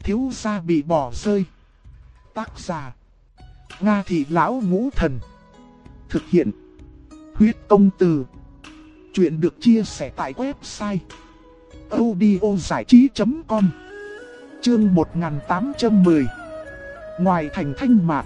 thiếu gia bị bỏ rơi. Tác giả: Nga Thị Lão Ngũ Thần. Thực hiện: Huyết Công Từ. Chuyện được chia sẻ tại website audiozảichí.com. Chương 1810. Ngoài thành Thanh Mạc,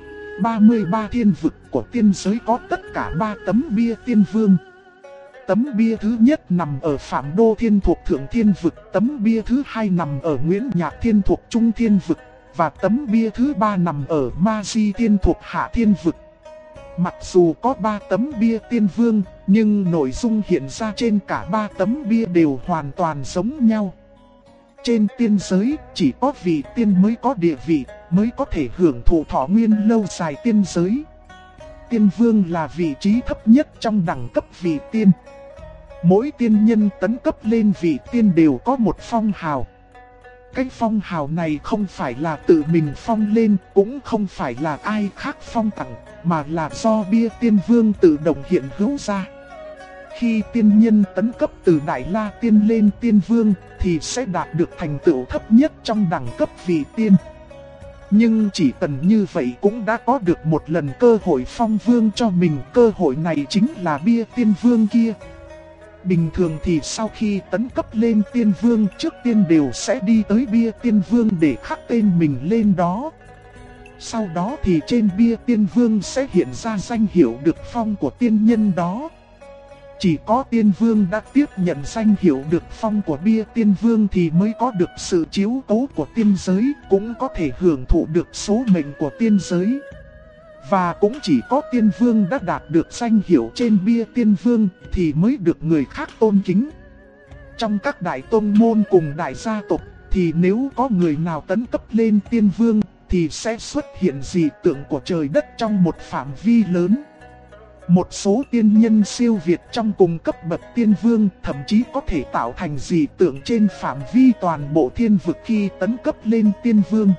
33 thiên vực của tiên giới có tất cả 3 tấm bia tiên vương. Tấm bia thứ nhất nằm ở Phạm Đô Thiên thuộc Thượng Thiên Vực, tấm bia thứ hai nằm ở Nguyễn Nhạc Thiên thuộc Trung Thiên Vực, và tấm bia thứ ba nằm ở Ma Di Thiên thuộc Hạ Thiên Vực. Mặc dù có 3 tấm bia tiên vương, nhưng nội dung hiện ra trên cả 3 tấm bia đều hoàn toàn giống nhau. Trên tiên giới, chỉ có vị tiên mới có địa vị, mới có thể hưởng thụ thọ nguyên lâu dài tiên giới. Tiên vương là vị trí thấp nhất trong đẳng cấp vị tiên. Mỗi tiên nhân tấn cấp lên vị tiên đều có một phong hào. Cái phong hào này không phải là tự mình phong lên, cũng không phải là ai khác phong tặng, mà là do bia tiên vương tự động hiện hữu ra. Khi tiên nhân tấn cấp từ Đại La Tiên lên tiên vương, thì sẽ đạt được thành tựu thấp nhất trong đẳng cấp vị tiên. Nhưng chỉ cần như vậy cũng đã có được một lần cơ hội phong vương cho mình, cơ hội này chính là bia tiên vương kia. Bình thường thì sau khi tấn cấp lên tiên vương, trước tiên đều sẽ đi tới bia tiên vương để khắc tên mình lên đó. Sau đó thì trên bia tiên vương sẽ hiện ra danh hiệu được phong của tiên nhân đó. Chỉ có tiên vương đã tiếp nhận danh hiệu được phong của bia tiên vương thì mới có được sự chiếu cố của tiên giới, cũng có thể hưởng thụ được số mệnh của tiên giới. Và cũng chỉ có tiên vương đã đạt được danh hiệu trên bia tiên vương thì mới được người khác tôn kính. Trong các đại tôn môn cùng đại gia tộc thì nếu có người nào tấn cấp lên tiên vương thì sẽ xuất hiện dị tượng của trời đất trong một phạm vi lớn. Một số tiên nhân siêu việt trong cùng cấp bậc tiên vương thậm chí có thể tạo thành dị tượng trên phạm vi toàn bộ thiên vực khi tấn cấp lên tiên vương.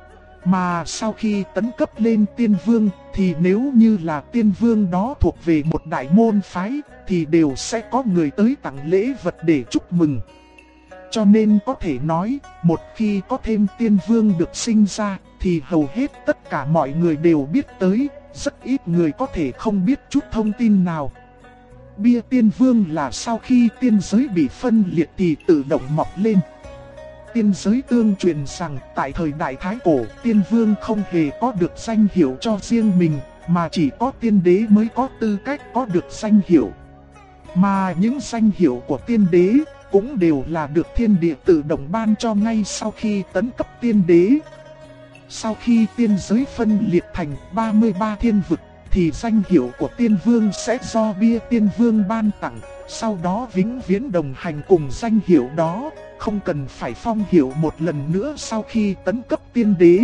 Mà sau khi tấn cấp lên tiên vương thì nếu như là tiên vương đó thuộc về một đại môn phái thì đều sẽ có người tới tặng lễ vật để chúc mừng. Cho nên có thể nói, một khi có thêm tiên vương được sinh ra thì hầu hết tất cả mọi người đều biết tới, rất ít người có thể không biết chút thông tin nào. Bia tiên vương là sau khi tiên giới bị phân liệt thì tự động mọc lên. Tiên giới tương truyền rằng tại thời đại Thái Cổ, tiên vương không hề có được danh hiệu cho riêng mình, mà chỉ có tiên đế mới có tư cách có được danh hiệu. Mà những danh hiệu của tiên đế cũng đều là được thiên địa tự động ban cho ngay sau khi tấn cấp tiên đế. Sau khi tiên giới phân liệt thành 33 thiên vực, thì danh hiệu của tiên vương sẽ do bia tiên vương ban tặng, sau đó vĩnh viễn đồng hành cùng danh hiệu đó, không cần phải phong hiệu một lần nữa sau khi tấn cấp tiên đế.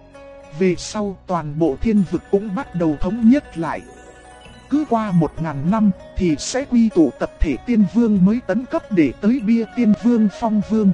Về sau toàn bộ thiên vực cũng bắt đầu thống nhất lại. Cứ qua 1000 năm thì sẽ quy tụ tập thể tiên vương mới tấn cấp để tới bia tiên vương phong vương.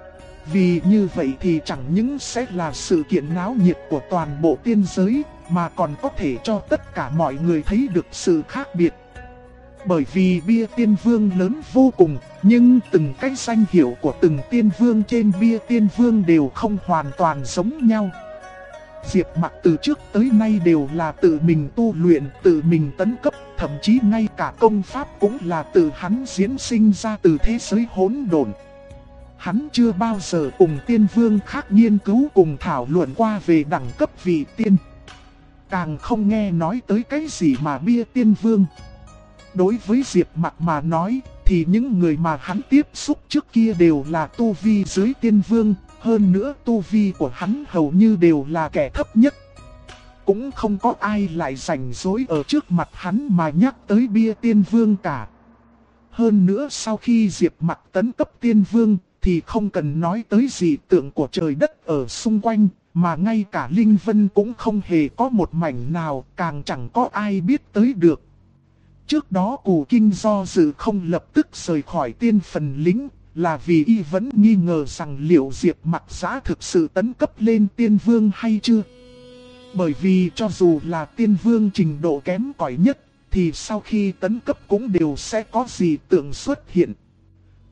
Vì như vậy thì chẳng những sẽ là sự kiện náo nhiệt của toàn bộ tiên giới, mà còn có thể cho tất cả mọi người thấy được sự khác biệt. Bởi vì bia tiên vương lớn vô cùng, nhưng từng cái danh hiệu của từng tiên vương trên bia tiên vương đều không hoàn toàn giống nhau. Diệp Mặc từ trước tới nay đều là tự mình tu luyện, tự mình tấn cấp, thậm chí ngay cả công pháp cũng là tự hắn diễn sinh ra từ thế giới hỗn độn. Hắn chưa bao giờ cùng tiên vương khác nghiên cứu cùng thảo luận qua về đẳng cấp vị tiên. Càng không nghe nói tới cái gì mà bia tiên vương. Đối với Diệp Mặc mà nói, thì những người mà hắn tiếp xúc trước kia đều là tu vi dưới tiên vương, hơn nữa tu vi của hắn hầu như đều là kẻ thấp nhất. Cũng không có ai lại rảnh rỗi ở trước mặt hắn mà nhắc tới bia tiên vương cả. Hơn nữa sau khi Diệp Mặc tấn cấp tiên vương, thì không cần nói tới dị tượng của trời đất ở xung quanh, mà ngay cả linh vân cũng không hề có một mảnh nào, càng chẳng có ai biết tới được. Trước đó Cù Kinh do dự không lập tức rời khỏi tiên phần lĩnh, là vì y vẫn nghi ngờ rằng liệu Diệp Mặc đã thực sự tấn cấp lên tiên vương hay chưa. Bởi vì cho dù là tiên vương trình độ kém cỏi nhất, thì sau khi tấn cấp cũng đều sẽ có dị tượng xuất hiện.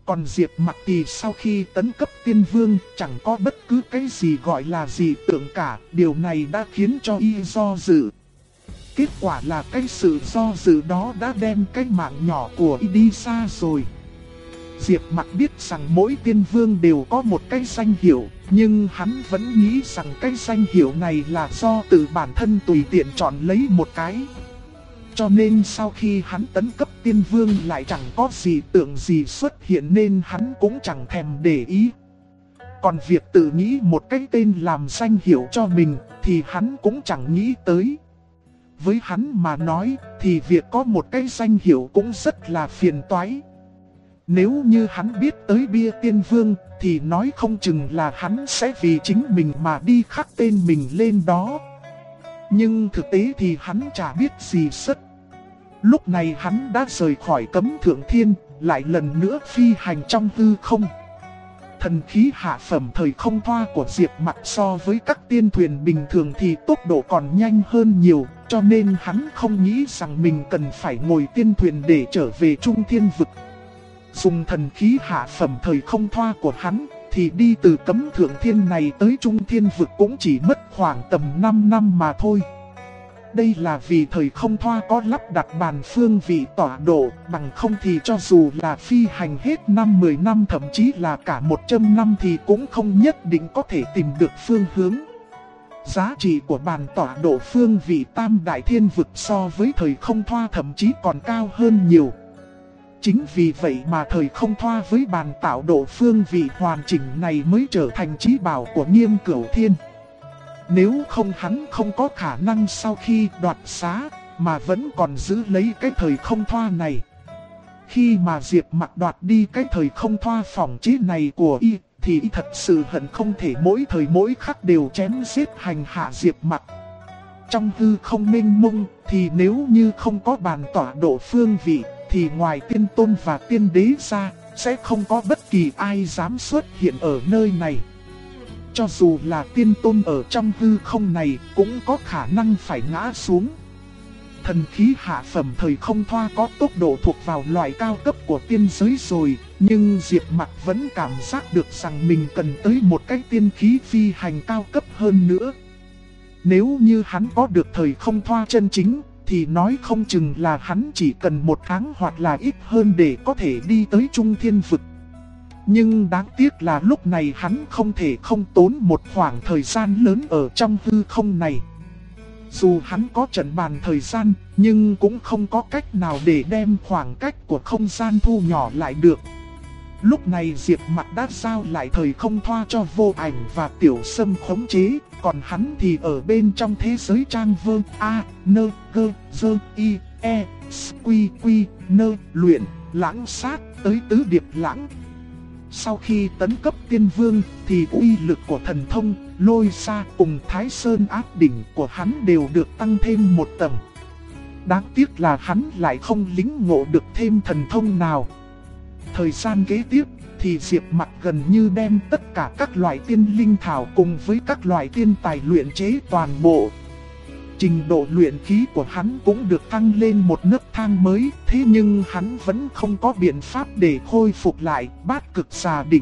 Còn Diệp Mặc thì sau khi tấn cấp tiên vương chẳng có bất cứ cái gì gọi là dị tượng cả. Điều này đã khiến cho y do dự. Kết quả là cái sự do dự đó đã đem cái mạng nhỏ của y đi xa rồi. Diệp Mặc biết rằng mỗi tiên vương đều có một cái danh hiệu, nhưng hắn vẫn nghĩ rằng cái danh hiệu này là do tự bản thân tùy tiện chọn lấy một cái. Cho nên sau khi hắn tấn cấp tiên vương lại chẳng có gì tượng gì xuất hiện nên hắn cũng chẳng thèm để ý. Còn việc tự nghĩ một cái tên làm danh hiệu cho mình thì hắn cũng chẳng nghĩ tới. Với hắn mà nói thì việc có một cái danh hiệu cũng rất là phiền toái. Nếu như hắn biết tới bia tiên vương thì nói không chừng là hắn sẽ vì chính mình mà đi khắc tên mình lên đó. Nhưng thực tế thì hắn chả biết gì sất. Lúc này hắn đã rời khỏi cấm thượng thiên, lại lần nữa phi hành trong hư không. Thần khí hạ phẩm thời không thoa của Diệp Mặc so với các tiên thuyền bình thường thì tốc độ còn nhanh hơn nhiều, cho nên hắn không nghĩ rằng mình cần phải ngồi tiên thuyền để trở về Trung Thiên Vực. Dùng thần khí hạ phẩm thời không thoa của hắn thì đi từ cấm thượng thiên này tới Trung Thiên Vực cũng chỉ mất khoảng tầm 5 năm mà thôi. Đây là vì thời không thoa có lắp đặt bàn phương vị tọa độ, bằng không thì cho dù là phi hành hết 5-10 năm thậm chí là cả 100 năm thì cũng không nhất định có thể tìm được phương hướng. Giá trị của bàn tọa độ phương vị tam đại thiên vực so với thời không thoa thậm chí còn cao hơn nhiều. Chính vì vậy mà thời không thoa với bàn tạo độ phương vị hoàn chỉnh này mới trở thành chí bảo của Nghiêm Cửu Thiên. Nếu không hắn không có khả năng sau khi đoạt xá mà vẫn còn giữ lấy cái thời không thoa này. Khi mà Diệp Mặc đoạt đi cái thời không thoa phỏng chế này của y thì y thật sự hận không thể mỗi thời mỗi khắc đều chém giết hành hạ Diệp Mặc. Trong hư không mênh mông thì nếu như không có bàn tọa độ phương vị thì ngoài tiên tôn và tiên đế ra sẽ không có bất kỳ ai dám xuất hiện ở nơi này. Cho dù là tiên tôn ở trong hư không này cũng có khả năng phải ngã xuống. Thần khí hạ phẩm thời không thoa có tốc độ thuộc vào loại cao cấp của tiên giới rồi, nhưng Diệp Mặc vẫn cảm giác được rằng mình cần tới một cái tiên khí phi hành cao cấp hơn nữa. Nếu như hắn có được thời không thoa chân chính thì nói không chừng là hắn chỉ cần 1 tháng hoặc là ít hơn để có thể đi tới Trung Thiên Vực. Nhưng đáng tiếc là lúc này hắn không thể không tốn một khoảng thời gian lớn ở trong hư không này. Dù hắn có trận bàn thời gian, nhưng cũng không có cách nào để đem khoảng cách của không gian thu nhỏ lại được. Lúc này Diệp Mặc đã giao lại thời không thoa cho Vô Ảnh và Tiểu Sâm khống chế, còn hắn thì ở bên trong thế giới trang vương A, Nơ, Gơ, Dơ, Y, E, Quy, Quy, Nơ, luyện, lãng sát tới tứ điệp lãng. Sau khi tấn cấp tiên vương thì uy lực của thần thông, lôi xa cùng Thái Sơn áp đỉnh của hắn đều được tăng thêm một tầng. Đáng tiếc là hắn lại không lĩnh ngộ được thêm thần thông nào. Thời gian kế tiếp thì Diệp Mặc gần như đem tất cả các loại tiên linh thảo cùng với các loại tiên tài luyện chế toàn bộ. Trình độ luyện khí của hắn cũng được tăng lên một nấc thang mới, thế nhưng hắn vẫn không có biện pháp để khôi phục lại Bát Cực Xà Đỉnh.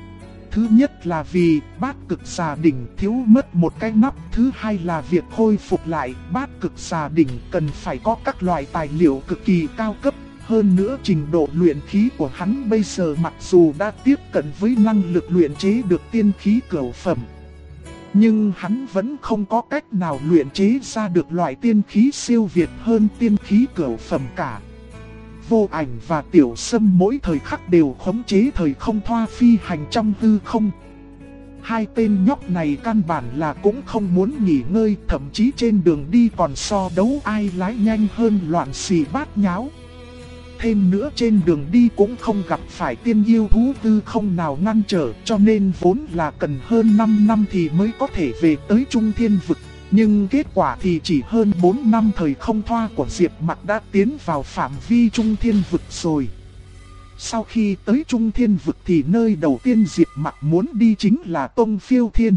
Thứ nhất là vì Bát Cực Xà Đỉnh thiếu mất một cái nắp, thứ hai là việc khôi phục lại Bát Cực Xà Đỉnh cần phải có các loại tài liệu cực kỳ cao cấp. Hơn nữa trình độ luyện khí của hắn bây giờ mặc dù đã tiếp cận với năng lực luyện chế được tiên khí cửu phẩm, nhưng hắn vẫn không có cách nào luyện chế ra được loại tiên khí siêu việt hơn tiên khí cửu phẩm cả. Vô Ảnh và Tiểu Sâm mỗi thời khắc đều khống chế thời không thoa phi hành trong hư không. Hai tên nhóc này căn bản là cũng không muốn nghỉ ngơi, thậm chí trên đường đi còn so đấu ai lái nhanh hơn loạn xì bát nháo. Thêm nữa trên đường đi cũng không gặp phải tiên yêu thú tư không nào ngăn trở, cho nên vốn là cần hơn 5 năm thì mới có thể về tới Trung Thiên Vực. Nhưng kết quả thì chỉ hơn 4 năm thời không thoa của Diệp Mặc đã tiến vào phạm vi Trung Thiên Vực rồi. Sau khi tới Trung Thiên Vực thì nơi đầu tiên Diệp Mặc muốn đi chính là Tông Phiêu Thiên.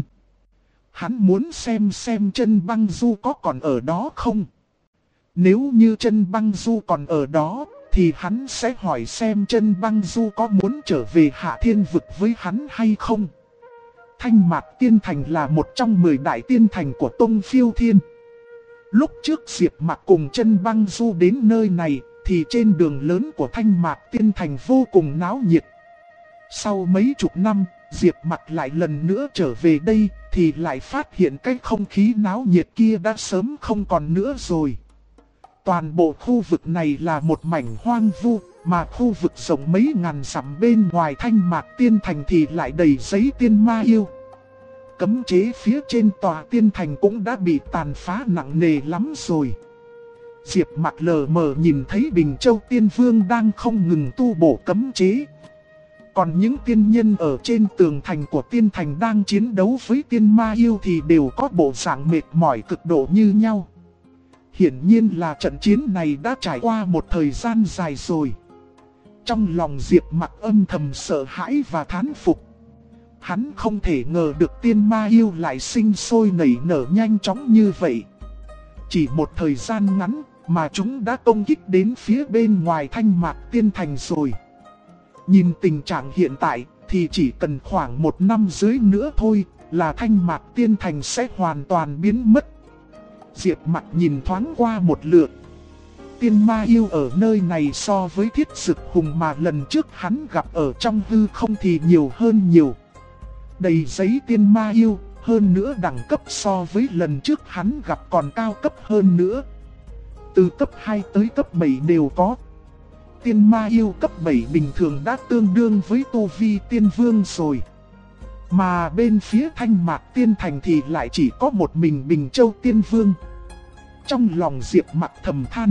Hắn muốn xem chân băng du có còn ở đó không. Nếu như chân băng du còn ở đó thì hắn sẽ hỏi xem Chân Băng Du có muốn trở về Hạ Thiên Vực với hắn hay không. Thanh Mạc Tiên Thành là một trong 10 đại tiên thành của Tông Phiêu Thiên. Lúc trước Diệp Mạc cùng Chân Băng Du đến nơi này thì trên đường lớn của Thanh Mạc Tiên Thành vô cùng náo nhiệt. Sau mấy chục năm, Diệp Mạc lại lần nữa trở về đây thì lại phát hiện cái không khí náo nhiệt kia đã sớm không còn nữa rồi. Toàn bộ khu vực này là một mảnh hoang vu, mà khu vực rộng mấy ngàn dặm bên ngoài Thanh Mạc Tiên Thành thì lại đầy giấy tiên ma yêu. Cấm chế phía trên tòa tiên thành cũng đã bị tàn phá nặng nề lắm rồi. Diệp Mạc lờ mờ nhìn thấy Bình Châu Tiên Vương đang không ngừng tu bổ cấm chế. Còn những tiên nhân ở trên tường thành của tiên thành đang chiến đấu với tiên ma yêu thì đều có bộ dạng mệt mỏi cực độ như nhau. Hiển nhiên là trận chiến này đã trải qua một thời gian dài rồi. Trong lòng Diệp Mạc âm thầm sợ hãi và thán phục. Hắn không thể ngờ được tiên ma yêu lại sinh sôi nảy nở nhanh chóng như vậy. Chỉ một thời gian ngắn mà chúng đã công kích đến phía bên ngoài Thanh Mạc Tiên Thành rồi. Nhìn tình trạng hiện tại thì chỉ cần khoảng 1 năm dưới nữa thôi là Thanh Mạc Tiên Thành sẽ hoàn toàn biến mất. Diệp Mạc nhìn thoáng qua một lượt. Tiên ma yêu ở nơi này so với Thiết Dực Hùng mà lần trước hắn gặp ở trong hư không thì nhiều hơn nhiều. Đầy giấy tiên ma yêu, hơn nữa đẳng cấp so với lần trước hắn gặp còn cao cấp hơn nữa. Từ cấp 2 tới cấp 7 đều có. Tiên ma yêu cấp 7 bình thường đã tương đương với tu vi tiên vương rồi. Mà bên phía Thanh Mạc Tiên Thành thì lại chỉ có một mình Bình Châu Tiên Vương. Trong lòng Diệp Mạc thầm than.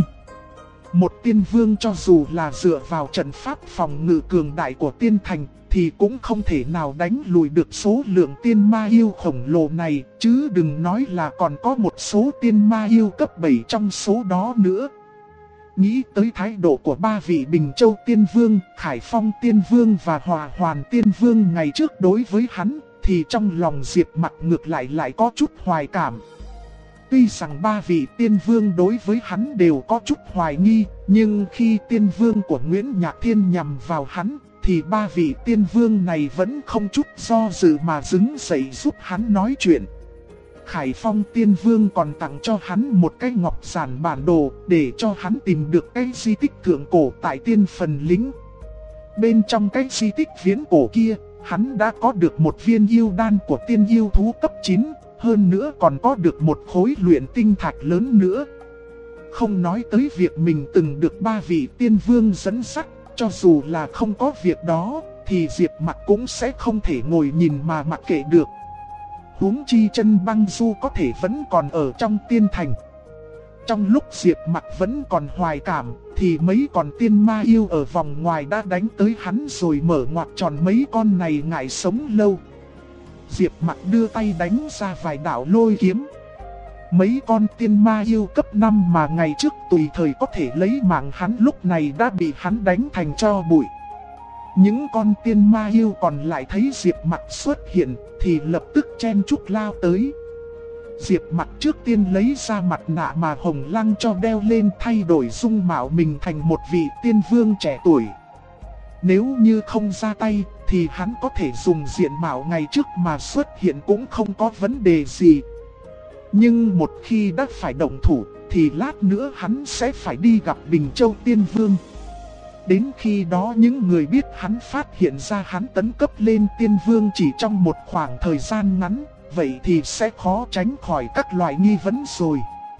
Một tiên vương cho dù là dựa vào trận pháp phòng ngự cường đại của tiên thành thì cũng không thể nào đánh lùi được số lượng tiên ma yêu khổng lồ này, chứ đừng nói là còn có một số tiên ma yêu cấp 7 trong số đó nữa. Nghĩ tới thái độ của 3 vị Bình Châu Tiên Vương, Khải Phong Tiên Vương và Hòa Hoàn Tiên Vương ngày trước đối với hắn, thì trong lòng Diệp Mạc ngược lại có chút hoài cảm. Tuy rằng 3 vị Tiên Vương đối với hắn đều có chút hoài nghi, nhưng khi Tiên Vương của Nguyễn Nhạc Thiên nhằm vào hắn, thì 3 vị Tiên Vương này vẫn không chút do dự mà đứng dậy giúp hắn nói chuyện. Khải Phong Tiên Vương còn tặng cho hắn một cái ngọc giản bản đồ để cho hắn tìm được cái di tích thượng cổ tại Tiên Phần Lĩnh. Bên trong cái di tích viễn cổ kia, hắn đã có được một viên yêu đan của tiên yêu thú cấp 9, hơn nữa còn có được một khối luyện tinh thạch lớn nữa. Không nói tới việc mình từng được 3 vị Tiên Vương dẫn dắt, cho dù là không có việc đó, thì Diệp Mạc cũng sẽ không thể ngồi nhìn mà mặc kệ được. Huống chi Chân Băng Du có thể vẫn còn ở trong tiên thành. Trong lúc Diệp Mạc vẫn còn hoài cảm, thì mấy con tiên ma yêu ở vòng ngoài đã đánh tới hắn rồi mở ngoặt tròn mấy con này ngại sống lâu. Diệp Mạc đưa tay đánh ra vài đạo lôi kiếm. Mấy con tiên ma yêu cấp 5 mà ngày trước tùy thời có thể lấy mạng hắn lúc này đã bị hắn đánh thành tro bụi. Những con tiên ma yêu còn lại thấy Diệp Mạc xuất hiện thì lập tức chen chúc lao tới. Diệp Mạc trước tiên lấy ra mặt nạ mà Hồng Lăng cho đeo lên, thay đổi dung mạo mình thành một vị tiên vương trẻ tuổi. Nếu như không ra tay thì hắn có thể dùng diện mạo ngày trước mà xuất hiện cũng không có vấn đề gì. Nhưng một khi đã phải động thủ thì lát nữa hắn sẽ phải đi gặp Bình Châu Tiên Vương. Đến khi đó những người biết hắn phát hiện ra hắn tấn cấp lên tiên vương chỉ trong một khoảng thời gian ngắn, vậy thì sẽ khó tránh khỏi các loại nghi vấn rồi.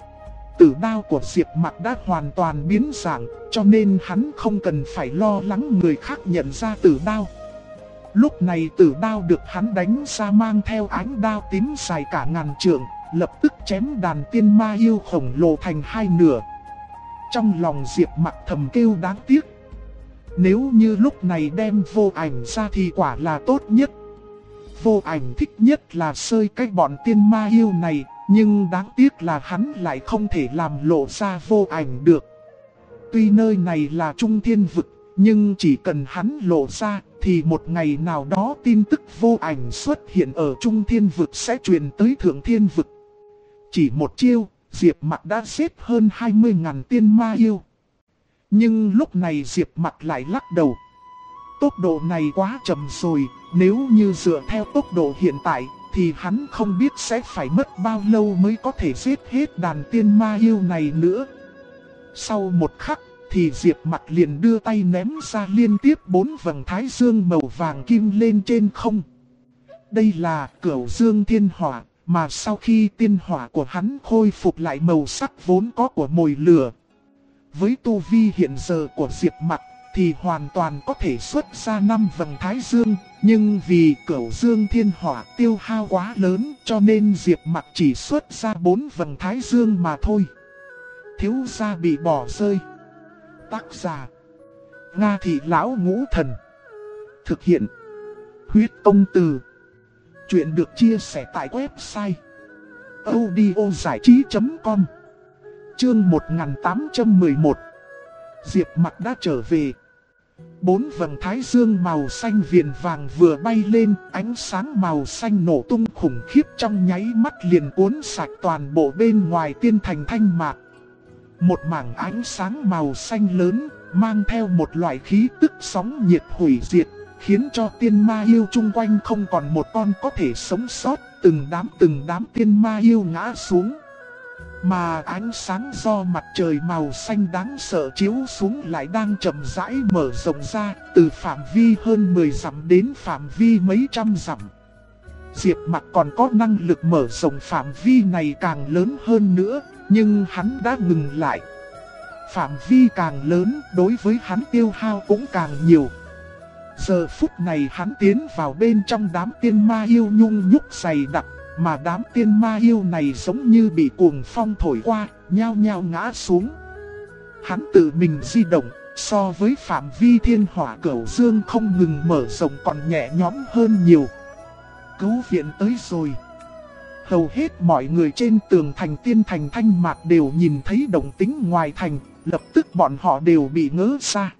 Tử đao của Diệp Mạc đã hoàn toàn biến dạng, cho nên hắn không cần phải lo lắng người khác nhận ra tử đao. Lúc này tử đao được hắn đánh ra mang theo ánh đao tím dài cả ngàn trượng, lập tức chém đàn tiên ma yêu khổng lồ thành hai nửa. Trong lòng Diệp Mạc thầm kêu đáng tiếc. Nếu như lúc này đem Vô Ảnh ra thì quả là tốt nhất. Vô Ảnh thích nhất là sơi cái bọn tiên ma yêu này, nhưng đáng tiếc là hắn lại không thể làm lộ ra Vô Ảnh được. Tuy nơi này là Trung Thiên Vực, nhưng chỉ cần hắn lộ ra thì một ngày nào đó tin tức Vô Ảnh xuất hiện ở Trung Thiên Vực sẽ truyền tới Thượng Thiên Vực. Chỉ một chiêu, Diệp Mạc đã giết hơn 20.000 tiên ma yêu. Nhưng lúc này Diệp Mặc lại lắc đầu. Tốc độ này quá chậm rồi, nếu như dựa theo tốc độ hiện tại thì hắn không biết sẽ phải mất bao lâu mới có thể giết hết đàn tiên ma yêu này nữa. Sau một khắc thì Diệp Mặc liền đưa tay ném ra liên tiếp 4 vầng thái dương màu vàng kim lên trên không. Đây là Cửu Dương Thiên Hỏa, mà sau khi tiên hỏa của hắn khôi phục lại màu sắc vốn có của mồi lửa. Với tu vi hiện giờ của Diệp Mặc thì hoàn toàn có thể xuất ra 5 vầng thái dương, nhưng vì Cửu Dương Thiên Hỏa tiêu hao quá lớn cho nên Diệp Mặc chỉ xuất ra 4 vầng thái dương mà thôi. Thiếu gia bị bỏ rơi. Tác giả: Nga Thị Lão Ngũ Thần. Thực hiện: Huyết Công Từ. Chuyện được chia sẻ tại website audiozảichí.com. Chương 1811. Diệp Mặc đã trở về. 4 vầng thái dương màu xanh viền vàng vừa bay lên, ánh sáng màu xanh nổ tung khủng khiếp trong nháy mắt liền cuốn sạch toàn bộ bên ngoài tiên thành Thanh Mạc. Một mảng ánh sáng màu xanh lớn, mang theo một loại khí tức sóng nhiệt hủy diệt, khiến cho tiên ma yêu chung quanh không còn một con có thể sống sót, từng đám tiên ma yêu ngã xuống. Mà ánh sáng do mặt trời màu xanh đáng sợ chiếu xuống lại đang chậm rãi mở rộng ra, từ phạm vi hơn 10 dặm đến phạm vi mấy trăm dặm. Diệp Mặc còn có năng lực mở rộng phạm vi này càng lớn hơn nữa, nhưng hắn đã ngừng lại. Phạm vi càng lớn, đối với hắn tiêu hao cũng càng nhiều. Giờ phút này hắn tiến vào bên trong đám tiên ma yêu nhung nhúc dày đặc, mà đám tiên ma yêu này giống như bị cuồng phong thổi qua, nhao nhao ngã xuống. Hắn tự mình di động, so với phạm vi thiên hỏa Cửu Dương không ngừng mở rộng còn nhẹ nhõm hơn nhiều. Cứu viện tới rồi. Hầu hết mọi người trên tường thành tiên thành Thanh Mạc đều nhìn thấy động tĩnh ngoài thành, lập tức bọn họ đều bị ngỡ ra.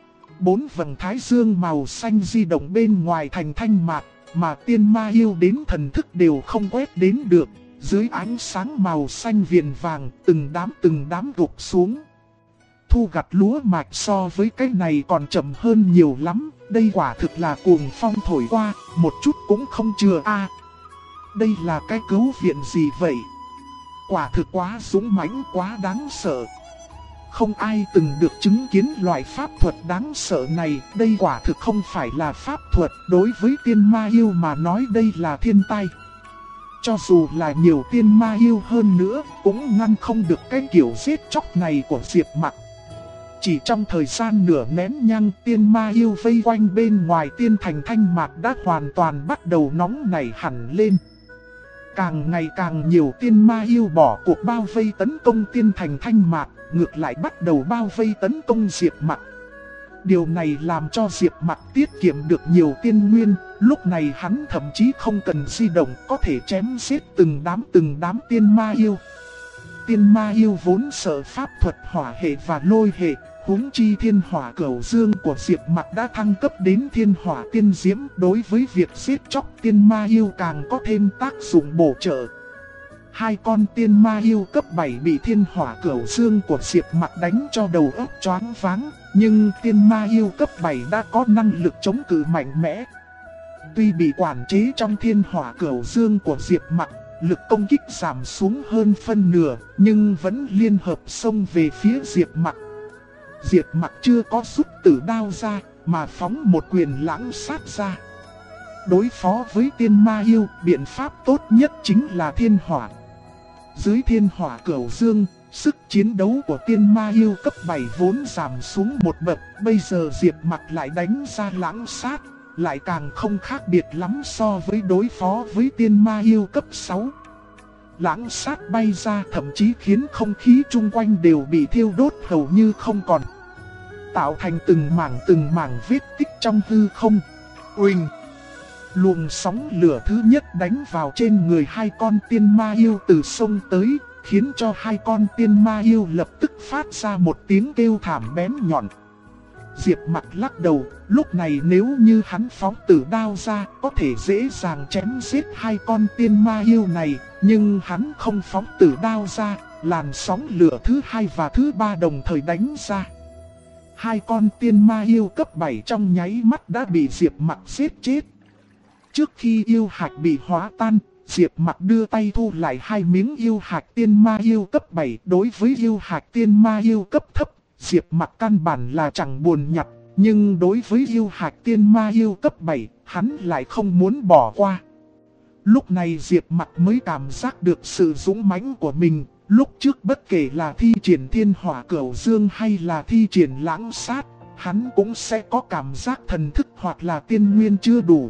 4 vầng thái dương màu xanh di động bên ngoài thành Thanh Mạc, mà tiên ma yêu đến thần thức đều không quét đến được. Dưới ánh sáng màu xanh viền vàng, từng đám gục xuống. Thu gặt lúa mạch so với cái này còn chậm hơn nhiều lắm. Đây quả thực là cuồng phong thổi qua, một chút cũng không chừa a. Đây là cái cứu viện gì vậy? Quả thực quá dũng mãnh, quá đáng sợ. Không ai từng được chứng kiến loại pháp thuật đáng sợ này. Đây quả thực không phải là pháp thuật, đối với tiên ma yêu mà nói đây là thiên tai. Cho dù là nhiều tiên ma yêu hơn nữa, cũng ngăn không được cái kiểu giết chóc này của Diệp Mặc. Chỉ trong thời gian nửa nén nhang, tiên ma yêu vây quanh bên ngoài tiên thành Thanh Mạc đã hoàn toàn bắt đầu nóng nảy hẳn lên. Càng ngày càng nhiều tiên ma yêu bỏ cuộc bao vây tấn công tiên thành Thanh Mạc, ngược lại bắt đầu bao vây tấn công Diệp Mặc. Điều này làm cho Diệp Mặc tiết kiệm được nhiều tiên nguyên, lúc này hắn thậm chí không cần di động có thể chém giết từng đám tiên ma yêu. Tiên ma yêu vốn sợ pháp thuật hỏa hệ và lôi hệ, huống chi thiên hỏa Cửu Dương của Diệp Mặc đã thăng cấp đến thiên hỏa tiên diễm, đối với việc giết chóc tiên ma yêu càng có thêm tác dụng bổ trợ. 2 con tiên ma yêu cấp 7 bị thiên hỏa Cửu Dương của Diệp Mặc đánh cho đầu óc choáng váng, nhưng tiên ma yêu cấp 7 đã có năng lực chống cự mạnh mẽ. Tuy bị quản chế trong thiên hỏa Cửu Dương của Diệp Mặc, lực công kích giảm xuống hơn phân nửa, nhưng vẫn liên hợp xông về phía Diệp Mặc. Diệp Mặc chưa có rút tử đao ra, mà phóng một quyền lãng sát ra. Đối phó với tiên ma yêu, biện pháp tốt nhất chính là thiên hỏa. Dưới thiên hỏa Cửu Dương, sức chiến đấu của tiên ma yêu cấp 7 vốn giảm xuống một bậc, bây giờ Diệp Mặc lại đánh ra lãng sát, lại càng không khác biệt lắm so với đối phó với tiên ma yêu cấp 6. Lãng sát bay ra thậm chí khiến không khí chung quanh đều bị thiêu đốt hầu như không còn, tạo thành từng mảng vết tích trong hư không. Uỳnh! Luồng sóng lửa thứ nhất đánh vào trên người 2 con tiên ma yêu từ sông tới, khiến cho 2 con tiên ma yêu lập tức phát ra một tiếng kêu thảm bén nhọn. Diệp Mặc lắc đầu, lúc này nếu như hắn phóng tử đao ra, có thể dễ dàng chém giết 2 con tiên ma yêu này, nhưng hắn không phóng tử đao ra, làn sóng lửa thứ 2 và thứ 3 đồng thời đánh ra. Hai con tiên ma yêu cấp 7 trong nháy mắt đã bị Diệp Mặc giết chết. Trước khi yêu hạch bị hóa tan, Diệp Mặc đưa tay thu lại hai miếng yêu hạch tiên ma yêu cấp 7. Đối với yêu hạch tiên ma yêu cấp thấp, Diệp Mặc căn bản là chẳng buồn nhặt. Nhưng đối với yêu hạch tiên ma yêu cấp 7, hắn lại không muốn bỏ qua. Lúc này Diệp Mặc mới cảm giác được sự dũng mãnh của mình. Lúc trước bất kể là thi triển thiên hỏa cửu dương hay là thi triển lãng sát, hắn cũng sẽ có cảm giác thần thức hoặc là tiên nguyên chưa đủ.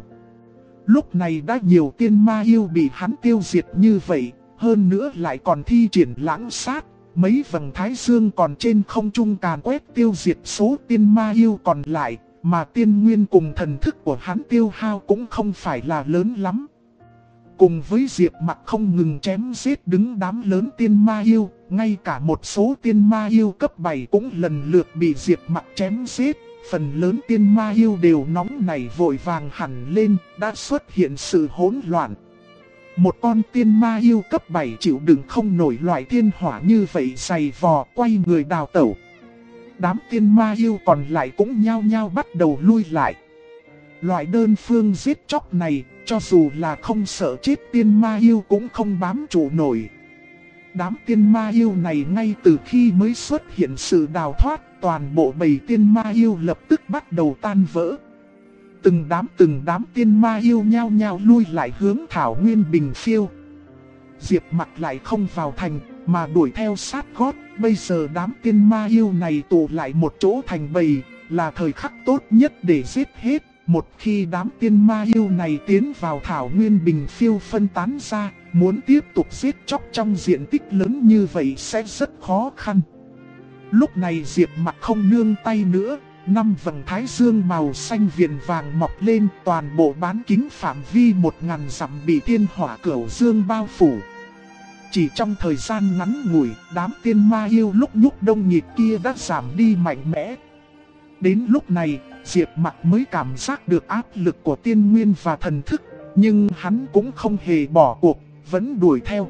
Lúc này đã nhiều tiên ma yêu bị hắn tiêu diệt như vậy, hơn nữa lại còn thi triển lãng sát. Mấy vầng thái dương còn trên không trung càn quét tiêu diệt số tiên ma yêu còn lại, mà tiên nguyên cùng thần thức của hắn tiêu hao cũng không phải là lớn lắm. Cùng với Diệp Mặc không ngừng chém giết đứng đám lớn tiên ma yêu, ngay cả một số tiên ma yêu cấp 7 cũng lần lượt bị Diệp Mặc chém giết. Phần lớn tiên ma yêu đều nóng nảy vội vàng hẳn lên, đã xuất hiện sự hỗn loạn. Một con tiên ma yêu cấp 7 chịu đựng không nổi loại thiên hỏa như vậy dày vò quay người đào tẩu. Đám tiên ma yêu còn lại cũng nhao nhao bắt đầu lui lại. Loại đơn phương giết chóc này, cho dù là không sợ chết tiên ma yêu cũng không bám trụ nổi. Đám tiên ma yêu này ngay từ khi mới xuất hiện sự đào thoát, toàn bộ bầy tiên ma yêu lập tức bắt đầu tan vỡ. Từng đám tiên ma yêu nhao nhao lui lại hướng thảo nguyên Bình Phiêu. Diệp Mặc lại không vào thành, mà đuổi theo sát gót. Bây giờ đám tiên ma yêu này tụ lại một chỗ thành bầy, là thời khắc tốt nhất để giết hết. Một khi đám tiên ma yêu này tiến vào thảo nguyên Bình Phiêu phân tán ra, muốn tiếp tục giết chóc trong diện tích lớn như vậy sẽ rất khó khăn. Lúc này Diệp Mặc không nương tay nữa, 5 vầng thái dương màu xanh viền vàng mọc lên, toàn bộ bán kính phạm vi 1000 dặm bị thiên hỏa cửu dương bao phủ. Chỉ trong thời gian ngắn ngủi, đám tiên ma yêu lúc nhúc đông nhịp kia đã giảm đi mạnh mẽ. Đến lúc này, Diệp Mặc mới cảm giác được áp lực của tiên nguyên và thần thức, nhưng hắn cũng không hề bỏ cuộc, vẫn đuổi theo.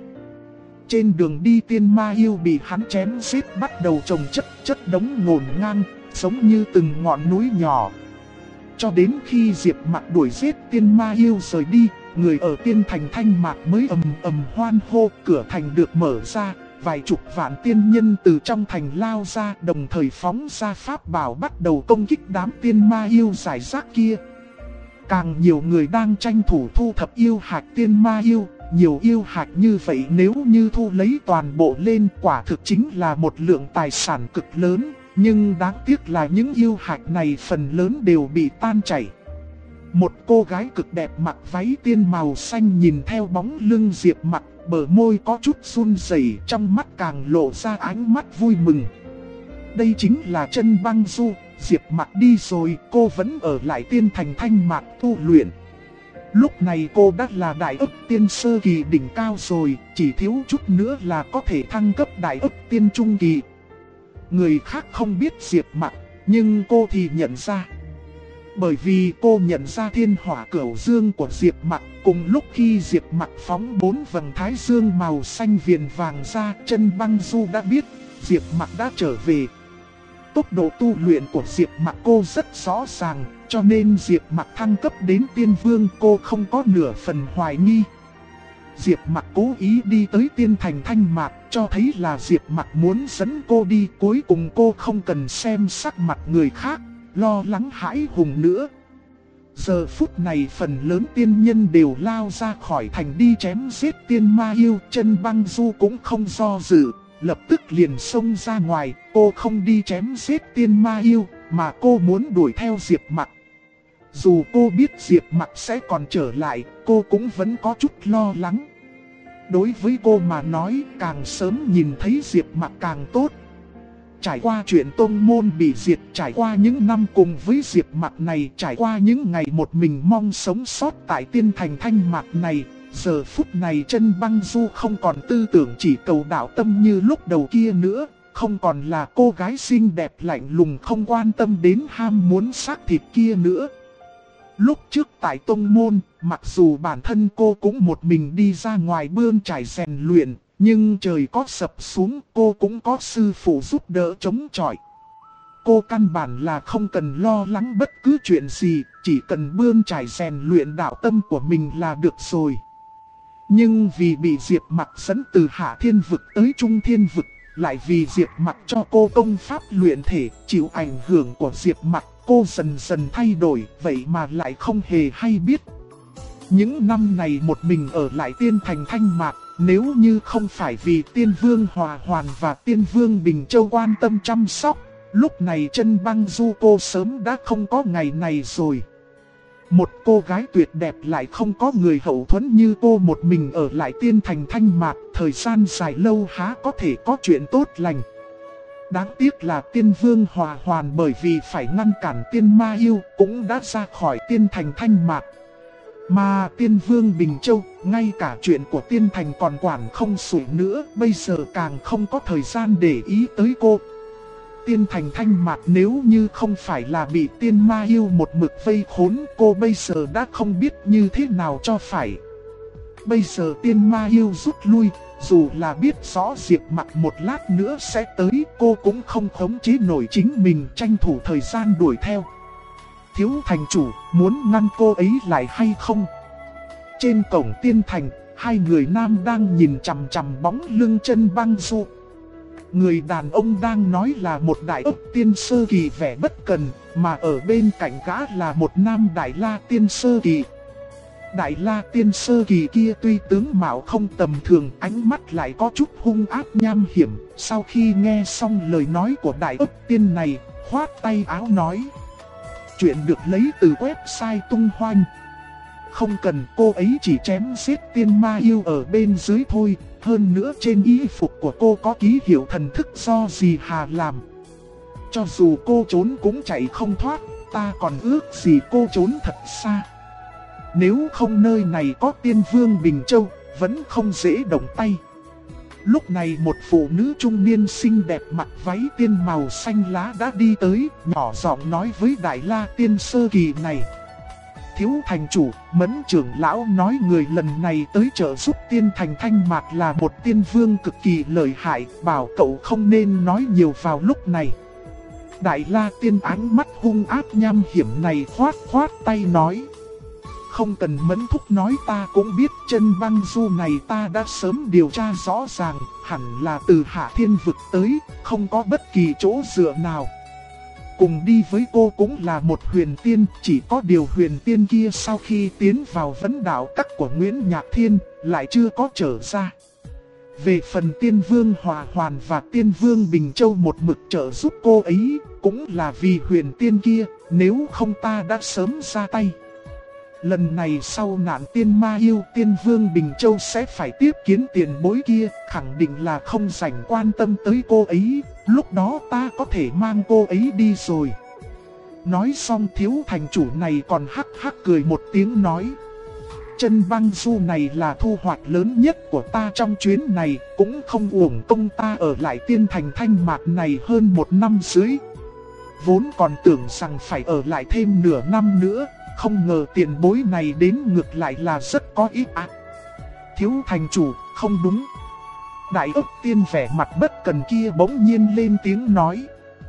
Trên đường đi tiên ma yêu bị hắn chém giết bắt đầu chồng chất đống ngổn ngang, giống như từng ngọn núi nhỏ. Cho đến khi Diệp Mặc đuổi giết tiên ma yêu rời đi, người ở tiên thành Thanh Mạc mới ầm hoan hô, cửa thành được mở ra, vài chục vạn tiên nhân từ trong thành lao ra, đồng thời phóng ra pháp bảo bắt đầu công kích đám tiên ma yêu rải rác kia. Càng nhiều người đang tranh thủ thu thập yêu hạch tiên ma yêu, nhiều yêu hạch như vậy nếu như thu lấy toàn bộ lên quả thực chính là một lượng tài sản cực lớn, nhưng đáng tiếc là những yêu hạch này phần lớn đều bị tan chảy. Một cô gái cực đẹp mặc váy tiên màu xanh nhìn theo bóng lưng Diệp Mặc, bờ môi có chút run rẩy, trong mắt càng lộ ra ánh mắt vui mừng. Đây chính là Chân Băng Du. Diệp Mặc đi rồi, cô vẫn ở lại tiên thành Thanh Mạc tu luyện. Lúc này cô đã là đại ức tiên sơ kỳ đỉnh cao rồi, chỉ thiếu chút nữa là có thể thăng cấp đại ức tiên trung kỳ. Người khác không biết Diệp Mặc, nhưng cô thì nhận ra. Bởi vì cô nhận ra thiên hỏa cửu dương của Diệp Mặc, cùng lúc khi Diệp Mặc phóng 4 vầng thái dương màu xanh viền vàng ra, Chân Băng Du đã biết Diệp Mặc đã trở về. Tốc độ tu luyện của Diệp Mặc cô rất rõ ràng, cho nên Diệp Mặc thăng cấp đến tiên vương cô không có nửa phần hoài nghi. Diệp Mặc cố ý đi tới tiên thành Thanh Mạc, cho thấy là Diệp Mặc muốn dẫn cô đi, cuối cùng cô không cần xem sắc mặt người khác, lo lắng hãi hùng nữa. Giờ phút này phần lớn tiên nhân đều lao ra khỏi thành đi chém giết tiên ma yêu, Chân Băng Du cũng không do dự, lập tức liền xông ra ngoài. Cô không đi chém giết tiên ma yêu, mà cô muốn đuổi theo Diệp Mặc. Dù cô biết Diệp Mặc sẽ còn trở lại, cô cũng vẫn có chút lo lắng. Đối với cô mà nói, càng sớm nhìn thấy Diệp Mặc càng tốt. Trải qua chuyện tông môn bị diệt, trải qua những năm cùng với Diệp Mặc này, trải qua những ngày một mình mong sống sót tại tiên thành Thanh Mạc này, giờ phút này Chân Băng Du không còn tư tưởng chỉ cầu đạo tâm như lúc đầu kia nữa, không còn là cô gái xinh đẹp lạnh lùng không quan tâm đến ham muốn xác thịt kia nữa. Lúc trước tại tông môn, mặc dù bản thân cô cũng một mình đi ra ngoài bươn trải rèn luyện, nhưng trời có sập xuống cô cũng có sư phụ giúp đỡ chống chọi. cô căn bản là không cần lo lắng bất cứ chuyện gì, chỉ cần bươn trải rèn luyện đạo tâm của mình là được rồi. Nhưng vì bị Diệp Mặc dẫn từ Hạ Thiên Vực tới Trung Thiên Vực, lại vì Diệp Mặc cho cô công pháp luyện thể, chịu ảnh hưởng của Diệp Mặc, cô dần dần thay đổi, vậy mà lại không hề hay biết. Những năm này một mình ở lại Tiên Thành Thanh Mạc, nếu như không phải vì Tiên Vương Hòa Hoàn và Tiên Vương Bình Châu quan tâm chăm sóc, lúc này Chân Băng Du cô sớm đã không có ngày này rồi. Một cô gái tuyệt đẹp lại không có người hậu thuẫn như cô một mình ở lại Tiên Thành Thanh Mạc, thời gian dài lâu há có thể có chuyện tốt lành. Đáng tiếc là Tiên Vương Hòa Hoàn bởi vì phải ngăn cản Tiên Ma Yêu cũng đã ra khỏi Tiên Thành Thanh Mạc. Mà Tiên Vương Bình Châu, ngay cả chuyện của Tiên Thành còn quản không xuể nữa, bây giờ càng không có thời gian để ý tới cô. Tiên Thành Thanh Mạc nếu như không phải là bị Tiên Ma Yêu một mực vây khốn, cô bây giờ đã không biết như thế nào cho phải. Bây giờ Tiên Ma Yêu rút lui, dù là biết rõ Diệp Mặc một lát nữa sẽ tới, cô cũng không khống chế nổi chính mình, tranh thủ thời gian đuổi theo. Thiếu thành chủ, muốn ngăn cô ấy lại hay không? Trên cổng Tiên Thành, hai người nam đang nhìn chằm chằm bóng lưng Chân Băng Du. Người đàn ông đang nói là một đại ấp tiên sơ kỳ vẻ bất cần, mà ở bên cạnh gã là một nam đại la tiên sơ kỳ. Đại la tiên sơ kỳ kia tuy tướng mạo không tầm thường, ánh mắt lại có chút hung ác nham hiểm. Sau khi nghe xong lời nói của đại ấp tiên này, khoát tay áo nói: chuyện được lấy từ website tung hoành. Không cần, cô ấy chỉ chém giết Tiên Ma Yêu ở bên dưới thôi. Hơn nữa trên y phục của cô có ký hiệu thần thức do dì Hà làm. Cho dù cô trốn cũng chạy không thoát, ta còn ước gì cô trốn thật xa. Nếu không nơi này có Tiên Vương Bình Châu, vẫn không dễ động tay. Lúc này một phụ nữ trung niên xinh đẹp mặc váy tiên màu xanh lá đã đi tới, nhỏ giọng nói với Đại La Tiên Sơ Kỳ này: thiếu thành chủ, Mẫn trưởng lão nói người lần này tới trợ giúp Tiên Thành Thanh Mạc là một tiên vương cực kỳ lợi hại, bảo cậu không nên nói nhiều vào lúc này. Đại La Tiên ánh mắt hung ác nham hiểm này khoát tay nói: không cần Mẫn thúc nói, ta cũng biết Chân Băng Du này ta đã sớm điều tra rõ ràng, hẳn là từ Hạ Thiên Vực tới, không có bất kỳ chỗ dựa nào. Cùng đi với cô cũng là một huyền tiên, chỉ có điều huyền tiên kia sau khi tiến vào vấn đạo các của Nguyễn Nhạc Thiên, lại chưa có trở ra. Về phần Tiên Vương Hòa Hoàn và Tiên Vương Bình Châu một mực trợ giúp cô ấy, cũng là vì huyền tiên kia, nếu không ta đã sớm ra tay. Lần này sau nạn Tiên Ma Yêu, Tiên Vương Bình Châu sẽ phải tiếp kiến tiền bối kia, khẳng định là không dành quan tâm tới cô ấy, lúc đó ta có thể mang cô ấy đi rồi. Nói xong thiếu thành chủ này còn hắc hắc cười một tiếng nói: Chân Băng Du này là thu hoạch lớn nhất của ta trong chuyến này, cũng không uổng công ta ở lại Tiên Thành Thanh Mạc này hơn 1 năm dưới. Vốn còn tưởng rằng phải ở lại thêm nửa năm nữa, không ngờ tiền bối này đến ngược lại là rất có ý ác. Thiếu thành chủ, không đúng. Đại ấp tiên vẻ mặt bất cần kia bỗng nhiên lên tiếng nói: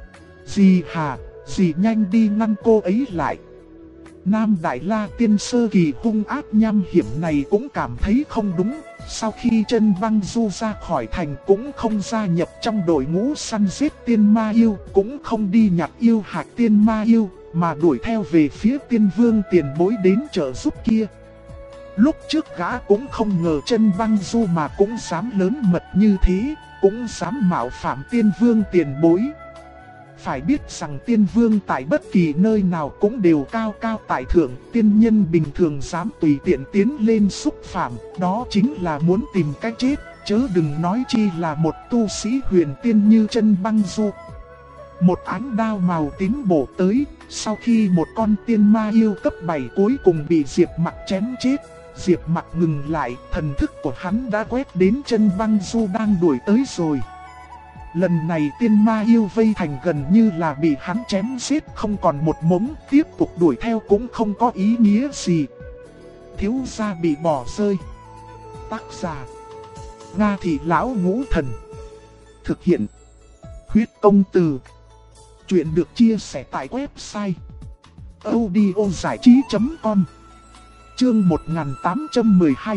dì Hà, dì nhanh đi ngăn cô ấy lại. Nam Đại La Tiên Sơ Kỳ hung ác nham hiểm này cũng cảm thấy không đúng. Sau khi Chân Băng Du ra khỏi thành cũng không gia nhập trong đội ngũ săn giết Tiên Ma Yêu, cũng không đi nhặt yêu hạch Tiên Ma Yêu, mà đuổi theo về phía Tiên Vương tiền bối đến trợ giúp kia. Lúc trước gã cũng không ngờ Chân Băng Du mà cũng dám lớn mật như thế, cũng dám mạo phạm Tiên Vương tiền bối. Phải biết rằng Tiên Vương tại bất kỳ nơi nào cũng đều cao cao tại thượng, tiên nhân bình thường dám tùy tiện tiến lên xúc phạm, đó chính là muốn tìm cái chết, chớ đừng nói chi là một tu sĩ huyền tiên như Chân Băng Du. Một ánh đao màu tím bổ tới, sau khi một con tiên ma yêu cấp 7 cuối cùng bị Diệp Mặc chém chết, Diệp Mặc ngừng lại, thần thức của hắn đã quét đến Chân Băng Du đang đuổi tới rồi. Lần này tiên ma yêu vây thành gần như là bị hắn chém giết không còn một mống, tiếp tục đuổi theo cũng không có ý nghĩa gì. Thiếu gia bị bỏ rơi. Tác giả: Nga Thị Lão Ngũ Thần. Thực hiện: Huyết Công Từ. Chuyện được chia sẻ tại website audiozảichí.com. Chương 1812.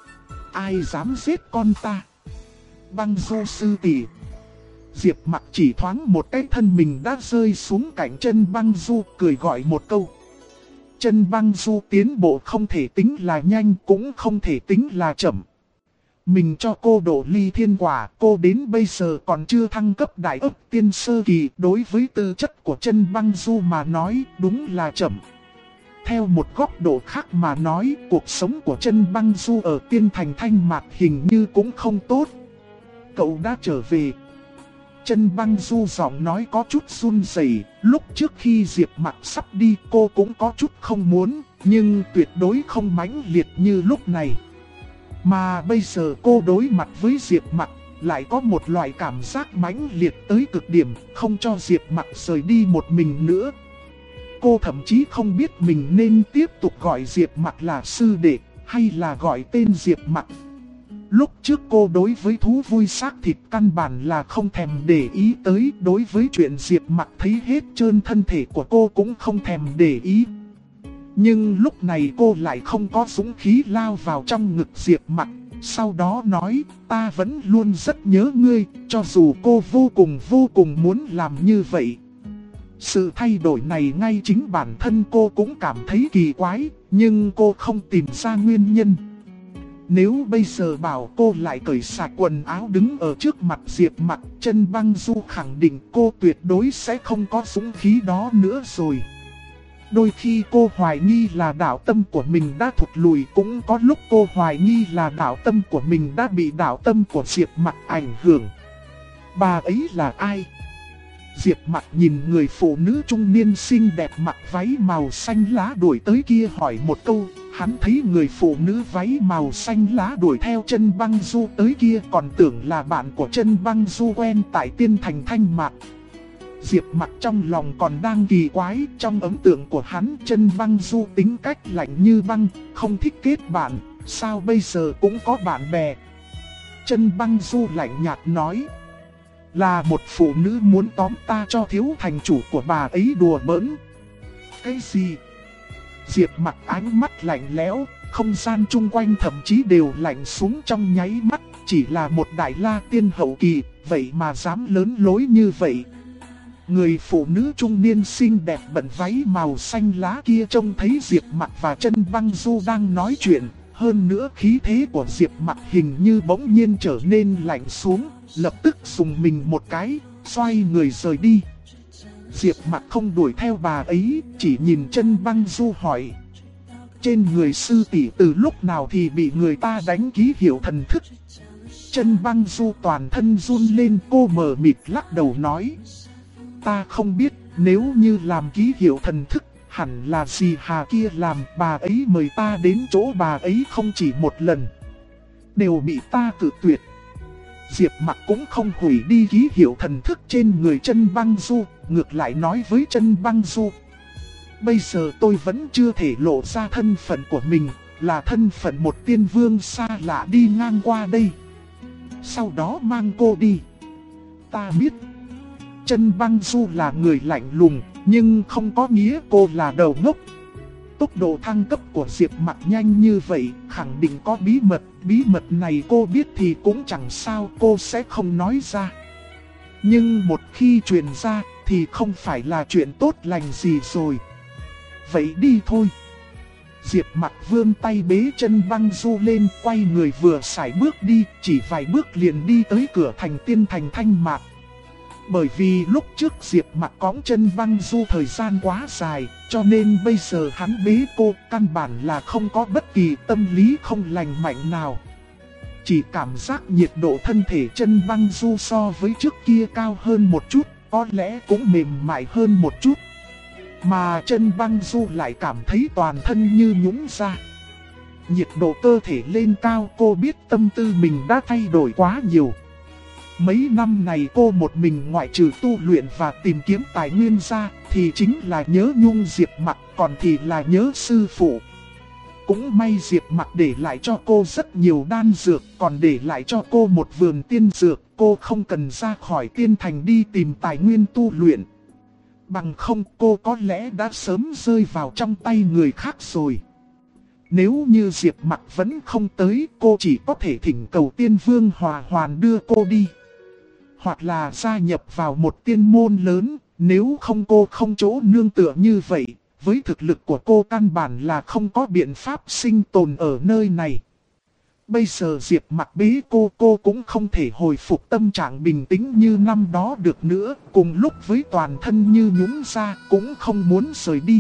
Ai dám giết con ta? Băng Du sư tỷ. Diệp Mặc chỉ thoáng một cái thân mình đã rơi xuống cạnh chân Băng Du, cười gọi một câu. Chân Băng Du tiến bộ không thể tính là nhanh, cũng không thể tính là chậm. Mình cho cô độ ly thiên quả, cô đến bây giờ còn chưa thăng cấp đại ấp tiên sơ kỳ. Đối với tư chất của chân Băng Du mà nói, đúng là chậm. Theo một góc độ khác mà nói, cuộc sống của chân Băng Du ở tiên thành Thanh Mạc hình như cũng không tốt. Cậu đã trở về. Chân Băng Du giọng nói có chút run rẩy. Lúc trước khi Diệp Mặc sắp đi cô cũng có chút không muốn, nhưng tuyệt đối không mãnh liệt như lúc này. Mà bây giờ cô đối mặt với Diệp Mặc, lại có một loại cảm giác mãnh liệt tới cực điểm, không cho Diệp Mặc rời đi một mình nữa. Cô thậm chí không biết mình nên tiếp tục gọi Diệp Mặc là sư đệ, hay là gọi tên Diệp Mặc. Lúc trước cô đối với thú vui xác thịt căn bản là không thèm để ý tới, đối với chuyện Diệp Mặc thấy hết trơn thân thể của cô cũng không thèm để ý. Nhưng lúc này cô lại không có dũng khí lao vào trong ngực Diệp Mặc, sau đó nói, ta vẫn luôn rất nhớ ngươi, cho dù cô vô cùng muốn làm như vậy. Sự thay đổi này ngay chính bản thân cô cũng cảm thấy kỳ quái, nhưng cô không tìm ra nguyên nhân. Nếu bây giờ bảo cô lại cởi sạch quần áo đứng ở trước mặt Diệp Mặc, chân Băng Du khẳng định cô tuyệt đối sẽ không có dũng khí đó nữa rồi. Đôi khi cô hoài nghi là đạo tâm của mình đã thụt lùi, cũng có lúc cô hoài nghi là đạo tâm của mình đã bị đạo tâm của Diệp Mặc ảnh hưởng. Bà ấy là ai? Diệp Mặc nhìn người phụ nữ trung niên xinh đẹp mặc váy màu xanh lá đuổi tới kia hỏi một câu. Hắn thấy người phụ nữ váy màu xanh lá đuổi theo chân Băng Du tới kia còn tưởng là bạn của chân Băng Du quen tại tiên thành Thanh Mạc. Diệp Mặc trong lòng còn đang kỳ quái, trong ấn tượng của hắn chân Băng Du tính cách lạnh như băng, không thích kết bạn, sao bây giờ cũng có bạn bè. Chân Băng Du lạnh nhạt nói, là một phụ nữ muốn tóm ta cho thiếu thành chủ của bà ấy đùa bỡn. Cái gì? Diệp Mặc ánh mắt lạnh lẽo, không gian chung quanh thậm chí đều lạnh xuống trong nháy mắt, chỉ là một đại la tiên hậu kỳ, vậy mà dám lớn lối như vậy. Người phụ nữ trung niên xinh đẹp bận váy màu xanh lá kia trông thấy Diệp Mặc và chân Băng Du đang nói chuyện, hơn nữa khí thế của Diệp Mặc hình như bỗng nhiên trở nên lạnh xuống, lập tức dùng mình một cái, xoay người rời đi. Diệp Mặc không đuổi theo bà ấy, chỉ nhìn chân Băng Du hỏi. Trên người sư tỷ từ lúc nào thì bị người ta đánh ký hiệu thần thức? Chân Băng Du toàn thân run lên, cô mờ mịt lắc đầu nói. Ta không biết, nếu như làm ký hiệu thần thức, hẳn là dì Hà kia làm, bà ấy mời ta đến chỗ bà ấy không chỉ một lần. Đều bị ta cự tuyệt. Diệp Mặc cũng không hủy đi ký hiệu thần thức trên người chân Băng Du, ngược lại nói với chân Băng Du. Bây giờ tôi vẫn chưa thể lộ ra thân phận của mình, là thân phận một tiên vương xa lạ đi ngang qua đây. Sau đó mang cô đi. Ta biết. Chân Băng Du là người lạnh lùng, nhưng không có nghĩa cô là đầu ngốc. Tốc độ thăng cấp của Diệp Mặc nhanh như vậy, khẳng định có bí mật này cô biết thì cũng chẳng sao, cô sẽ không nói ra. Nhưng một khi truyền ra thì không phải là chuyện tốt lành gì rồi. Vậy đi thôi. Diệp Mặc vươn tay bế chân Băng Du lên, quay người vừa sải bước đi, chỉ vài bước liền đi tới cửa thành tiên thành Thanh Mạc. Bởi vì lúc trước Diệp Mặc cõng chân Băng Du thời gian quá dài, cho nên bây giờ hắn bế cô, căn bản là không có bất kỳ tâm lý không lành mạnh nào. Chỉ cảm giác nhiệt độ thân thể chân Băng Du so với trước kia cao hơn một chút, có lẽ cũng mềm mại hơn một chút. Mà chân Băng Du lại cảm thấy toàn thân như nhũn ra. Nhiệt độ cơ thể lên cao, cô biết tâm tư mình đã thay đổi quá nhiều. Mấy năm này cô một mình ngoại trừ tu luyện và tìm kiếm tài nguyên ra, thì chính là nhớ nhung Diệp Mặc, còn thì là nhớ sư phụ. Cũng may Diệp Mặc để lại cho cô rất nhiều đan dược, còn để lại cho cô một vườn tiên dược, cô không cần ra khỏi tiên thành đi tìm tài nguyên tu luyện. Bằng không cô có lẽ đã sớm rơi vào trong tay người khác rồi. Nếu như Diệp Mặc vẫn không tới, cô chỉ có thể thỉnh cầu Tiên Vương Hòa Hoàn đưa cô đi. Hoặc là gia nhập vào một tiên môn lớn, nếu không cô không chỗ nương tựa như vậy. Với thực lực của cô căn bản là không có biện pháp sinh tồn ở nơi này. Bây giờ Diệp Mặc bế cô cũng không thể hồi phục tâm trạng bình tĩnh như năm đó được nữa. Cùng lúc với toàn thân như nhũn ra cũng không muốn rời đi.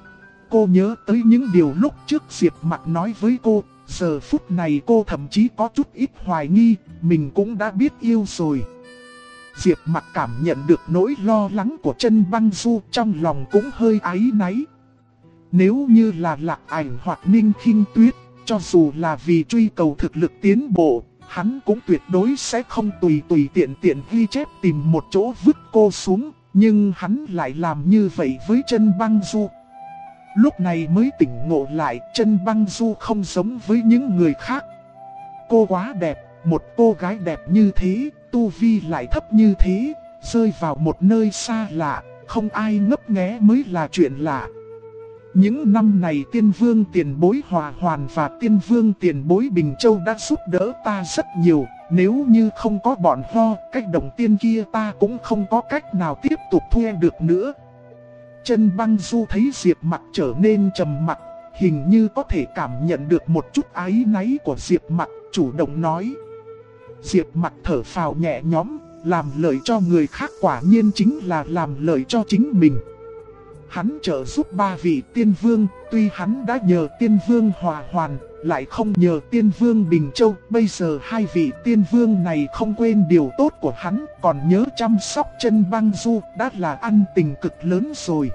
Cô nhớ tới những điều lúc trước Diệp Mặc nói với cô. Giờ phút này cô thậm chí có chút ít hoài nghi, mình cũng đã biết yêu rồi. Diệp Mặc cảm nhận được nỗi lo lắng của Chân Băng Du, trong lòng cũng hơi áy náy. Nếu như là Lạc Ảnh hoặc Ninh Khinh Tuyết, cho dù là vì truy cầu thực lực tiến bộ, hắn cũng tuyệt đối sẽ không tùy tiện ghi chép tìm một chỗ vứt cô xuống. Nhưng hắn lại làm như vậy với Chân Băng Du. Lúc này mới tỉnh ngộ lại, Chân Băng Du không giống với những người khác. Cô quá đẹp, một cô gái đẹp như thế, tu vi lại thấp như thế, rơi vào một nơi xa lạ, không ai ngấp nghé mới là chuyện lạ. Những năm này Tiên Vương Tiền Bối Hòa Hoàn và Tiên Vương Tiền Bối Bình Châu đã giúp đỡ ta rất nhiều. Nếu như không có bọn ho, cách đồng tiên kia ta cũng không có cách nào tiếp tục thuê được nữa. Chân Băng Du thấy Diệp Mặc trở nên trầm mặc, hình như có thể cảm nhận được một chút áy náy của Diệp Mặc, chủ động nói. Diệp Mặc thở phào nhẹ nhõm, làm lợi cho người khác quả nhiên chính là làm lợi cho chính mình. Hắn trợ giúp ba vị tiên vương, tuy hắn đã nhờ Tiên Vương Hòa Hoàn, lại không nhờ Tiên Vương Bình Châu. Bây giờ hai vị tiên vương này không quên điều tốt của hắn, còn nhớ chăm sóc Chân Băng Du, đã là ân tình cực lớn rồi.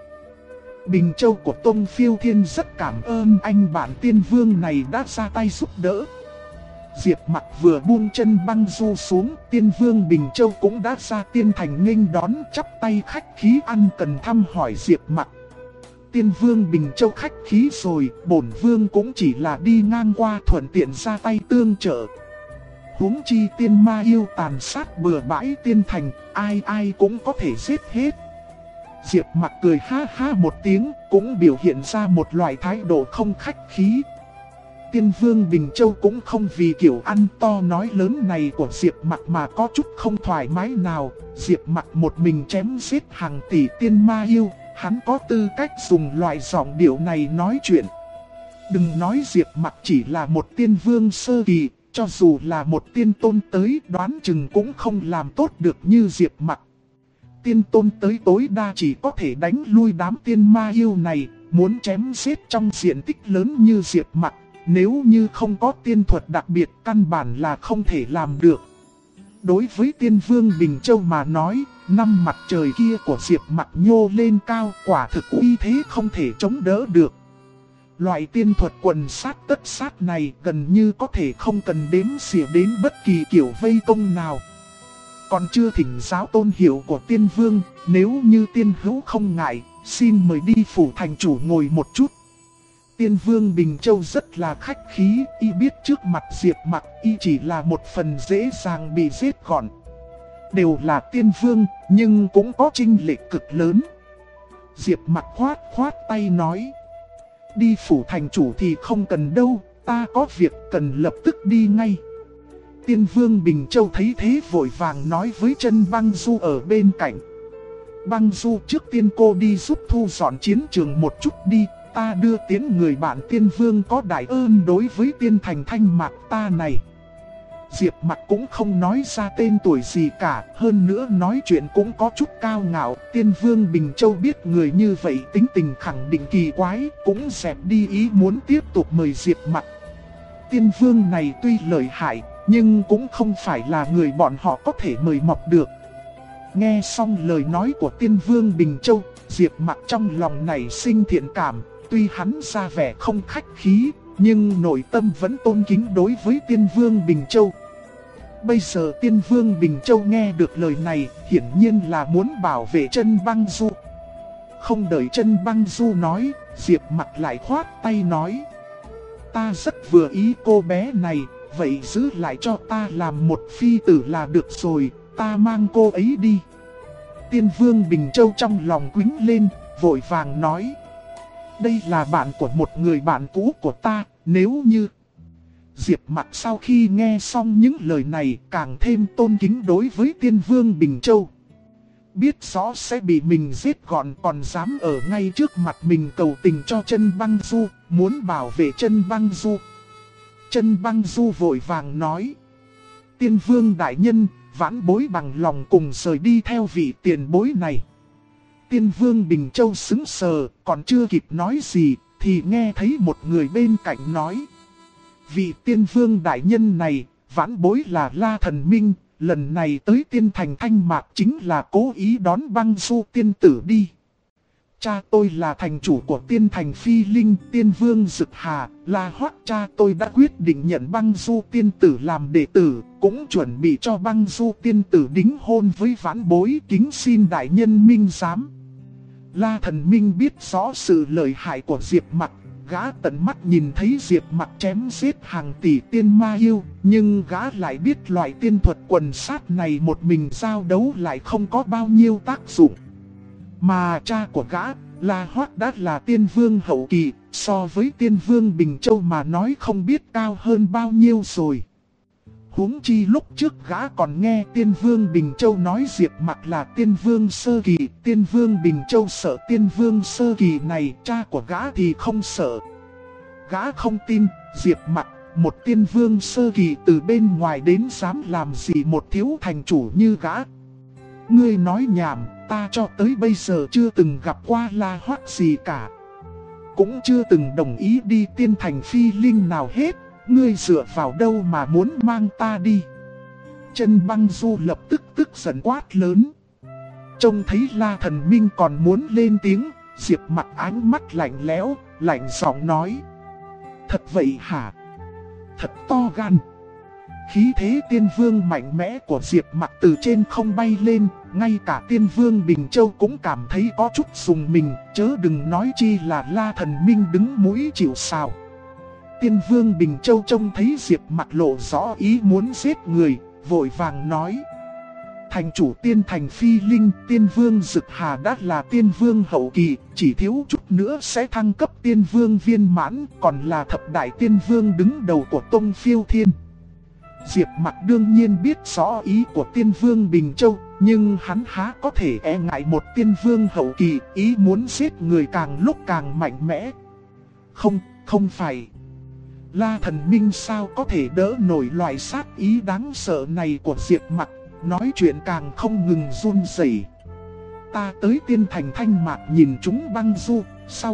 Bình Châu của Tông Phiêu Thiên rất cảm ơn anh bạn tiên vương này đã ra tay giúp đỡ. Diệp Mặc vừa buông Chân Băng Du xuống, Tiên Vương Bình Châu cũng đã ra tiên thành nghênh đón, chắp tay khách khí ân cần thăm hỏi Diệp Mặc. Tiên Vương Bình Châu khách khí rồi, bổn vương cũng chỉ là đi ngang qua thuận tiện ra tay tương trợ. Huống chi tiên ma yêu tàn sát bừa bãi tiên thành, ai cũng có thể giết hết. Diệp Mặc cười ha ha một tiếng, cũng biểu hiện ra một loại thái độ không khách khí. Tiên Vương Bình Châu cũng không vì kiểu ăn to nói lớn này của Diệp Mặc mà có chút không thoải mái nào. Diệp Mặc một mình chém giết hàng tỷ tiên ma yêu, hắn có tư cách dùng loại giọng điệu này nói chuyện. Đừng nói Diệp Mặc chỉ là một tiên vương sơ kỳ, cho dù là một tiên tôn tới đoán chừng cũng không làm tốt được như Diệp Mặc. Tiên tôn tới tối đa chỉ có thể đánh lui đám tiên ma yêu này, muốn chém giết trong diện tích lớn như Diệp Mặc. Nếu như không có tiên thuật đặc biệt căn bản là không thể làm được. Đối với Tiên Vương Bình Châu mà nói, năm mặt trời kia của Diệp Mặc nhô lên cao, quả thực uy thế không thể chống đỡ được. Loại tiên thuật quần sát tất sát này gần như có thể không cần đếm xỉa đến bất kỳ kiểu vây công nào. Còn chưa thỉnh giáo tôn hiệu của Tiên Vương, nếu như tiên hữu không ngại, xin mời đi phủ thành chủ ngồi một chút. Tiên Vương Bình Châu rất là khách khí, y biết trước mặt Diệp Mặc y chỉ là một phần dễ dàng bị giết gọn. Đều là tiên vương, nhưng cũng có chênh lệch cực lớn. Diệp Mặc khoát tay nói. Đi phủ thành chủ thì không cần đâu, ta có việc cần lập tức đi ngay. Tiên Vương Bình Châu thấy thế vội vàng nói với Chân Băng Du ở bên cạnh. Băng Du, trước tiên cô đi giúp thu dọn chiến trường một chút đi. Ta đưa tiến người bạn tiên vương có đại ơn đối với tiên thành Thanh Mạc ta này. Diệp Mặc cũng không nói ra tên tuổi gì cả, hơn nữa nói chuyện cũng có chút cao ngạo. Tiên Vương Bình Châu biết người như vậy tính tình khẳng định kỳ quái, cũng dẹp đi ý muốn tiếp tục mời Diệp Mặc. Tiên Vương này tuy lợi hại, nhưng cũng không phải là người bọn họ có thể mời mọc được. Nghe xong lời nói của Tiên Vương Bình Châu, Diệp Mặc trong lòng nảy sinh thiện cảm. Tuy hắn ra vẻ không khách khí, nhưng nội tâm vẫn tôn kính đối với Tiên Vương Bình Châu. Bây giờ Tiên Vương Bình Châu nghe được lời này, hiển nhiên là muốn bảo vệ Chân Băng Du. Không đợi Chân Băng Du nói, Diệp Mặc lại khoát tay nói. Ta rất vừa ý cô bé này, vậy giữ lại cho ta làm một phi tử là được rồi, ta mang cô ấy đi. Tiên Vương Bình Châu trong lòng quĩnh lên, vội vàng nói. Đây là bạn của một người bạn cũ của ta, nếu như... Diệp Mặc sau khi nghe xong những lời này càng thêm tôn kính đối với Tiên Vương Bình Châu. Biết rõ sẽ bị mình giết gọn còn dám ở ngay trước mặt mình cầu tình cho Chân Băng Du, muốn bảo vệ Chân Băng Du. Chân Băng Du vội vàng nói. Tiên Vương đại nhân, vãn bối bằng lòng cùng rời đi theo vị tiền bối này. Tiên Vương Bình Châu sững sờ, còn chưa kịp nói gì, thì nghe thấy một người bên cạnh nói. Vị Tiên Vương đại nhân này, vãn bối là La Thần Minh, lần này tới Tiên Thành Thanh Mạc chính là cố ý đón Băng Du tiên tử đi. Cha tôi là thành chủ của Tiên Thành Phi Linh, Tiên Vương Dực Hà, là Hoắc cha tôi đã quyết định nhận Băng Du tiên tử làm đệ tử, cũng chuẩn bị cho Băng Du tiên tử đính hôn với vãn bối, kính xin đại nhân minh giám. La Thần Minh biết rõ sự lợi hại của Diệp Mặc, gã tận mắt nhìn thấy Diệp Mặc chém giết hàng tỷ tiên ma yêu, nhưng gã lại biết loại tiên thuật quần sát này một mình giao đấu lại không có bao nhiêu tác dụng. Mà cha của gã, La Hoắc đã là tiên vương hậu kỳ, so với tiên vương Bình Châu mà nói không biết cao hơn bao nhiêu rồi. Huống chi lúc trước gã còn nghe tiên vương Bình Châu nói Diệp Mặc là tiên vương sơ kỳ, tiên vương Bình Châu sợ tiên vương sơ kỳ này, cha của gã thì không sợ. Gã không tin, Diệp Mặc, một tiên vương sơ kỳ từ bên ngoài đến dám làm gì một thiếu thành chủ như gã. Ngươi nói nhảm, ta cho tới bây giờ chưa từng gặp qua La Hoắc gì cả. Cũng chưa từng đồng ý đi Tiên Thành Phi Linh nào hết. Ngươi dựa vào đâu mà muốn mang ta đi? Chân Băng Du lập tức tức giận quát lớn. Trông thấy La Thần Minh còn muốn lên tiếng, Diệp Mặc ánh mắt lạnh lẽo, lạnh giọng nói. Thật vậy hả? Thật to gan. Khí thế tiên vương mạnh mẽ của Diệp Mặc từ trên không bay lên, ngay cả tiên vương Bình Châu cũng cảm thấy có chút rùng mình, chớ đừng nói chi là La Thần Minh đứng mũi chịu sào. Tiên Vương Bình Châu trông thấy Diệp Mặc lộ rõ ý muốn giết người, vội vàng nói. Thành chủ Tiên Thành Phi Linh, Tiên Vương Dực Hà đã là Tiên Vương hậu kỳ, chỉ thiếu chút nữa sẽ thăng cấp Tiên Vương viên mãn, còn là thập đại Tiên Vương đứng đầu của Tông Phiêu Thiên. Diệp Mặc đương nhiên biết rõ ý của Tiên Vương Bình Châu, nhưng hắn há có thể e ngại một Tiên Vương hậu kỳ, ý muốn giết người càng lúc càng mạnh mẽ. Không phải. La Thần Minh sao có thể đỡ nổi loại sát ý đáng sợ này của Diệp Mặc, nói chuyện càng không ngừng run rẩy. Ta tới Tiên Thành Thanh Mạc nhìn chúng Băng Du,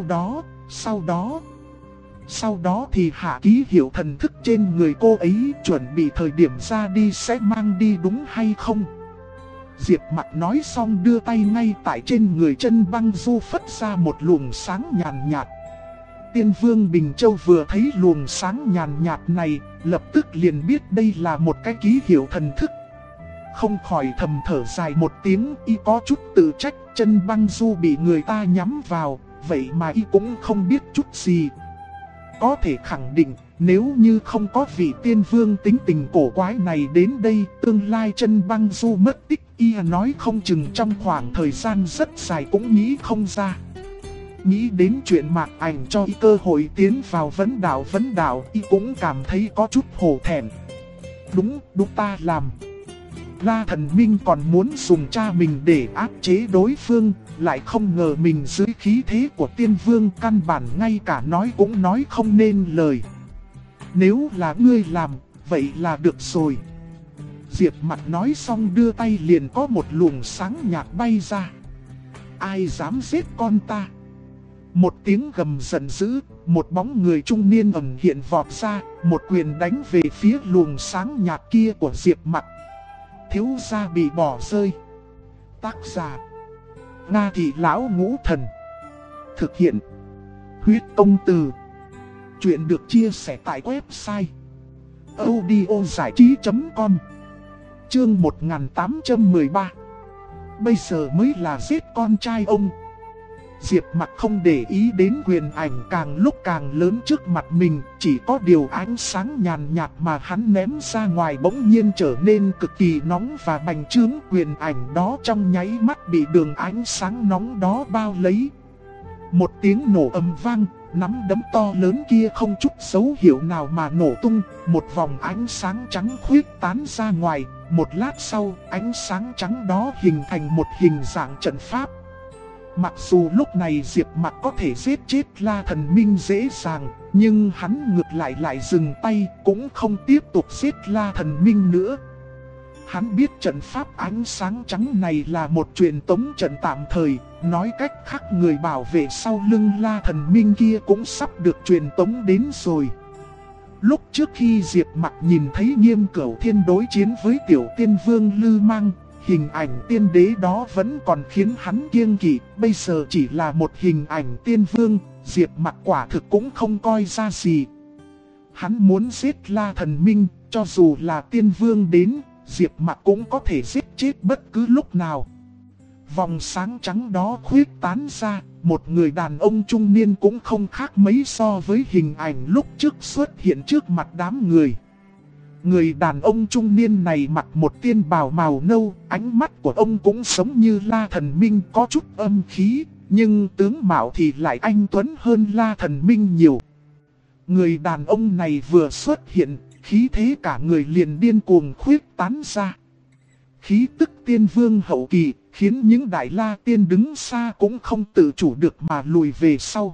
sau đó thì hạ ký hiệu thần thức trên người cô ấy, chuẩn bị thời điểm ra đi sẽ mang đi đúng hay không? Diệp Mặc nói xong đưa tay ngay tại trên người Chân Băng Du phất ra một luồng sáng nhàn nhạt. Tiên Vương Bình Châu vừa thấy luồng sáng nhàn nhạt này, lập tức liền biết đây là một cái ký hiệu thần thức. Không khỏi thầm thở dài một tiếng, y có chút tự trách. Chân Băng Du bị người ta nhắm vào, vậy mà y cũng không biết chút gì. Có thể khẳng định, nếu như không có vị tiên vương tính tình cổ quái này đến đây, tương lai Chân Băng Du mất tích, y nói không chừng trong khoảng thời gian rất dài cũng nghĩ không ra. Nghĩ đến chuyện Mạc Ảnh cho y cơ hội tiến vào vấn đảo, y cũng cảm thấy có chút hổ thẹn. Đúng ta làm. La Thần Minh còn muốn dùng cha mình để áp chế đối phương, lại không ngờ mình dưới khí thế của tiên vương căn bản ngay cả nói cũng nói không nên lời. Nếu là ngươi làm, vậy là được rồi. Diệp Mặc nói xong đưa tay liền có một luồng sáng nhạt bay ra. Ai dám giết con ta? Một tiếng gầm giận dữ, một bóng người trung niên ẩn hiện vọt ra, một quyền đánh về phía luồng sáng nhạt kia của Diệp Mặc. Thiếu gia bị bỏ rơi. Tác giả: Nga Thị Lão Ngũ Thần. Thực hiện: Huyết Công Từ. Chuyện được chia sẻ tại website audiozảichí.com. Chương 1813. Bây giờ mới là giết con trai ông. Diệp Mặc không để ý đến quyền ảnh càng lúc càng lớn trước mặt mình, chỉ có điều ánh sáng nhàn nhạt mà hắn ném ra ngoài bỗng nhiên trở nên cực kỳ nóng và bành trướng. Quyền ảnh đó trong nháy mắt bị đường ánh sáng nóng đó bao lấy. Một tiếng nổ ầm vang, nắm đấm to lớn kia không chút dấu hiệu nào mà nổ tung, một vòng ánh sáng trắng khuyết tán ra ngoài. Một lát sau, ánh sáng trắng đó hình thành một hình dạng trận pháp. Mặc dù lúc này Diệp Mặc có thể giết chết La Thần Minh dễ dàng, nhưng hắn ngược lại dừng tay, cũng không tiếp tục giết La Thần Minh nữa. Hắn biết trận pháp ánh sáng trắng này là một truyền tống trận tạm thời, nói cách khác người bảo vệ sau lưng La Thần Minh kia cũng sắp được truyền tống đến rồi. Lúc trước khi Diệp Mặc nhìn thấy Nghiêm Cửu Thiên đối chiến với Tiểu Tiên Vương Lư Mang, hình ảnh tiên đế đó vẫn còn khiến hắn kiêng kỵ, bây giờ chỉ là một hình ảnh tiên vương, Diệp Mặc quả thực cũng không coi ra gì. Hắn muốn giết La Thần Minh, cho dù là tiên vương đến, Diệp Mặc cũng có thể giết chết bất cứ lúc nào. Vòng sáng trắng đó khuyết tán ra, một người đàn ông trung niên cũng không khác mấy so với hình ảnh lúc trước xuất hiện trước mặt đám người. Người đàn ông trung niên này mặc một tiên bào màu nâu, ánh mắt của ông cũng giống như La Thần Minh có chút âm khí, nhưng tướng mạo thì lại anh tuấn hơn La Thần Minh nhiều. Người đàn ông này vừa xuất hiện, khí thế cả người liền điên cuồng khuyết tán ra. Khí tức tiên vương hậu kỳ, khiến những đại la tiên đứng xa cũng không tự chủ được mà lùi về sau.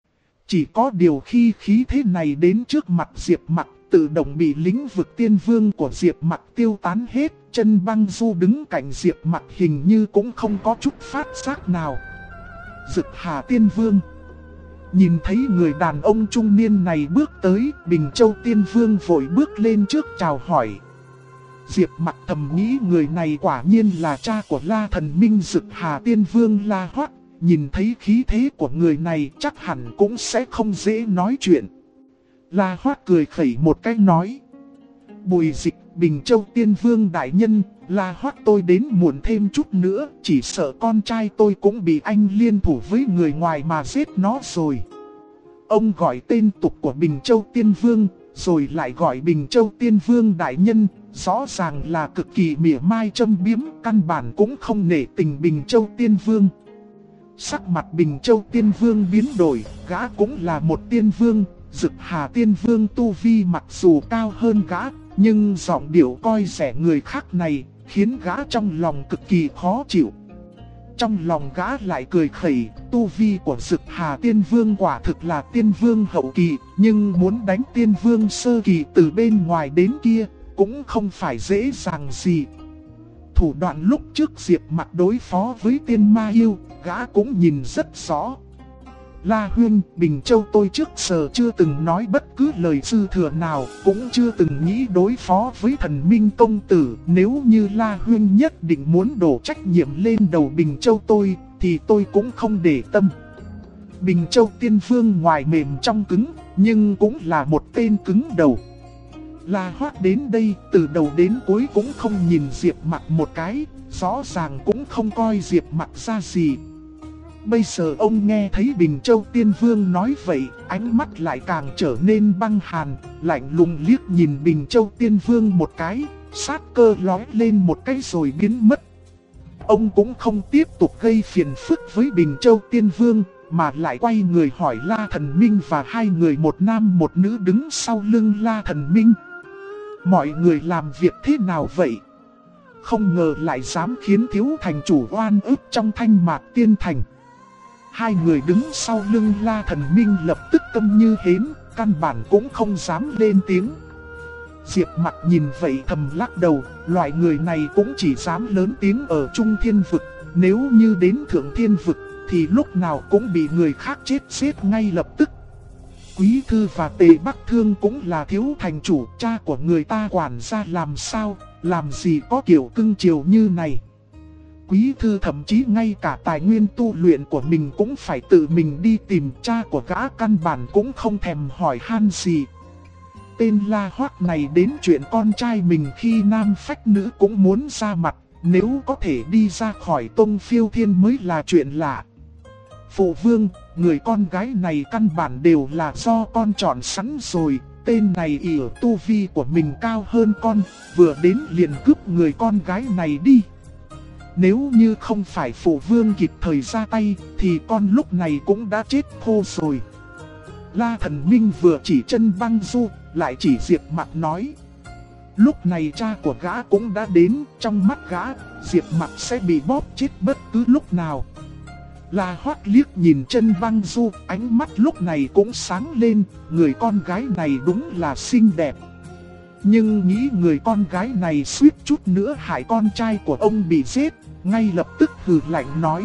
Chỉ có điều khi khí thế này đến trước mặt Diệp Mặc, tự động bị lĩnh vực tiên vương của Diệp Mặc tiêu tán hết. Chân Băng Du đứng cạnh Diệp Mặc hình như cũng không có chút phát giác nào. Dực Hà Tiên Vương. Nhìn thấy người đàn ông trung niên này bước tới, Bình Châu Tiên Vương vội bước lên trước chào hỏi. Diệp Mặc thầm nghĩ người này quả nhiên là cha của La Thần Minh Dực Hà Tiên Vương La Hoắc. Nhìn thấy khí thế của người này chắc hẳn cũng sẽ không dễ nói chuyện. La Hoắc cười khẩy một cái nói: Bùi Dịch, Bình Châu Tiên Vương đại nhân, La Hoắc tôi đến muộn thêm chút nữa, chỉ sợ con trai tôi cũng bị anh liên thủ với người ngoài mà giết nó rồi. Ông gọi tên tục của Bình Châu Tiên Vương, rồi lại gọi Bình Châu Tiên Vương đại nhân, rõ ràng là cực kỳ mỉa mai châm biếm, căn bản cũng không nể tình Bình Châu Tiên Vương. Sắc mặt Bình Châu Tiên Vương biến đổi, gã cũng là một tiên vương. Dực Hà Tiên Vương tu vi mặc dù cao hơn gã, nhưng giọng điệu coi rẻ người khác này, khiến gã trong lòng cực kỳ khó chịu. Trong lòng gã lại cười khẩy, tu vi của Dực Hà Tiên Vương quả thực là tiên vương hậu kỳ, nhưng muốn đánh tiên vương sơ kỳ từ bên ngoài đến kia, cũng không phải dễ dàng gì. Thủ đoạn lúc trước Diệp Mặc đối phó với tiên ma yêu, gã cũng nhìn rất rõ. La Huynh, Bình Châu tôi trước giờ chưa từng nói bất cứ lời dư thừa nào, cũng chưa từng nghĩ đối phó với Thần Minh công tử. Nếu như La Huynh nhất định muốn đổ trách nhiệm lên đầu Bình Châu tôi, thì tôi cũng không để tâm. Bình Châu Tiên Vương ngoài mềm trong cứng, nhưng cũng là một tên cứng đầu. La Hoắc đến đây, từ đầu đến cuối cũng không nhìn Diệp Mặc một cái, rõ ràng cũng không coi Diệp Mặc ra gì. Bây giờ ông nghe thấy Bình Châu Tiên Vương nói vậy, ánh mắt lại càng trở nên băng hàn, lạnh lùng liếc nhìn Bình Châu Tiên Vương một cái, sát cơ lóe lên một cái rồi biến mất. Ông cũng không tiếp tục gây phiền phức với Bình Châu Tiên Vương, mà lại quay người hỏi La Thần Minh và hai người một nam một nữ đứng sau lưng La Thần Minh. Mọi người làm việc thế nào vậy? Không ngờ lại dám khiến thiếu thành chủ oan ức trong Thanh Mạc Tiên Thành. Hai người đứng sau lưng La Thần Minh lập tức câm như hến, căn bản cũng không dám lên tiếng. Diệp Mặc nhìn vậy thầm lắc đầu, loại người này cũng chỉ dám lớn tiếng ở Trung Thiên Vực, nếu như đến Thượng Thiên Vực thì lúc nào cũng bị người khác chết ngay lập tức. Quý Thư và Tề Bắc Thương cũng là thiếu thành chủ, cha của người ta quản gia làm sao, làm gì có kiểu cưng chiều như này. Quý Thư thậm chí ngay cả tài nguyên tu luyện của mình cũng phải tự mình đi tìm, cha của gã căn bản cũng không thèm hỏi han gì. Tên La Hoắc này đến chuyện con trai mình khi nam phách nữ cũng muốn ra mặt, nếu có thể đi ra khỏi Tông Phiêu Thiên mới là chuyện lạ. Phụ vương, người con gái này căn bản đều là do con chọn sẵn rồi. Tên này ỷ ở tu vi của mình cao hơn con, vừa đến liền cướp người con gái này đi. Nếu như không phải phụ vương kịp thời ra tay, thì con lúc này cũng đã chết khô rồi. La Thần Minh vừa chỉ chân Băng Du, lại chỉ Diệp Mặc nói. Lúc này cha của gã cũng đã đến, trong mắt gã, Diệp Mặc sẽ bị bóp chết bất cứ lúc nào. La Hoác liếc nhìn chân Băng Du, ánh mắt lúc này cũng sáng lên, người con gái này đúng là xinh đẹp. Nhưng nghĩ người con gái này suýt chút nữa hại con trai của ông bị giết, ngay lập tức hừ lạnh nói.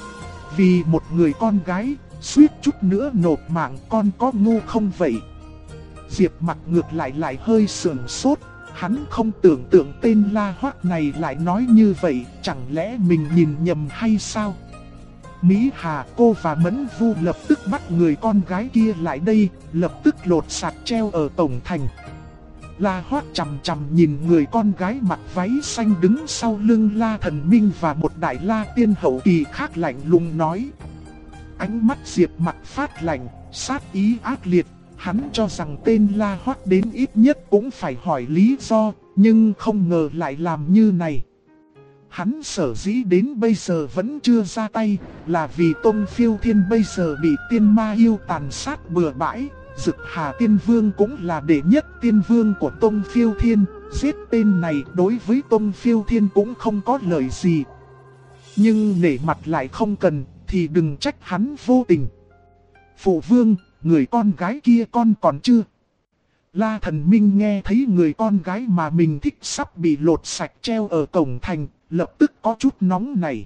Vì một người con gái, suýt chút nữa nộp mạng, con có ngu không vậy? Diệp Mặc ngược lại hơi sườn sốt, hắn không tưởng tượng tên La Hoác này lại nói như vậy, chẳng lẽ mình nhìn nhầm hay sao? Mỹ Hà, cô và Mẫn Vu lập tức bắt người con gái kia lại đây, lập tức lột sạch treo ở cổng thành. La Hoác chằm chằm nhìn người con gái mặc váy xanh đứng sau lưng La Thần Minh và một đại la tiên hậu kỳ khác lạnh lùng nói. Ánh mắt Diệp Mặc phát lạnh, sát ý ác liệt, hắn cho rằng tên La Hoác đến ít nhất cũng phải hỏi lý do, nhưng không ngờ lại làm như này. Hắn sở dĩ đến bây giờ vẫn chưa ra tay, là vì Tông Phiêu Thiên bây giờ bị tiên ma yêu tàn sát bừa bãi. Dực Hà Tiên Vương cũng là đệ nhất tiên vương của Tông Phiêu Thiên, giết tên này đối với Tông Phiêu Thiên cũng không có lợi gì. Nhưng nể mặt lại không cần, thì đừng trách hắn vô tình. Phụ vương, người con gái kia con còn chưa? La Thần Minh nghe thấy người con gái mà mình thích sắp bị lột sạch treo ở cổng thành, lập tức có chút nóng nảy.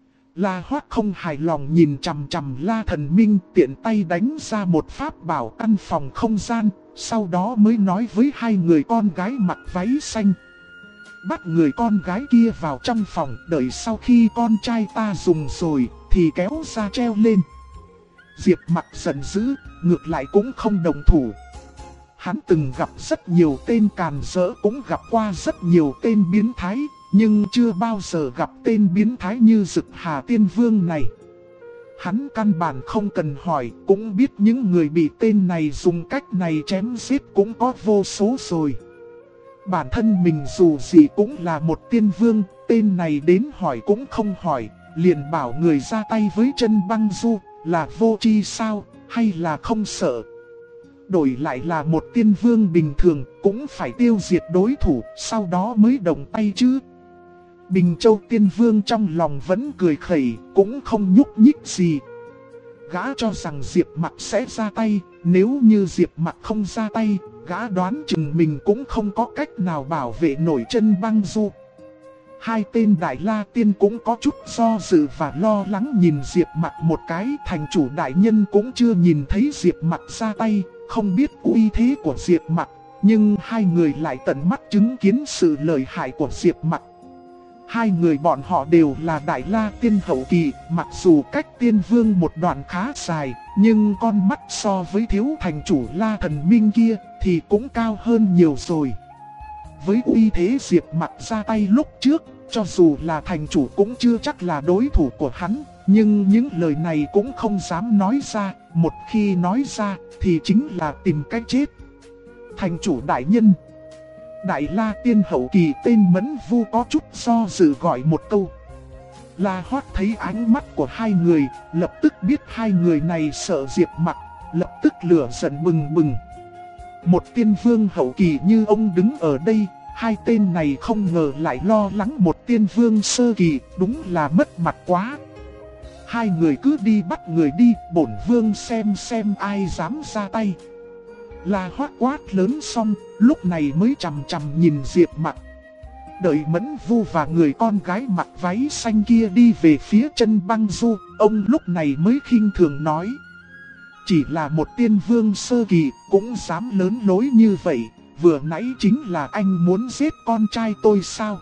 La Hoác không hài lòng nhìn chằm chằm La Thần Minh, tiện tay đánh ra một pháp bảo căn phòng không gian, sau đó mới nói với hai người con gái mặc váy xanh. Bắt người con gái kia vào trong phòng, đợi sau khi con trai ta dùng rồi, thì kéo ra treo lên. Diệp Mặc giận dữ, ngược lại cũng không đồng thủ. Hắn từng gặp rất nhiều tên càn rỡ, cũng gặp qua rất nhiều tên biến thái, nhưng chưa bao giờ gặp tên biến thái như Dực Hà Tiên Vương này. Hắn căn bản không cần hỏi, cũng biết những người bị tên này dùng cách này chém giết cũng có vô số rồi. Bản thân mình dù gì cũng là một tiên vương, tên này đến hỏi cũng không hỏi, liền bảo người ra tay với chân Băng Du, là vô tri sao, hay là không sợ. Đổi lại là một tiên vương bình thường, cũng phải tiêu diệt đối thủ, sau đó mới động tay chứ. Bình Châu Tiên Vương trong lòng vẫn cười khẩy, cũng không nhúc nhích gì. Gã cho rằng Diệp Mặc sẽ ra tay, nếu như Diệp Mặc không ra tay, gã đoán chừng mình cũng không có cách nào bảo vệ nổi chân Băng Du. Hai tên Đại La Tiên cũng có chút do dự và lo lắng nhìn Diệp Mặc một cái, thành chủ đại nhân cũng chưa nhìn thấy Diệp Mặc ra tay, không biết uy thế của Diệp Mặc, nhưng hai người lại tận mắt chứng kiến sự lợi hại của Diệp Mặc. Hai người bọn họ đều là Đại La Tiên hậu kỳ, mặc dù cách tiên vương một đoạn khá dài, nhưng con mắt so với thiếu thành chủ La Thần Minh kia thì cũng cao hơn nhiều rồi. Với uy thế Diệp Mặc ra tay lúc trước, cho dù là thành chủ cũng chưa chắc là đối thủ của hắn, nhưng những lời này cũng không dám nói ra, một khi nói ra thì chính là tìm cách chết. Thành chủ đại nhân. Đại La Tiên hậu kỳ tên Mẫn Vu có chút do dự gọi một câu. La Hoác thấy ánh mắt của hai người, lập tức biết hai người này sợ Diệp Mặc, lập tức lửa giận bừng bừng. Một tiên vương hậu kỳ như ông đứng ở đây, hai tên này không ngờ lại lo lắng một tiên vương sơ kỳ, đúng là mất mặt quá. Hai người cứ đi bắt người đi, bổn vương xem ai dám ra tay. La Hoác quát lớn xong, lúc này mới chằm chằm nhìn Diệp Mặc. Đợi Mẫn Vu và người con gái mặc váy xanh kia đi về phía chân Băng Du, ông lúc này mới khinh thường nói. Chỉ là một tiên vương sơ kỳ, cũng dám lớn lối như vậy, vừa nãy chính là anh muốn giết con trai tôi sao?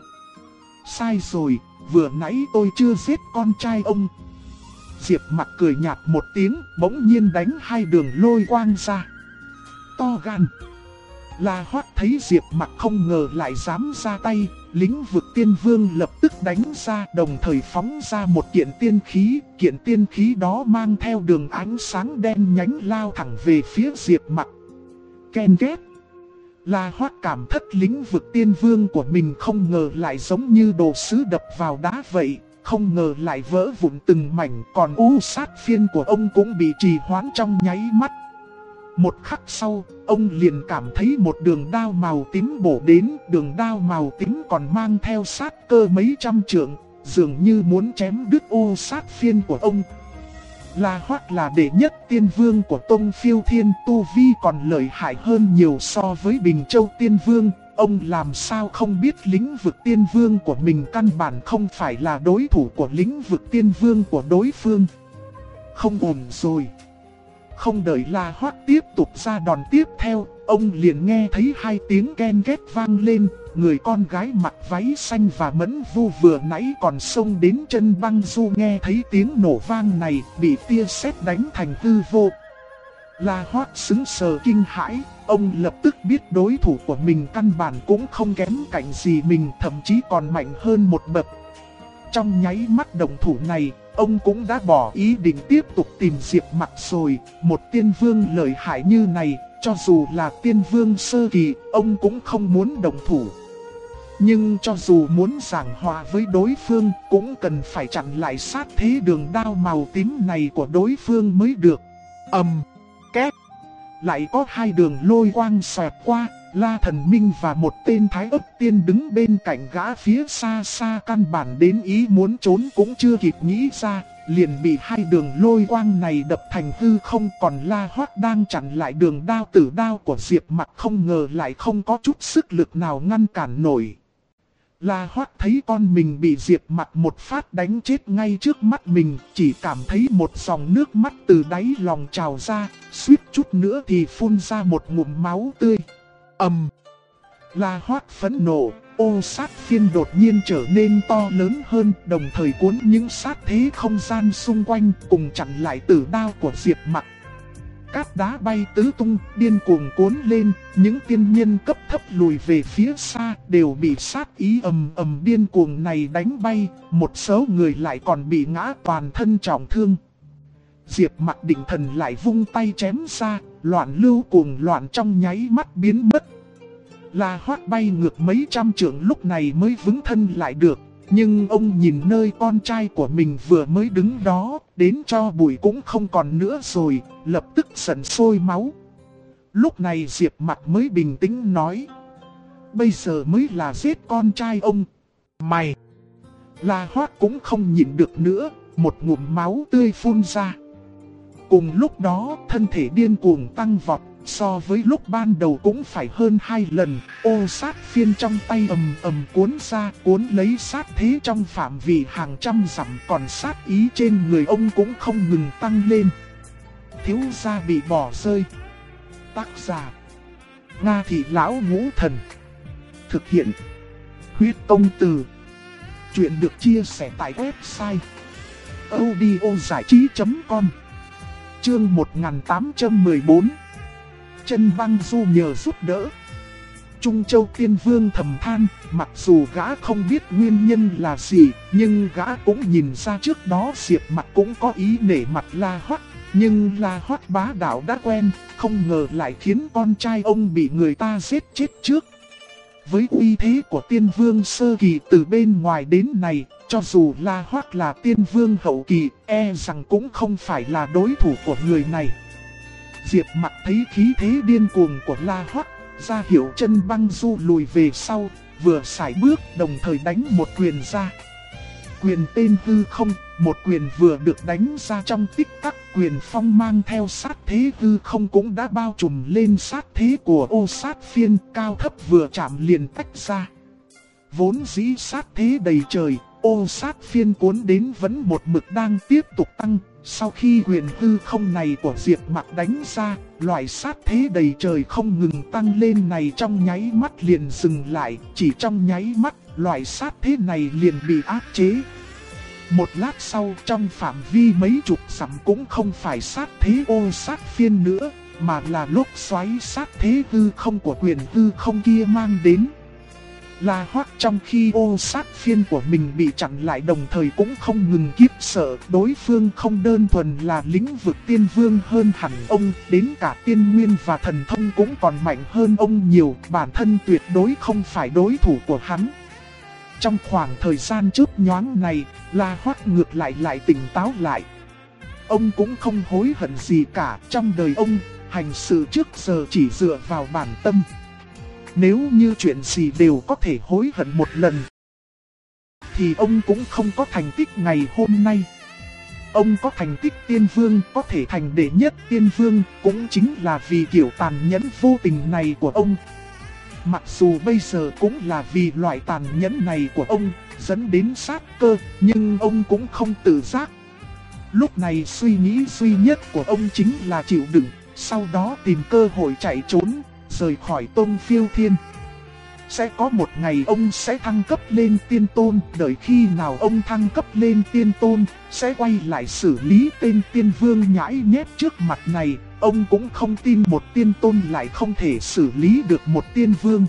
Sai rồi, vừa nãy tôi chưa giết con trai ông. Diệp Mặc cười nhạt một tiếng, bỗng nhiên đánh hai đường lôi quang ra. To gan. La Hoác thấy Diệp Mặc không ngờ lại dám ra tay, lĩnh vực tiên vương lập tức đánh ra, đồng thời phóng ra một kiện tiên khí đó mang theo đường ánh sáng đen nhánh lao thẳng về phía Diệp Mặc. Ken két. La Hoác cảm thất lĩnh vực tiên vương của mình không ngờ lại giống như đồ sứ đập vào đá vậy, không ngờ lại vỡ vụn từng mảnh, còn u sát phiên của ông cũng bị trì hoãn trong nháy mắt. Một khắc sau, ông liền cảm thấy một đường đao màu tím bổ đến, đường đao màu tím còn mang theo sát cơ mấy trăm trượng, dường như muốn chém đứt ô sát phiên của ông. La Hoác là đệ nhất tiên vương của Tông Phiêu Thiên, tu vi còn lợi hại hơn nhiều so với Bình Châu tiên vương, ông làm sao không biết lĩnh vực tiên vương của mình căn bản không phải là đối thủ của lĩnh vực tiên vương của đối phương. Không ổn rồi. Không đợi La Hoác tiếp tục ra đòn tiếp theo, ông liền nghe thấy hai tiếng ken két vang lên, người con gái mặc váy xanh và Mẫn Vu vừa nãy còn xông đến chân Băng Du nghe thấy tiếng nổ vang này, bị tia sét đánh thành hư vô. La Hoác sững sờ kinh hãi, ông lập tức biết đối thủ của mình căn bản cũng không kém cạnh gì mình, thậm chí còn mạnh hơn một bậc. Trong nháy mắt động thủ này, ông cũng đã bỏ ý định tiếp tục tìm Diệp Mặc rồi, một tiên vương lợi hại như này, cho dù là tiên vương sơ kỳ, ông cũng không muốn động thủ. Nhưng cho dù muốn giảng hòa với đối phương, cũng cần phải chặn lại sát thế đường đao màu tím này của đối phương mới được. Két. Lại có hai đường lôi quang xoẹt qua, La Thần Minh và một tên thái ấp tiên đứng bên cạnh gã phía xa xa, căn bản đến ý muốn trốn cũng chưa kịp nghĩ ra, liền bị hai đường lôi quang này đập thành hư không. Còn La Hoác đang chặn lại đường đao tử đao của Diệp Mặc không ngờ lại không có chút sức lực nào ngăn cản nổi. La Hoác thấy con mình bị Diệp Mặc một phát đánh chết ngay trước mắt mình, chỉ cảm thấy một dòng nước mắt từ đáy lòng trào ra, suýt chút nữa thì phun ra một ngụm máu tươi. La Hoác phẫn nộ, ô sát phiên đột nhiên trở nên to lớn hơn, đồng thời cuốn những sát thế không gian xung quanh cùng chặn lại tử đao của Diệp Mặc. Cát đá bay tứ tung, điên cuồng cuốn lên, những tiên nhân cấp thấp lùi về phía xa đều bị sát ý ầm ầm điên cuồng này đánh bay, một số người lại còn bị ngã toàn thân trọng thương. Diệp Mặc định thần lại vung tay chém ra, loạn lưu cuồng loạn trong nháy mắt biến mất. La Hoác bay ngược mấy trăm trượng lúc này mới vững thân lại được, nhưng ông nhìn nơi con trai của mình vừa mới đứng đó, đến cho bụi cũng không còn nữa rồi, lập tức giận sôi máu. Lúc này Diệp Mặc mới bình tĩnh nói: bây giờ mới là giết con trai ông. Mày! La Hoác cũng không nhịn được nữa, một ngụm máu tươi phun ra. Cùng lúc đó, thân thể điên cuồng tăng vọt, so với lúc ban đầu cũng phải hơn 2 lần, ô sát phiên trong tay ầm ầm cuốn ra, cuốn lấy sát thế trong phạm vi hàng trăm dặm, còn sát ý trên người ông cũng không ngừng tăng lên. Thiếu gia bị bỏ rơi. Tác giả: Nga Thị Lão Ngũ Thần. Thực hiện: Huyết Công Từ. Chuyện được chia sẻ tại website audiozảichí.com. Chương 1814. Chân Băng Du nhờ giúp đỡ. Trung Châu Tiên Vương thầm than, mặc dù gã không biết nguyên nhân là gì, nhưng gã cũng nhìn ra trước đó Diệp Mặc cũng có ý nể mặt La Hoác. Nhưng La Hoác bá đạo đã quen, không ngờ lại khiến con trai ông bị người ta giết chết trước. Với uy thế của Tiên Vương sơ kỳ từ bên ngoài đến này, cho dù La Hoác là Tiên Vương hậu kỳ, e rằng cũng không phải là đối thủ của người này. Diệp Mặc thấy khí thế điên cuồng của La Hoác, ra hiệu Chân Băng Du lùi về sau, vừa sải bước đồng thời đánh một quyền ra. Quyền tên hư không, một quyền vừa được đánh ra trong tích tắc, quyền phong mang theo sát thế hư không cũng đã bao trùm lên sát thế của ô sát phiên, cao thấp vừa chạm liền tách ra. Vốn dĩ sát thế đầy trời, ô sát phiên cuốn đến vẫn một mực đang tiếp tục tăng. Sau khi quyền hư không này của Diệp Mặc đánh ra, loại sát thế đầy trời không ngừng tăng lên này trong nháy mắt liền dừng lại. Chỉ trong nháy mắt, loại sát thế này liền bị áp chế. Một lát sau, trong phạm vi mấy chục dặm cũng không phải sát thế ô sát phiên nữa, mà là lúc xoáy sát thế hư không của quyền hư không kia mang đến. La Hoắc trong khi ô sát phiên của mình bị chặn lại đồng thời cũng không ngừng khiếp sợ, đối phương không đơn thuần là lĩnh vực tiên vương hơn hẳn ông, đến cả tiên nguyên và thần thông cũng còn mạnh hơn ông nhiều, bản thân tuyệt đối không phải đối thủ của hắn. Trong khoảng thời gian chớp nhoáng này, La Hoắc ngược lại tỉnh táo lại. Ông cũng không hối hận gì cả, trong đời ông, hành sự trước giờ chỉ dựa vào bản tâm. Nếu như chuyện gì đều có thể hối hận một lần, thì ông cũng không có thành tích ngày hôm nay. Ông có thành tích tiên vương, có thể thành đệ nhất tiên vương, cũng chính là vì kiểu tàn nhẫn vô tình này của ông. Mặc dù bây giờ cũng là vì loại tàn nhẫn này của ông, dẫn đến sát cơ, nhưng ông cũng không tự giác. Lúc này suy nghĩ duy nhất của ông chính là chịu đựng, sau đó tìm cơ hội chạy trốn, rời khỏi Tôn Phiêu Thiên. Sẽ có một ngày ông sẽ thăng cấp lên tiên tôn, đợi khi nào ông thăng cấp lên tiên tôn, sẽ quay lại xử lý tên tiên vương nhãi nhép trước mặt này. Ông cũng không tin một tiên tôn lại không thể xử lý được một tiên vương.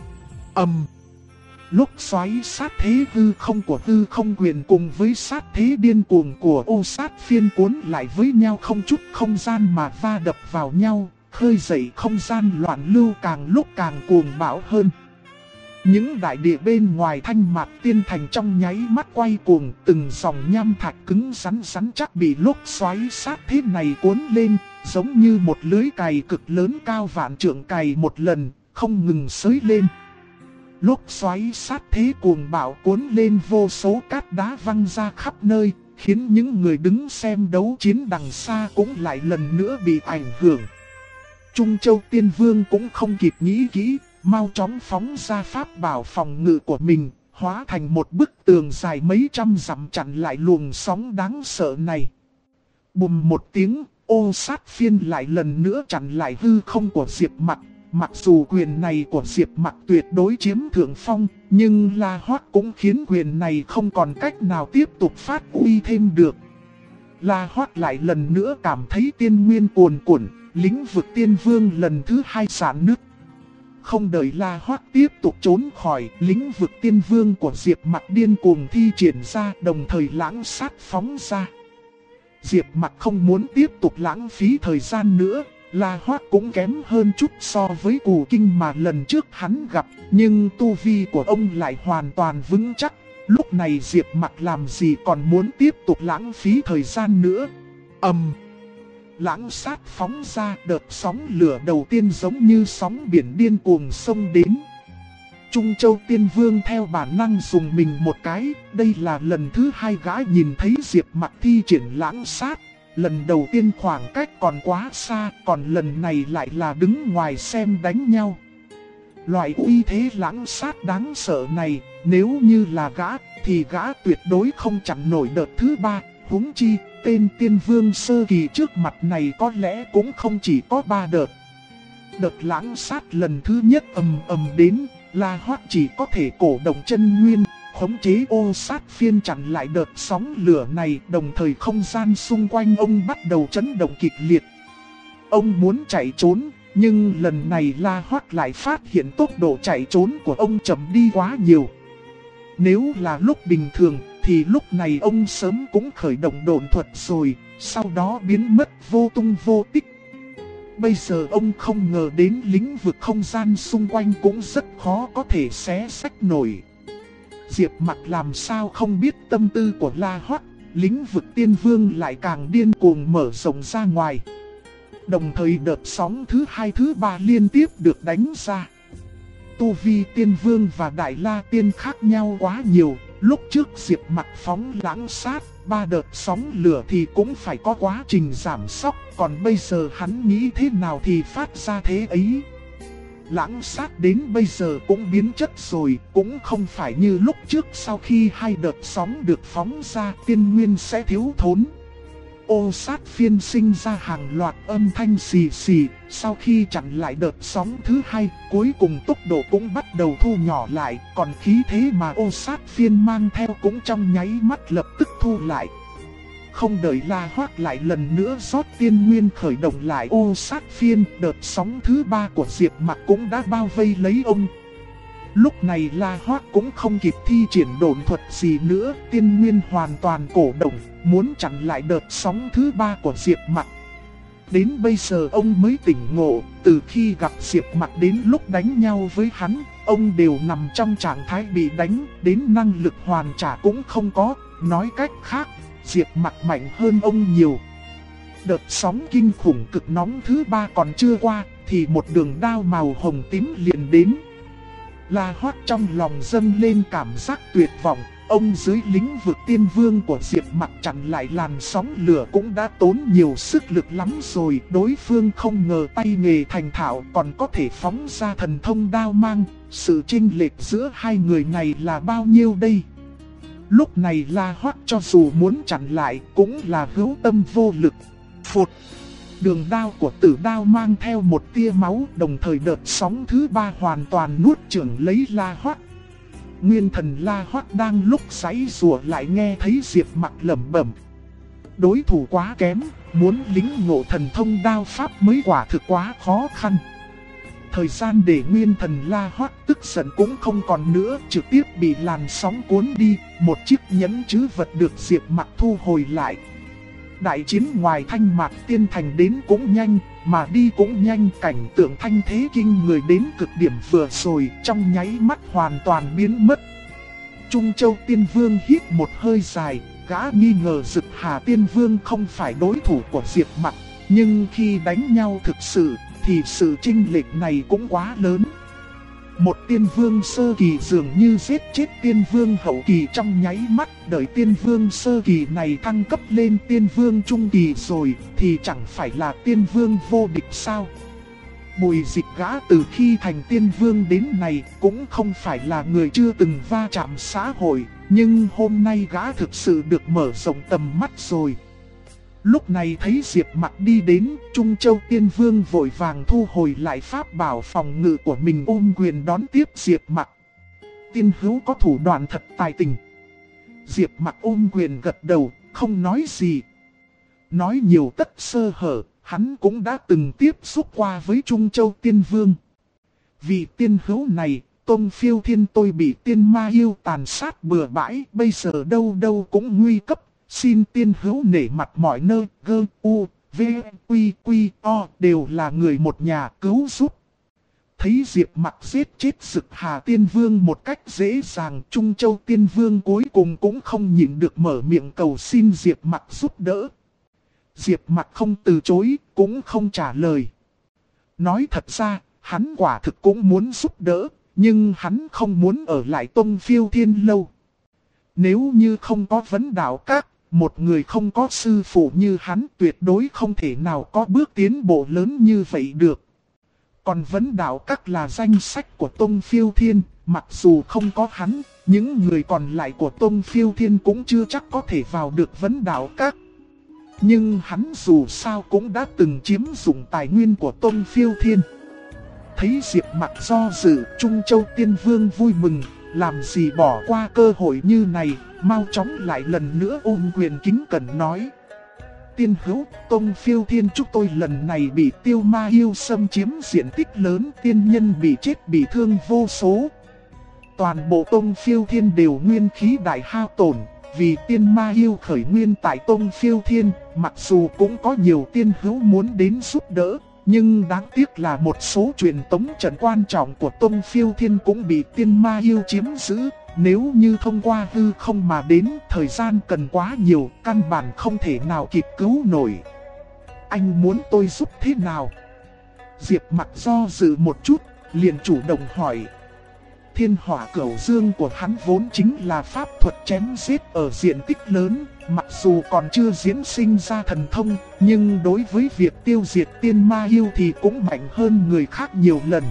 Lúc xoáy sát thế hư không của hư không quyền cùng với sát thế điên cuồng của ô sát phiên cuốn lại với nhau, không chút không gian mà va đập vào nhau, khơi dậy không gian loạn lưu càng lúc càng cuồng bão hơn. Những đại địa bên ngoài Thanh Mạc Tiên Thành trong nháy mắt quay cuồng, từng dòng nham thạch cứng rắn chắc bị lúc xoáy sát thế này cuốn lên, giống như một lưới cày cực lớn cao vạn trượng cày một lần, không ngừng xới lên. Lúc xoáy sát thế cuồng bạo cuốn lên, vô số cát đá văng ra khắp nơi, khiến những người đứng xem đấu chiến đằng xa cũng lại lần nữa bị ảnh hưởng. Trung Châu Tiên Vương cũng không kịp nghĩ kỹ, mau chóng phóng ra pháp bảo phòng ngự của mình, hóa thành một bức tường dài mấy trăm dặm chặn lại luồng sóng đáng sợ này. Bùm một tiếng, ô sát phiên lại lần nữa chặn lại hư không của Diệp Mặc. Mặc dù quyền này của Diệp Mặc tuyệt đối chiếm thượng phong, nhưng La Hoắc cũng khiến quyền này không còn cách nào tiếp tục phát uy thêm được. La Hoắc lại lần nữa cảm thấy tiên nguyên cuồn cuộn, lĩnh vực tiên vương lần thứ hai rạn nứt. Không đợi La Hoắc tiếp tục trốn khỏi, lĩnh vực tiên vương của Diệp Mặc điên cuồng thi triển ra, đồng thời lãng sát phóng ra. Diệp Mặc không muốn tiếp tục lãng phí thời gian nữa. La Hoắc cũng kém hơn chút so với Cù Kinh mà lần trước hắn gặp, nhưng tu vi của ông lại hoàn toàn vững chắc. Lúc này Diệp Mặc làm gì còn muốn tiếp tục lãng phí thời gian nữa. Lãng sát phóng ra, đợt sóng lửa đầu tiên giống như sóng biển điên cuồng xông đến. Trung Châu Tiên Vương theo bản năng dùng mình một cái, đây là lần thứ hai gã nhìn thấy Diệp Mặc thi triển lãng sát. Lần đầu tiên khoảng cách còn quá xa, còn lần này lại là đứng ngoài xem đánh nhau. Loại uy thế lãng sát đáng sợ này, nếu như là gã, thì gã tuyệt đối không chặn nổi đợt thứ ba. Huống chi, tên tiên vương sơ kỳ trước mặt này có lẽ cũng không chỉ có 3 đợt. Đợt lãng sát lần thứ nhất ầm đến, La Hoắc chỉ có thể cổ động chân nguyên, khống chế ô sát phiên chặn lại đợt sóng lửa này, đồng thời không gian xung quanh ông bắt đầu chấn động kịch liệt. Ông muốn chạy trốn, nhưng lần này La Hoắc lại phát hiện tốc độ chạy trốn của ông chậm đi quá nhiều. Nếu là lúc bình thường, thì lúc này ông sớm cũng khởi động độn thuật rồi, sau đó biến mất vô tung vô tích. Bây giờ ông không ngờ đến lĩnh vực không gian xung quanh cũng rất khó có thể xé xách nổi. Diệp Mặc làm sao không biết tâm tư của La Hoắc, lĩnh vực tiên vương lại càng điên cuồng mở rộng ra ngoài. Đồng thời đợt sóng thứ hai thứ ba liên tiếp được đánh ra. Tu vi tiên vương và đại la tiên khác nhau quá nhiều, lúc trước Diệp Mặc phóng lãng sát, 3 đợt sóng lửa thì cũng phải có quá trình giảm sóc, còn bây giờ hắn nghĩ thế nào thì phát ra thế ấy. Lãng sát đến bây giờ cũng biến chất rồi, cũng không phải như lúc trước sau khi 2 đợt sóng được phóng ra tiên nguyên sẽ thiếu thốn. Ô sát phiên sinh ra hàng loạt âm thanh xì xì, sau khi chặn lại đợt sóng thứ hai, cuối cùng tốc độ cũng bắt đầu thu nhỏ lại, còn khí thế mà ô sát phiên mang theo cũng trong nháy mắt lập tức thu lại. không đợi La Hoác lại lần nữa rót tiên nguyên khởi động lại ô sát phiên, đợt sóng thứ 3 của Diệp Mặc cũng đã bao vây lấy ông. Lúc này La Hoác cũng không kịp thi triển độn thuật gì nữa, tiên nguyên hoàn toàn cổ động, muốn chặn lại đợt sóng thứ 3 của Diệp Mặc. Đến bây giờ ông mới tỉnh ngộ, từ khi gặp Diệp Mặc đến lúc đánh nhau với hắn, ông đều nằm trong trạng thái bị đánh, đến năng lực hoàn trả cũng không có, nói cách khác, Diệp Mặc mạnh hơn ông nhiều. Đợt sóng kinh khủng cực nóng thứ 3 còn chưa qua, thì một đường đao màu hồng tím liền đến. La Hoác trong lòng dâng lên cảm giác tuyệt vọng, ông dưới lĩnh vực tiên vương của Diệp Mặc chặn lại làn sóng lửa cũng đã tốn nhiều sức lực lắm rồi. Đối phương không ngờ tay nghề thành thạo còn có thể phóng ra thần thông đao mang, sự chênh lệch giữa hai người này là bao nhiêu đây? Lúc này La Hoác cho dù muốn chặn lại cũng là hữu tâm vô lực. Phụt! Đường đao của Tử Đao mang theo một tia máu, đồng thời đợt sóng thứ 3 hoàn toàn nuốt chửng lấy La Hoác. Nguyên thần La Hoác đang lúc giãy giụa lại nghe thấy Diệp Mặc lẩm bẩm: đối thủ quá kém, muốn lĩnh ngộ thần thông đao pháp mới quả thực quá khó khăn. Thời gian để nguyên thần La Hoác tức giận cũng không còn nữa, trực tiếp bị làn sóng cuốn đi, một chiếc nhẫn trữ vật được Diệp Mặc thu hồi lại. Đại chiến ngoài Thanh Mạc Tiên Thành đến cũng nhanh, mà đi cũng nhanh, cảnh tượng thanh thế kinh người đến cực điểm vừa rồi trong nháy mắt hoàn toàn biến mất. Trung Châu Tiên Vương hít một hơi dài, gã nghi ngờ Dực Hà Tiên Vương không phải đối thủ của Diệp Mặc, nhưng khi đánh nhau thực sự thì sự chênh lệch này cũng quá lớn. Một tiên vương sơ kỳ dường như giết chết tiên vương hậu kỳ trong nháy mắt, đợi tiên vương sơ kỳ này thăng cấp lên tiên vương trung kỳ rồi thì chẳng phải là tiên vương vô địch sao? Bùi Dịch gã từ khi thành tiên vương đến này cũng không phải là người chưa từng va chạm xã hội, nhưng hôm nay gã thực sự được mở rộng tầm mắt rồi. Lúc này thấy Diệp Mặc đi đến, Trung Châu Tiên Vương vội vàng thu hồi lại pháp bảo phòng ngự của mình, ôm quyền đón tiếp Diệp Mặc. Tiên hữu có thủ đoạn thật tài tình. Diệp Mặc ôm quyền gật đầu, không nói gì. Nói nhiều tất sơ hở, hắn cũng đã từng tiếp xúc qua với Trung Châu Tiên Vương. Vì tiên hữu này, Tôn Phiêu Thiên tôi bị tiên ma yêu tàn sát bừa bãi, bây giờ đâu đâu cũng nguy cấp. Xin tiên hữu nể mặt mọi nơi, gơ, u, v, quy, quy, o đều là người một nhà cứu giúp. Thấy Diệp Mặc giết chết Dực Hà Tiên Vương một cách dễ dàng, Trung Châu Tiên Vương cuối cùng cũng không nhịn được mở miệng cầu xin Diệp Mặc giúp đỡ. Diệp Mặc không từ chối, cũng không trả lời. Nói thật ra, hắn quả thực cũng muốn giúp đỡ, nhưng hắn không muốn ở lại Tông Phiêu Thiên lâu. Nếu như không có Vấn Đạo Các, một người không có sư phụ như hắn tuyệt đối không thể nào có bước tiến bộ lớn như vậy được. Còn Vấn Đạo Các là danh sách của Tông Phiêu Thiên, mặc dù không có hắn, những người còn lại của Tông Phiêu Thiên cũng chưa chắc có thể vào được Vấn Đạo Các. Nhưng hắn dù sao cũng đã từng chiếm dụng tài nguyên của Tông Phiêu Thiên. Thấy Diệp Mặc do dự, Trung Châu Tiên Vương vui mừng, làm gì bỏ qua cơ hội như này, mau chóng lại lần nữa ôm quyền kính cẩn nói: tiên hữu, Tông Phiêu Thiên chúng tôi lần này bị tiêu ma yêu xâm chiếm diện tích lớn, tiên nhân bị chết bị thương vô số. Toàn bộ Tông Phiêu Thiên đều nguyên khí đại hao tổn, vì tiên ma yêu khởi nguyên tại Tông Phiêu Thiên, mặc dù cũng có nhiều tiên hữu muốn đến giúp đỡ. Nhưng đáng tiếc là một số truyền tống trận quan trọng của Tông Phiêu Thiên cũng bị tiên ma yêu chiếm giữ. Nếu như thông qua hư không mà đến, thời gian cần quá nhiều, căn bản không thể nào kịp cứu nổi. Anh muốn tôi giúp thế nào? Diệp Mặc do dự một chút, liền chủ động hỏi. Thiên Hỏa Cửu Dương của hắn vốn chính là pháp thuật chém giết ở diện tích lớn, mặc dù còn chưa diễn sinh ra thần thông, nhưng đối với việc tiêu diệt tiên ma yêu thì cũng mạnh hơn người khác nhiều lần.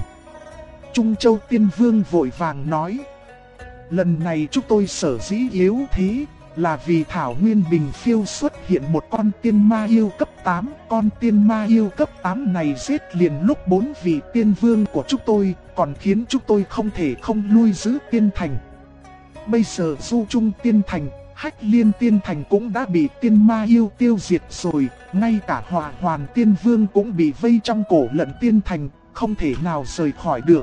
Trung Châu Tiên Vương vội vàng nói: lần này chúng tôi sở dĩ yếu thế là vì Thảo Nguyên Bình Phiêu xuất hiện một con tiên ma yêu cấp 8. Con tiên ma yêu cấp 8 này giết liền lúc 4 vị tiên vương của chúng tôi, còn khiến chúng tôi không thể không lui giữ tiên thành. Bây giờ Du Trung Tiên Thành, Hách Liên Tiên Thành cũng đã bị tiên ma yêu tiêu diệt rồi, ngay cả Hỏa Hoàn Tiên Vương cũng bị vây trong Cổ Lận Tiên Thành, không thể nào rời khỏi được.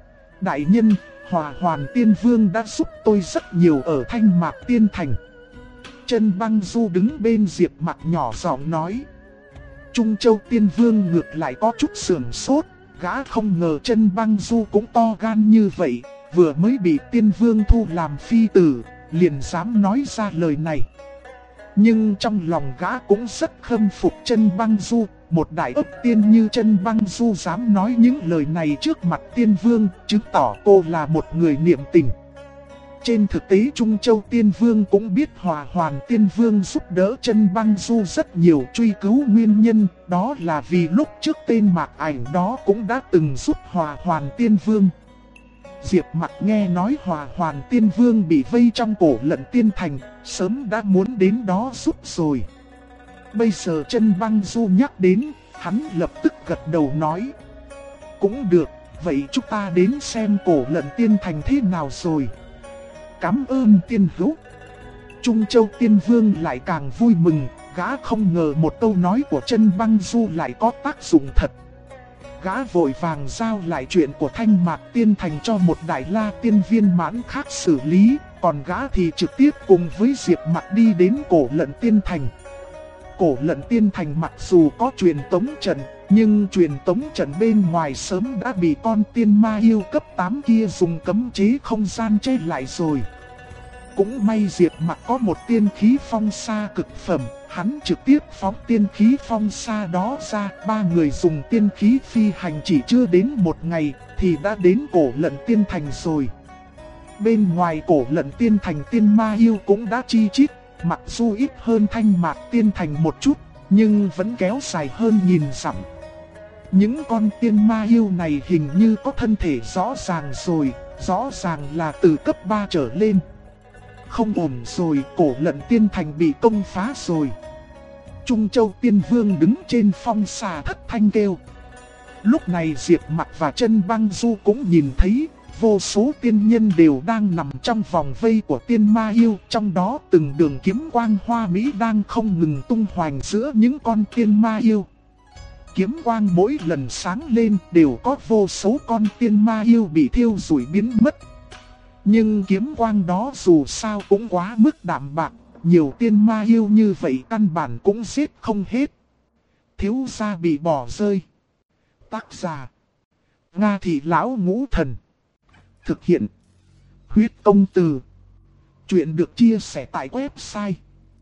Đại nhân, Hỏa Hoàn Tiên Vương đã giúp tôi rất nhiều ở Thanh Mạc Tiên Thành. Chân Băng Du đứng bên Diệp Mặc nhỏ giọng nói. Trung Châu Tiên Vương ngược lại có chút sườn sốt, gã không ngờ Chân Băng Du cũng to gan như vậy, vừa mới bị Tiên Vương thu làm phi tử, liền dám nói ra lời này. Nhưng trong lòng gã cũng rất khâm phục Chân Băng Du, một đại ấp tiên như Chân Băng Du dám nói những lời này trước mặt Tiên Vương, chứng tỏ cô là một người niệm tình. Trên thực tế Trung Châu Tiên Vương cũng biết Hỏa Hoàn Tiên Vương giúp đỡ Chân Băng Du rất nhiều, truy cứu nguyên nhân, đó là vì lúc trước tên Mạc Ảnh đó cũng đã từng giúp Hỏa Hoàn Tiên Vương. Diệp Mặc nghe nói Hỏa Hoàn Tiên Vương bị vây trong Cổ Lận Tiên Thành, sớm đã muốn đến đó giúp rồi. Bây giờ Chân Băng Du nhắc đến, hắn lập tức gật đầu nói. Cũng được, vậy chúng ta đến xem Cổ Lận Tiên Thành thế nào rồi. Cảm ơn tiên hữu. Trung Châu Tiên Vương lại càng vui mừng, gã không ngờ một câu nói của Chân Băng Du lại có tác dụng thật. Gã vội vàng giao lại chuyện của Thanh Mạc Tiên Thành cho một Đại La Tiên viên mãn khác xử lý, còn gã thì trực tiếp cùng với Diệp Mặc đi đến Cổ Lận Tiên Thành. Cổ Lận Tiên Thành mặc dù có truyền tống trận, nhưng truyền tống trận bên ngoài sớm đã bị con tiên ma yêu cấp 8 kia dùng cấm chế không gian che lại rồi. Cũng may Diệp Mặc có một tiên khí phong sa cực phẩm, hắn trực tiếp phóng tiên khí phong sa đó ra. Ba người dùng tiên khí phi hành chỉ chưa đến một ngày thì đã đến Cổ Lận Tiên Thành rồi. Bên ngoài Cổ Lận Tiên Thành tiên ma yêu cũng đã chi chít, mặc dù ít hơn Thanh Mạc Tiên Thành một chút, nhưng vẫn kéo dài hơn 1000 dặm. Những con tiên ma yêu này hình như có thân thể rõ ràng rồi, rõ ràng là từ cấp 3 trở lên. Không ổn rồi, Cổ Lận Tiên Thành bị công phá rồi. Trung Châu Tiên Vương đứng trên phong xà thất thanh kêu. Lúc này Diệp Mặc và Chân Băng Du cũng nhìn thấy, vô số tiên nhân đều đang nằm trong vòng vây của tiên ma yêu. Trong đó từng đường kiếm quang hoa mỹ đang không ngừng tung hoành giữa những con tiên ma yêu. Kiếm quang mỗi lần sáng lên đều có vô số con tiên ma yêu bị thiêu rủi biến mất. Nhưng kiếm quang đó dù sao cũng quá mức đạm bạc, nhiều tiên ma yêu như vậy căn bản cũng giết không hết. Thiếu gia bị bỏ rơi. Tác giả: Nga Thị Lão Ngũ Thần. Thực hiện: Huyết Công Từ. Chuyện được chia sẻ tại website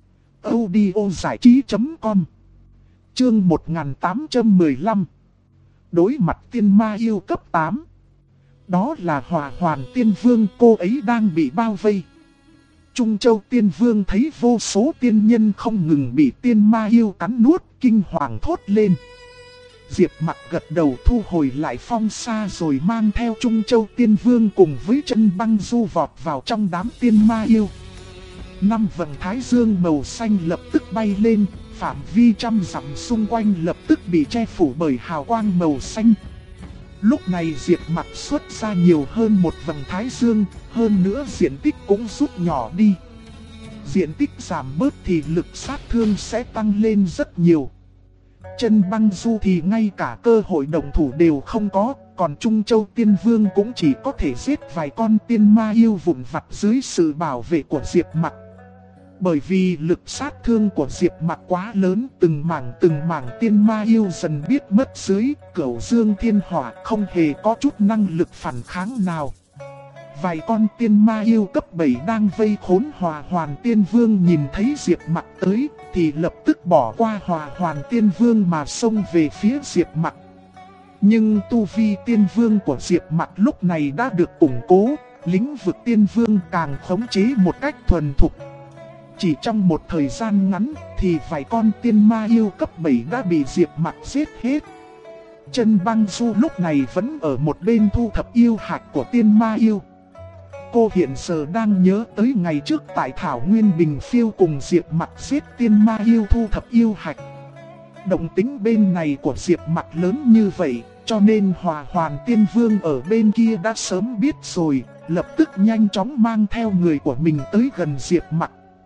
audiozảichí.com. Chương 1815. Đối mặt tiên ma yêu cấp 8. Đó là Hỏa Hoàn Tiên Vương, cô ấy đang bị bao vây. Trung Châu Tiên Vương thấy vô số tiên nhân không ngừng bị tiên ma yêu cắn nuốt, kinh hoàng thốt lên. Diệp Mặc gật đầu thu hồi lại phong sa rồi mang theo Trung Châu Tiên Vương cùng với Chân Băng Du vọt vào trong đám tiên ma yêu. 5 vầng thái dương màu xanh lập tức bay lên, phạm vi trăm dặm xung quanh lập tức bị che phủ bởi hào quang màu xanh. Lúc này Diệp Mặc xuất ra nhiều hơn một vầng thái dương, hơn nữa diện tích cũng rút nhỏ đi. Diện tích giảm bớt thì lực sát thương sẽ tăng lên rất nhiều. Chân Băng Du thì ngay cả cơ hội động thủ đều không có, còn Trung Châu Tiên Vương cũng chỉ có thể giết vài con tiên ma yêu vụn vặt dưới sự bảo vệ của Diệp Mặc. Bởi vì lực sát thương của Diệp Mặc quá lớn, từng mảng tiên ma yêu dần biết mất dưới Cửu Dương Thiên Hỏa, không hề có chút năng lực phản kháng nào. Vài con tiên ma yêu cấp 7 đang vây khốn Hỏa Hoàn Tiên Vương nhìn thấy Diệp Mặc tới thì lập tức bỏ qua Hỏa Hoàn Tiên Vương mà xông về phía Diệp Mặc. Nhưng tu vi tiên vương của Diệp Mặc lúc này đã được củng cố, lĩnh vực tiên vương càng khống chế một cách thuần thục. Chỉ trong một thời gian ngắn thì vài con tiên ma yêu cấp 7 đã bị Diệp Mặc giết hết. Chân Băng Du lúc này vẫn ở một bên thu thập yêu hạch của tiên ma yêu. Cô hiện giờ đang nhớ tới ngày trước tại Thảo Nguyên Bình Phiêu cùng Diệp Mặc giết tiên ma yêu thu thập yêu hạch. Động tính bên này của Diệp Mặc lớn như vậy, cho nên Hỏa Hoàn Tiên Vương ở bên kia đã sớm biết rồi, lập tức nhanh chóng mang theo người của mình tới gần Diệp Mặc.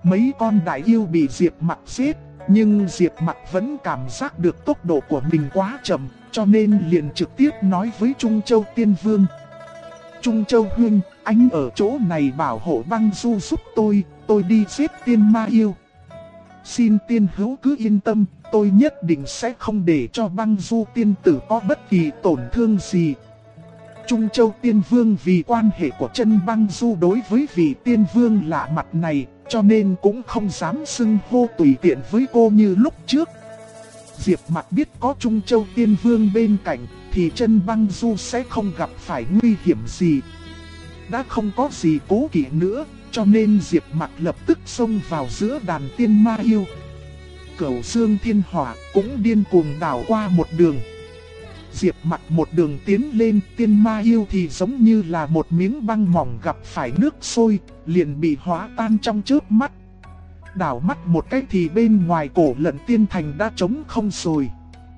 Mấy con đại yêu bị Diệp Mặc giết, nhưng Diệp Mặc vẫn cảm giác được tốc độ của mình quá chậm, cho nên liền trực tiếp nói với Trung Châu Tiên Vương. Trung Châu huynh, anh ở chỗ này bảo hộ Băng Du giúp tôi đi giết tiên ma yêu. Xin tiên hữu cứ yên tâm, tôi nhất định sẽ không để cho Băng Du tiên tử có bất kỳ tổn thương gì. Trung Châu Tiên Vương vì quan hệ của chân Băng Du đối với vị tiên vương lạ mặt này, cho nên cũng không dám xưng hô tùy tiện với cô như lúc trước. Diệp Mặc biết có Trung Châu Tiên Vương bên cạnh, thì chân Băng Du sẽ không gặp phải nguy hiểm gì. Đã không có gì cố kỵ nữa, cho nên Diệp Mặc lập tức xông vào giữa đàn tiên ma yêu. Cửu Dương Thiên Hỏa cũng điên cuồng đảo qua một đường. Diệp Mặc một đường tiến lên, tiên ma yêu thì giống như là một miếng băng mỏng gặp phải nước sôi, liền bị hóa tan trong chớp mắt. Đảo mắt một cái thì bên ngoài Cổ Lận Tiên Thành đã trống không rồi.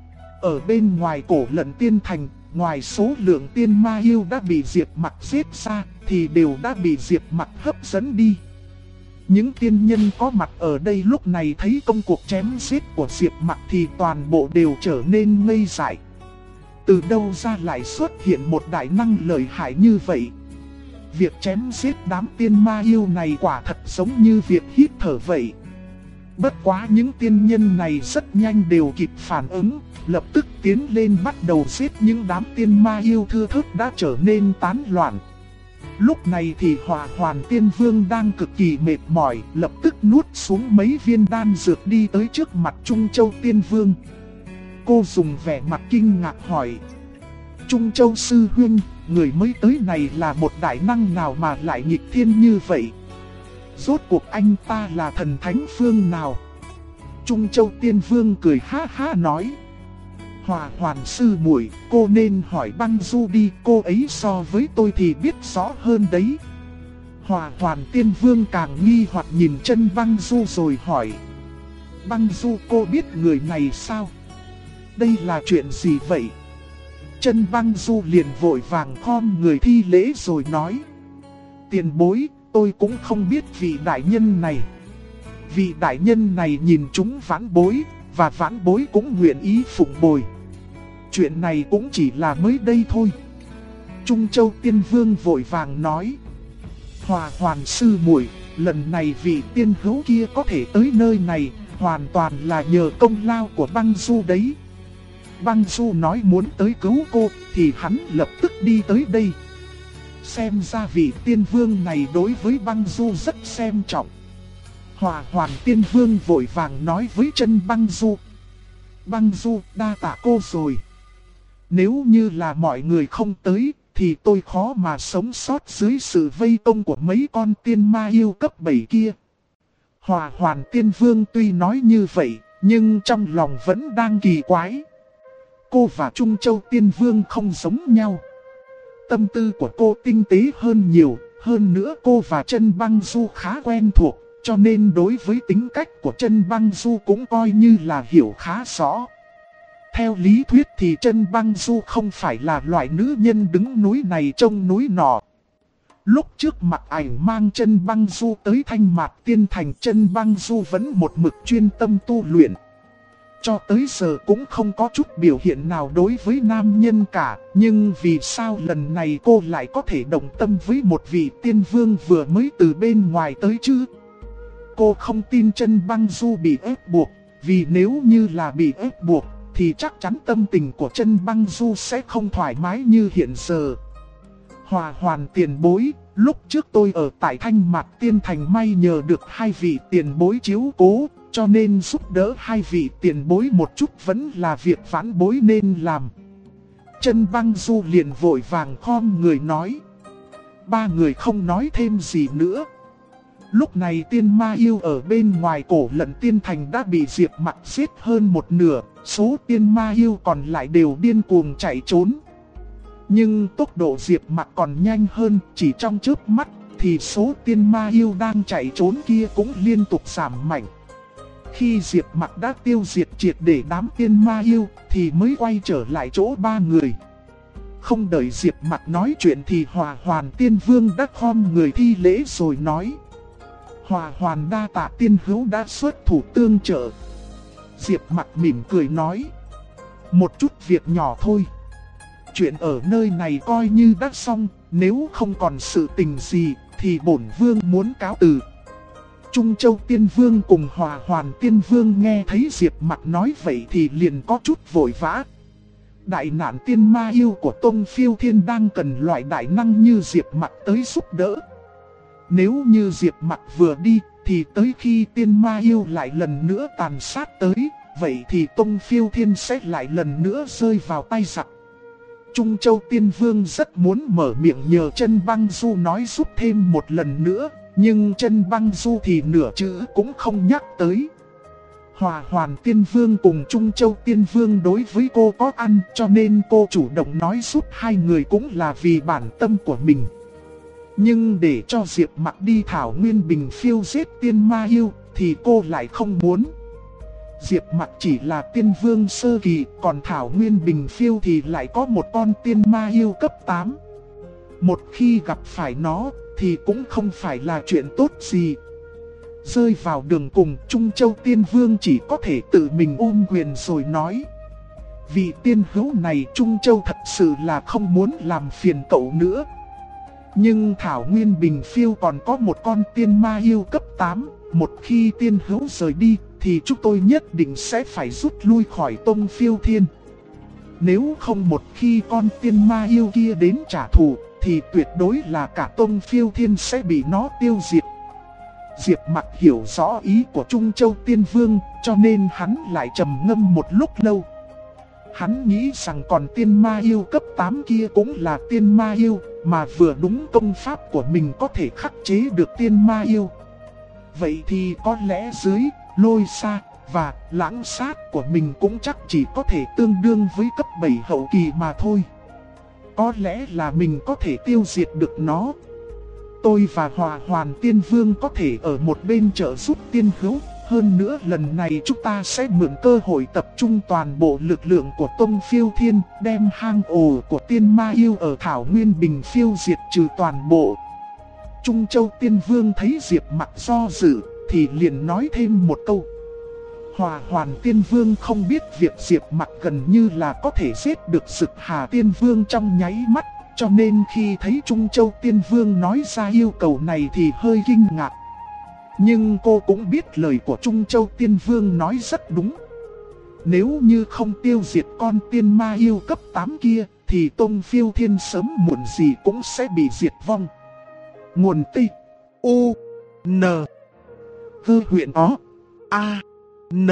Ở bên ngoài Cổ Lận Tiên Thành, ngoài số lượng tiên ma yêu đã bị Diệp Mặc giết ra, thì đều đã bị Diệp Mặc hấp dẫn đi. Những tiên nhân có mặt ở đây lúc này thấy công cuộc chém giết của Diệp Mặc thì toàn bộ đều trở nên ngây dại. Từ đâu ra lại xuất hiện một đại năng lợi hại như vậy? Việc chém giết đám tiên ma yêu này quả thật giống như việc hít thở vậy. Bất quá những tiên nhân này rất nhanh đều kịp phản ứng, lập tức tiến lên bắt đầu giết những đám tiên ma yêu thưa thớt đã trở nên tán loạn. Lúc này thì Hỏa Hoàn Tiên Vương đang cực kỳ mệt mỏi, lập tức nuốt xuống mấy viên đan dược đi tới trước mặt Trung Châu Tiên Vương. Cô dùng vẻ mặt kinh ngạc hỏi: Trung Châu sư huynh, người mới tới này là một đại năng nào mà lại nghịch thiên như vậy? Rốt cuộc anh ta là thần thánh phương nào? Trung Châu Tiên Vương cười ha ha nói: Hỏa Hoàn sư muội, cô nên hỏi Băng Du đi, cô ấy so với tôi thì biết rõ hơn đấy. Hỏa Hoàn Tiên Vương càng nghi hoặc nhìn chân Băng Du rồi hỏi: Băng Du, cô biết người này sao? Đây là chuyện gì vậy? Chân Băng Du liền vội vàng khom người thi lễ rồi nói: Tiền bối, tôi cũng không biết vị đại nhân này. Vị đại nhân này nhìn chúng vãn bối, và vãn bối cũng nguyện ý phụng bồi. Chuyện này cũng chỉ là mới đây thôi. Trung Châu Tiên Vương vội vàng nói: Hỏa Hoàn sư muội, lần này vị tiên hữu kia có thể tới nơi này, hoàn toàn là nhờ công lao của Băng Du đấy. Băng Du nói muốn tới cứu cô, thì hắn lập tức đi tới đây. Xem ra vị tiên vương này đối với Băng Du rất xem trọng. Hỏa Hoàn Tiên Vương vội vàng nói với chân Băng Du: Băng Du, đa tạ cô rồi. Nếu như là mọi người không tới, thì tôi khó mà sống sót dưới sự vây công của mấy con tiên ma yêu cấp 7 kia. Hỏa Hoàn Tiên Vương tuy nói như vậy, nhưng trong lòng vẫn đang kỳ quái. Cô và Trung Châu Tiên Vương không giống nhau. Tâm tư của cô tinh tế hơn nhiều, hơn nữa cô và chân Băng Du khá quen thuộc, cho nên đối với tính cách của chân Băng Du cũng coi như là hiểu khá rõ. Theo lý thuyết thì chân Băng Du không phải là loại nữ nhân đứng núi này trông núi nọ. Lúc trước Mặc Ảnh mang chân Băng Du tới Thanh Mạt Tiên Thành, chân Băng Du vẫn một mực chuyên tâm tu luyện. Cho tới giờ cũng không có chút biểu hiện nào đối với nam nhân cả, nhưng vì sao lần này cô lại có thể đồng tâm với một vị tiên vương vừa mới từ bên ngoài tới chứ? Cô không tin chân Băng Du bị ép buộc, vì nếu như là bị ép buộc, thì chắc chắn tâm tình của chân Băng Du sẽ không thoải mái như hiện giờ. Hỏa Hoàn tiền bối, lúc trước tôi ở tại Thanh Mạt Tiên Thành may nhờ được hai vị tiền bối chiếu cố, cho nên giúp đỡ hai vị tiền bối một chút vẫn là việc vãn bối nên làm. Chân Băng Du liền vội vàng khom người nói. Ba người không nói thêm gì nữa. Lúc này tiên ma yêu ở bên ngoài Cổ Lận Tiên Thành đã bị Diệp Mặc giết hơn một nửa, số tiên ma yêu còn lại đều điên cuồng chạy trốn. Nhưng tốc độ Diệp Mặc còn nhanh hơn, chỉ trong chớp mắt thì số tiên ma yêu đang chạy trốn kia cũng liên tục giảm mạnh. Khi Diệp Mặc đã tiêu diệt triệt để đám tiên ma yêu thì mới quay trở lại chỗ ba người. Không đợi Diệp Mặc nói chuyện thì Hỏa Hoàn Tiên Vương đã khom người thi lễ rồi nói. Hòa Hoàn đa tạ tiên hữu đã xuất thủ tương trợ. Diệp Mặc mỉm cười nói. Một chút việc nhỏ thôi. Chuyện ở nơi này coi như đã xong, nếu không còn sự tình gì thì bổn vương muốn cáo từ. Trung Châu Tiên Vương cùng Hòa Hoàn Tiên Vương nghe thấy Diệp Mặc nói vậy thì liền có chút vội vã. Đại nạn tiên ma yêu của Tông Phiêu Thiên đang cần loại đại năng như Diệp Mặc tới giúp đỡ. Nếu như Diệp Mặc vừa đi thì tới khi tiên ma yêu lại lần nữa tàn sát tới, vậy thì Tông Phiêu Thiên sẽ lại lần nữa rơi vào tay giặc. Trung Châu Tiên Vương rất muốn mở miệng nhờ Chân Băng Du nói giúp thêm một lần nữa, nhưng Chân Băng Du thì nửa chữ cũng không nhắc tới. Hòa Hoàn Tiên Vương cùng Trung Châu Tiên Vương đối với cô có ăn, cho nên cô chủ động nói giúp hai người cũng là vì bản tâm của mình. Nhưng để cho Diệp Mặc đi Thảo Nguyên Bình Phiêu giết tiên ma yêu thì cô lại không muốn. Diệp Mặc chỉ là tiên vương sơ kỳ, còn Thảo Nguyên Bình Phiêu thì lại có một con tiên ma yêu cấp 8. Một khi gặp phải nó thì cũng không phải là chuyện tốt gì. Rơi vào đường cùng, Trung Châu Tiên Vương chỉ có thể tự mình ôm quyền rồi nói. Vị tiên hữu này Trung Châu thật sự là không muốn làm phiền cậu nữa. Nhưng Thảo Nguyên Bình Phiêu còn có một con tiên ma yêu cấp 8, một khi tiên hữu rời đi thì chúng tôi nhất định sẽ phải rút lui khỏi Tông Phiêu Thiên. Nếu không một khi con tiên ma yêu kia đến trả thù thì tuyệt đối là cả Tông Phiêu Thiên sẽ bị nó tiêu diệt. Diệp Mặc hiểu rõ ý của Trung Châu Tiên Vương, cho nên hắn lại trầm ngâm một lúc lâu. Hắn nghĩ rằng còn tiên ma yêu cấp 8 kia cũng là tiên ma yêu, mà vừa đúng công pháp của mình có thể khắc chế được tiên ma yêu. Vậy thì có lẽ dưới Lôi Sa và Lãng Sát của mình cũng chắc chỉ có thể tương đương với cấp 7 hậu kỳ mà thôi. Có lẽ là mình có thể tiêu diệt được nó. Tôi và Hòa Hoàn Tiên Vương có thể ở một bên trợ giúp tiên hữu. Hơn nữa lần này chúng ta sẽ mượn cơ hội tập trung toàn bộ lực lượng của Tông Phiêu Thiên, đem hang ổ của tiên ma yêu ở Thảo Nguyên Bình Phiêu diệt trừ toàn bộ. Trung Châu Tiên Vương thấy Diệp Mặc do dự thì liền nói thêm một câu. Hòa Hoàn Tiên Vương không biết việc Diệp Mặc gần như là có thể giết được Dực Hà Tiên Vương trong nháy mắt, cho nên khi thấy Trung Châu Tiên Vương nói ra yêu cầu này thì hơi kinh ngạc. Nhưng cô cũng biết lời của Trung Châu Tiên Vương nói rất đúng. Nếu như không tiêu diệt con tiên ma yêu cấp 8 kia thì Tông Phiêu Thiên sớm muộn gì cũng sẽ bị diệt vong. Nguồn T U N Hơ huyện ó A N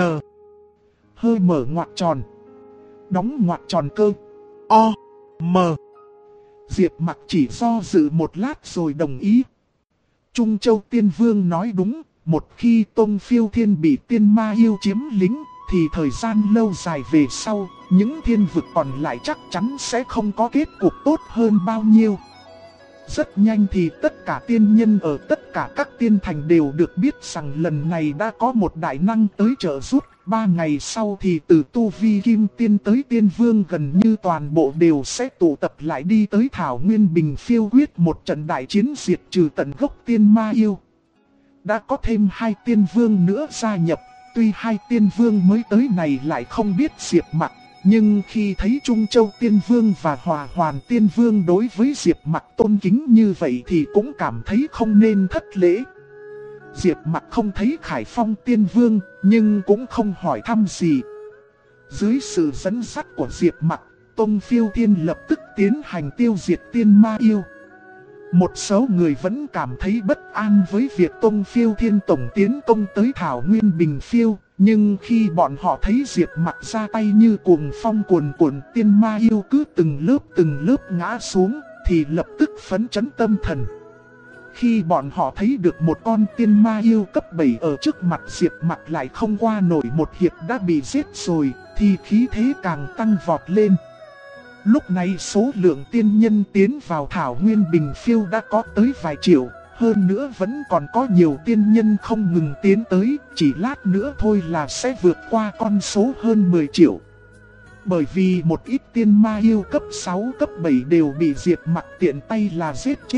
Hơi mở ngoặc tròn, đóng ngoặc tròn cơ O M. Diệp Mặc chỉ do dự một lát rồi đồng ý. Trung Châu Tiên Vương nói đúng, một khi Tông Phiêu Thiên bị tiên ma yêu chiếm lĩnh thì thời gian lâu dài về sau, những thiên vực còn lại chắc chắn sẽ không có kết cục tốt hơn bao nhiêu. Rất nhanh thì tất cả tiên nhân ở tất cả các tiên thành đều được biết rằng lần này đã có một đại năng tới trợ giúp. 3 ngày sau thì từ tu vi kim tiên tới tiên vương gần như toàn bộ đều sẽ tụ tập lại đi tới Thảo Nguyên Bình Phiêu quyết một trận đại chiến diệt trừ tận gốc tiên ma yêu. Đã có thêm 2 tiên vương nữa gia nhập, tuy 2 tiên vương mới tới này lại không biết Diệp Mặc, nhưng khi thấy Trung Châu Tiên Vương và Hòa Hoàn Tiên Vương đối với Diệp Mặc tôn kính như vậy thì cũng cảm thấy không nên thất lễ. Diệp Mặc không thấy Khải Phong Tiên Vương, nhưng cũng không hỏi thăm gì. Dưới sự dẫn dắt của Diệp Mặc, Tông Phiêu Thiên lập tức tiến hành tiêu diệt tiên ma yêu. Một số người vẫn cảm thấy bất an với việc Tông Phiêu Thiên tổng tiến công tới Thảo Nguyên Bình Phiêu, nhưng khi bọn họ thấy Diệp Mặc ra tay như cuồng phong cuồn cuộn, tiên ma yêu cứ từng lớp ngã xuống, thì lập tức phấn chấn tâm thần. Khi bọn họ thấy được một con tiên ma yêu cấp 7 ở trước mặt Diệp Mặc lại không qua nổi một hiệp đã bị giết rồi, thì khí thế càng tăng vọt lên. Lúc này số lượng tiên nhân tiến vào Thảo Nguyên Bình Phiêu đã có tới vài triệu, hơn nữa vẫn còn có nhiều tiên nhân không ngừng tiến tới, chỉ lát nữa thôi là sẽ vượt qua con số hơn 10 triệu. Bởi vì một ít tiên ma yêu cấp 6, cấp 7 đều bị Diệp Mặc tiện tay là giết chết,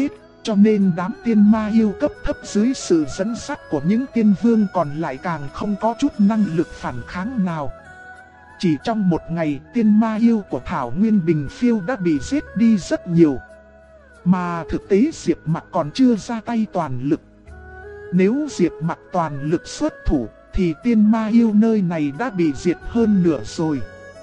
Cho nên đám tiên ma yêu cấp thấp dưới sự dẫn dắt của những tiên vương còn lại càng không có chút năng lực phản kháng nào. Chỉ trong một ngày, tiên ma yêu của Thảo Nguyên Bình Phiêu đã bị giết đi rất nhiều. Mà thực tế Diệp Mặc còn chưa ra tay toàn lực. Nếu Diệp Mặc toàn lực xuất thủ, thì tiên ma yêu nơi này đã bị diệt hơn nửa rồi.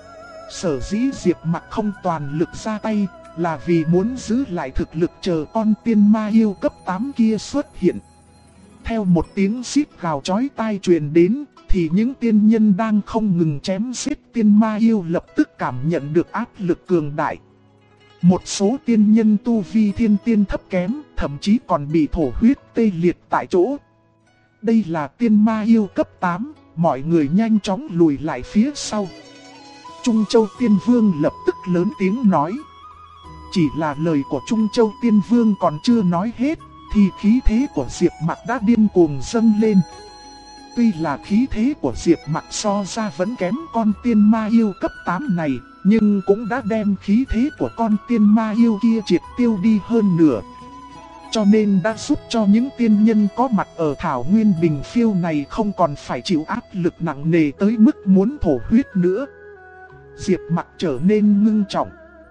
Sở dĩ Diệp Mặc không toàn lực ra tay, là vì muốn giữ lại thực lực chờ con tiên ma yêu cấp 8 kia xuất hiện. Theo một tiếng xít gào chói tai truyền đến, thì những tiên nhân đang không ngừng chém giết tiên ma yêu lập tức cảm nhận được áp lực cường đại. Một số tiên nhân tu vi thiên tiên thấp kém, thậm chí còn bị thổ huyết tê liệt tại chỗ. Đây là tiên ma yêu cấp 8, mọi người nhanh chóng lùi lại phía sau. Trung Châu Tiên Vương lập tức lớn tiếng nói. Chỉ là lời của Trung Châu Tiên Vương còn chưa nói hết, thì khí thế của Diệp Mặc đã điên cuồng dâng lên. Tuy là khí thế của Diệp Mặc so ra vẫn kém con tiên ma yêu cấp 8 này, nhưng cũng đã đem khí thế của con tiên ma yêu kia triệt tiêu đi hơn nửa. Cho nên đã giúp cho những tiên nhân có mặt ở Thảo Nguyên Bình Phiêu này không còn phải chịu áp lực nặng nề tới mức muốn thổ huyết nữa. Diệp Mặc trở nên ngưng trọng.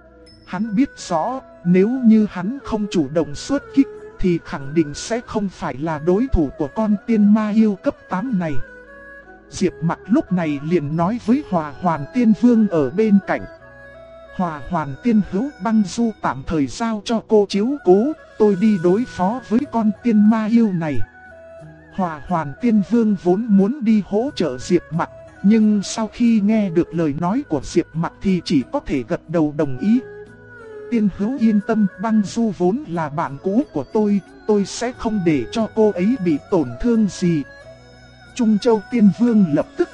Hắn biết rõ, nếu như hắn không chủ động xuất kích, thì khẳng định sẽ không phải là đối thủ của con tiên ma yêu cấp 8 này. Diệp Mặc lúc này liền nói với Hỏa Hoàn Tiên Vương ở bên cạnh. Hỏa Hoàn Tiên Hữu, Băng Du tạm thời giao cho cô chiếu cố, tôi đi đối phó với con tiên ma yêu này. Hỏa Hoàn Tiên Vương vốn muốn đi hỗ trợ Diệp Mặc, nhưng sau khi nghe được lời nói của Diệp Mặc thì chỉ có thể gật đầu đồng ý. Tiên Hữu yên tâm, Băng Du vốn là bạn cũ của tôi sẽ không để cho cô ấy bị tổn thương gì. Trung Châu Tiên Vương lập tức.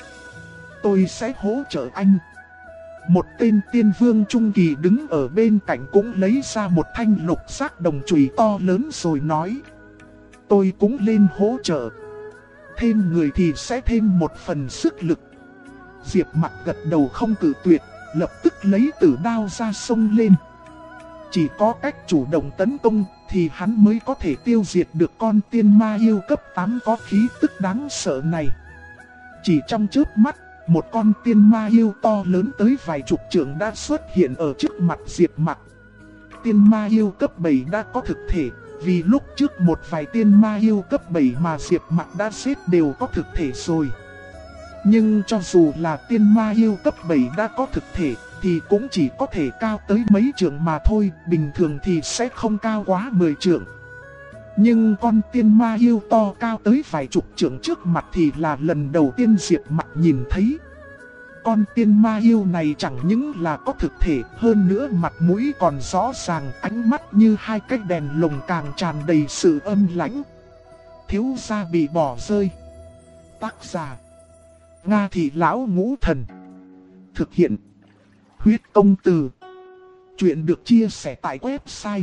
Tôi sẽ hỗ trợ anh. Một tên tiên vương trung kỳ đứng ở bên cạnh cũng lấy ra một thanh lục sắc đồng chùy to lớn rồi nói. Tôi cũng lên hỗ trợ. Thêm người thì sẽ thêm một phần sức lực. Diệp Mặc gật đầu không cự tuyệt, lập tức lấy tử đao ra xông lên. Chỉ có cách chủ động tấn công thì hắn mới có thể tiêu diệt được con tiên ma yêu cấp 8 có khí tức đáng sợ này. Chỉ trong chớp mắt, một con tiên ma yêu to lớn tới vài chục trượng đã xuất hiện ở trước mặt Diệp Mặc. Tiên ma yêu cấp 7 đã có thực thể, vì lúc trước một vài tiên ma yêu cấp 7 mà Diệp Mặc đã giết đều có thực thể rồi. Nhưng cho dù là tiên ma yêu cấp 7 đã có thực thể, thì cũng chỉ có thể cao tới mấy trượng mà thôi, bình thường thì sẽ không cao quá 10 trượng. Nhưng con tiên ma yêu to cao tới vài chục trượng trước mặt thì là lần đầu tiên Diệp Mặc nhìn thấy. Con tiên ma yêu này chẳng những là có thực thể, hơn nữa mặt mũi còn rõ ràng, ánh mắt như hai cái đèn lồng càng tràn đầy sự âm lãnh. Thiếu gia bị bỏ rơi. Tác giả: Nga Thị Lão Ngũ Thần. Thực hiện: Huyết Công Từ. Chuyện được chia sẻ tại website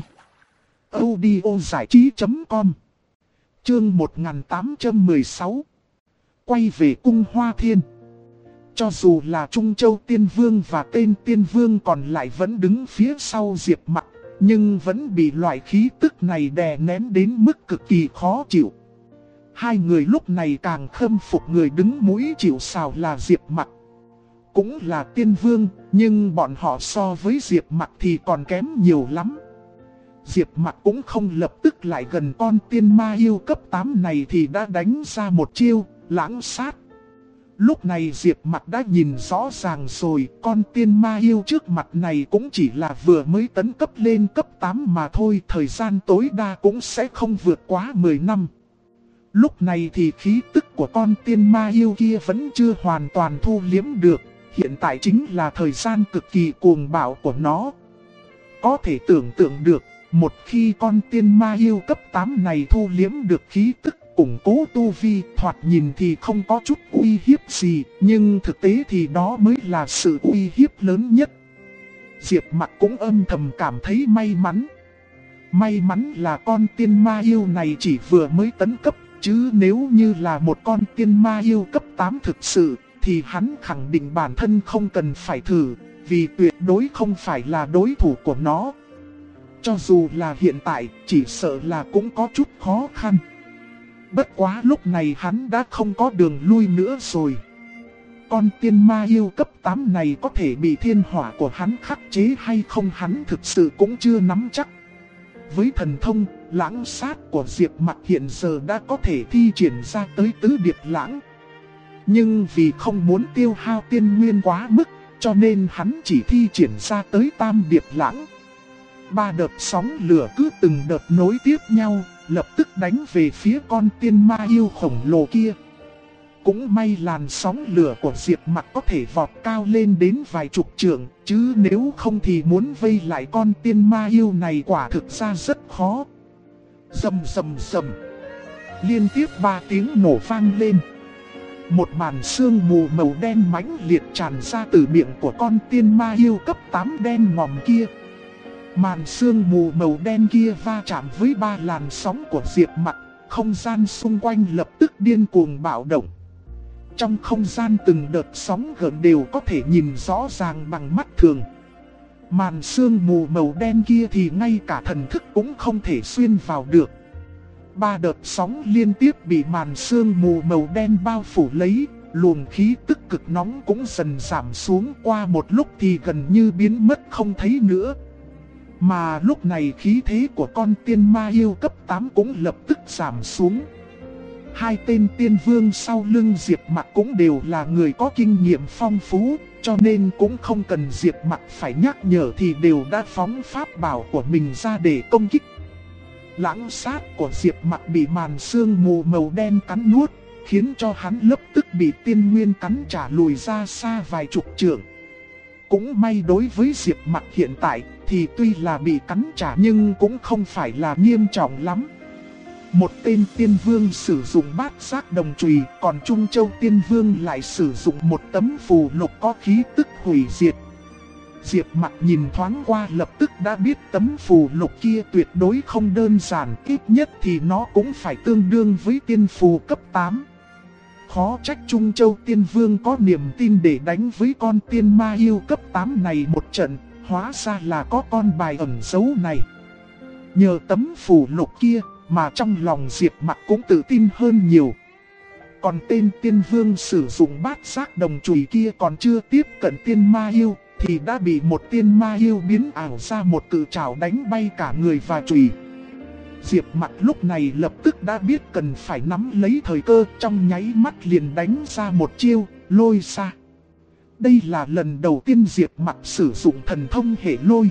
audiozảichí.com. Chương 1816. Quay về cung Hoa Thiên. Cho dù là Trung Châu Tiên Vương và tên Tiên Vương còn lại vẫn đứng phía sau Diệp Mặc, nhưng vẫn bị loại khí tức này đè nén đến mức cực kỳ khó chịu. Hai người lúc này càng khâm phục người đứng mũi chịu sào là Diệp Mặc. Cũng là Tiên Vương, nhưng bọn họ so với Diệp Mặc thì còn kém nhiều lắm. Diệp Mặc cũng không lập tức lại gần con tiên ma yêu cấp 8 này thì đã đánh ra một chiêu, lãng sát. Lúc này Diệp Mặc đã nhìn rõ ràng rồi, con tiên ma yêu trước mặt này cũng chỉ là vừa mới tấn cấp lên cấp 8 mà thôi, thời gian tối đa cũng sẽ không vượt quá 10 năm. Lúc này thì khí tức của con tiên ma yêu kia vẫn chưa hoàn toàn thu liếm được, hiện tại chính là thời gian cực kỳ cuồng bạo của nó. Có thể tưởng tượng được, một khi con tiên ma yêu cấp 8 này thu liếm được khí tức, củng cố tu vi, thoạt nhìn thì không có chút uy hiếp gì, nhưng thực tế thì đó mới là sự uy hiếp lớn nhất. Diệp Mặc cũng âm thầm cảm thấy may mắn. May mắn là con tiên ma yêu này chỉ vừa mới tấn cấp, chứ nếu như là một con tiên ma yêu cấp 8 thực sự, thì hắn khẳng định bản thân không cần phải thử, vì tuyệt đối không phải là đối thủ của nó. cho dù là hiện tại, chỉ sợ là cũng có chút khó khăn. Bất quá lúc này hắn đã không có đường lui nữa rồi. Con tiên ma yêu cấp 8 này có thể bị thiên hỏa của hắn khắc chế hay không hắn thực sự cũng chưa nắm chắc. Với thần thông, lãng sát của Diệp Mặc hiện giờ đã có thể thi triển ra tới tứ điệp lãng. Nhưng vì không muốn tiêu hao tiên nguyên quá mức, cho nên hắn chỉ thi triển ra tới tam điệp lãng. 3 đợt sóng lửa cứ từng đợt nối tiếp nhau, lập tức đánh về phía con tiên ma yêu khổng lồ kia. Cũng may làn sóng lửa của Diệp Mặc có thể vọt cao lên đến vài chục trượng, chứ nếu không thì muốn vây lại con tiên ma yêu này quả thực ra rất khó. Rầm rầm rầm. Liên tiếp 3 tiếng nổ vang lên. Một màn sương mù màu đen mãnh liệt tràn ra từ miệng của con tiên ma yêu cấp 8 đen ngòm kia. Màn sương mù màu đen kia va chạm với 3 làn sóng của Diệp Mặc, không gian xung quanh lập tức điên cuồng bạo động. Trong không gian từng đợt sóng gợn đều có thể nhìn rõ ràng bằng mắt thường. Màn sương mù màu đen kia thì ngay cả thần thức cũng không thể xuyên vào được. 3 đợt sóng liên tiếp bị màn sương mù màu đen bao phủ lấy, luồng khí tức cực nóng cũng dần giảm xuống, qua một lúc thì gần như biến mất không thấy nữa. Mà lúc này khí thế của con tiên ma yêu cấp 8 cũng lập tức giảm xuống. 2 tên tiên vương sau lưng Diệp Mặc cũng đều là người có kinh nghiệm phong phú, cho nên cũng không cần Diệp Mặc phải nhắc nhở thì đều đã phóng pháp bảo của mình ra để công kích. Lãng sát của Diệp Mặc bị màn sương mù màu đen cắn nuốt, khiến cho hắn lập tức bị tiên nguyên cắn trả lùi ra xa vài chục trượng. Cũng may đối với Diệp Mặc hiện tại thì tuy là bị cắn trả nhưng cũng không phải là nghiêm trọng lắm. Một tên tiên vương sử dụng bát giác đồng chùy, còn Trung Châu tiên vương lại sử dụng một tấm phù lục có khí tức hủy diệt. Diệp Mặc nhìn thoáng qua lập tức đã biết tấm phù lục kia tuyệt đối không đơn giản, ít nhất thì nó cũng phải tương đương với tiên phù cấp 8. Khó trách Trung Châu tiên vương có niềm tin để đánh với con tiên ma yêu cấp 8 này một trận, hóa ra là có con bài ẩn dấu này. Nhờ tấm phù lục kia mà trong lòng Diệp Mặc cũng tự tin hơn nhiều. Còn tên tiên vương sử dụng bát giác đồng chùy kia còn chưa tiếp cận tiên ma yêu thì đã bị một tiên ma yêu biến ảo ra một cự trảo đánh bay cả người và chùy. Diệp Mặc lúc này lập tức đã biết cần phải nắm lấy thời cơ, trong nháy mắt liền đánh ra một chiêu, lôi xa. Đây là lần đầu tiên Diệp Mặc sử dụng thần thông hệ lôi.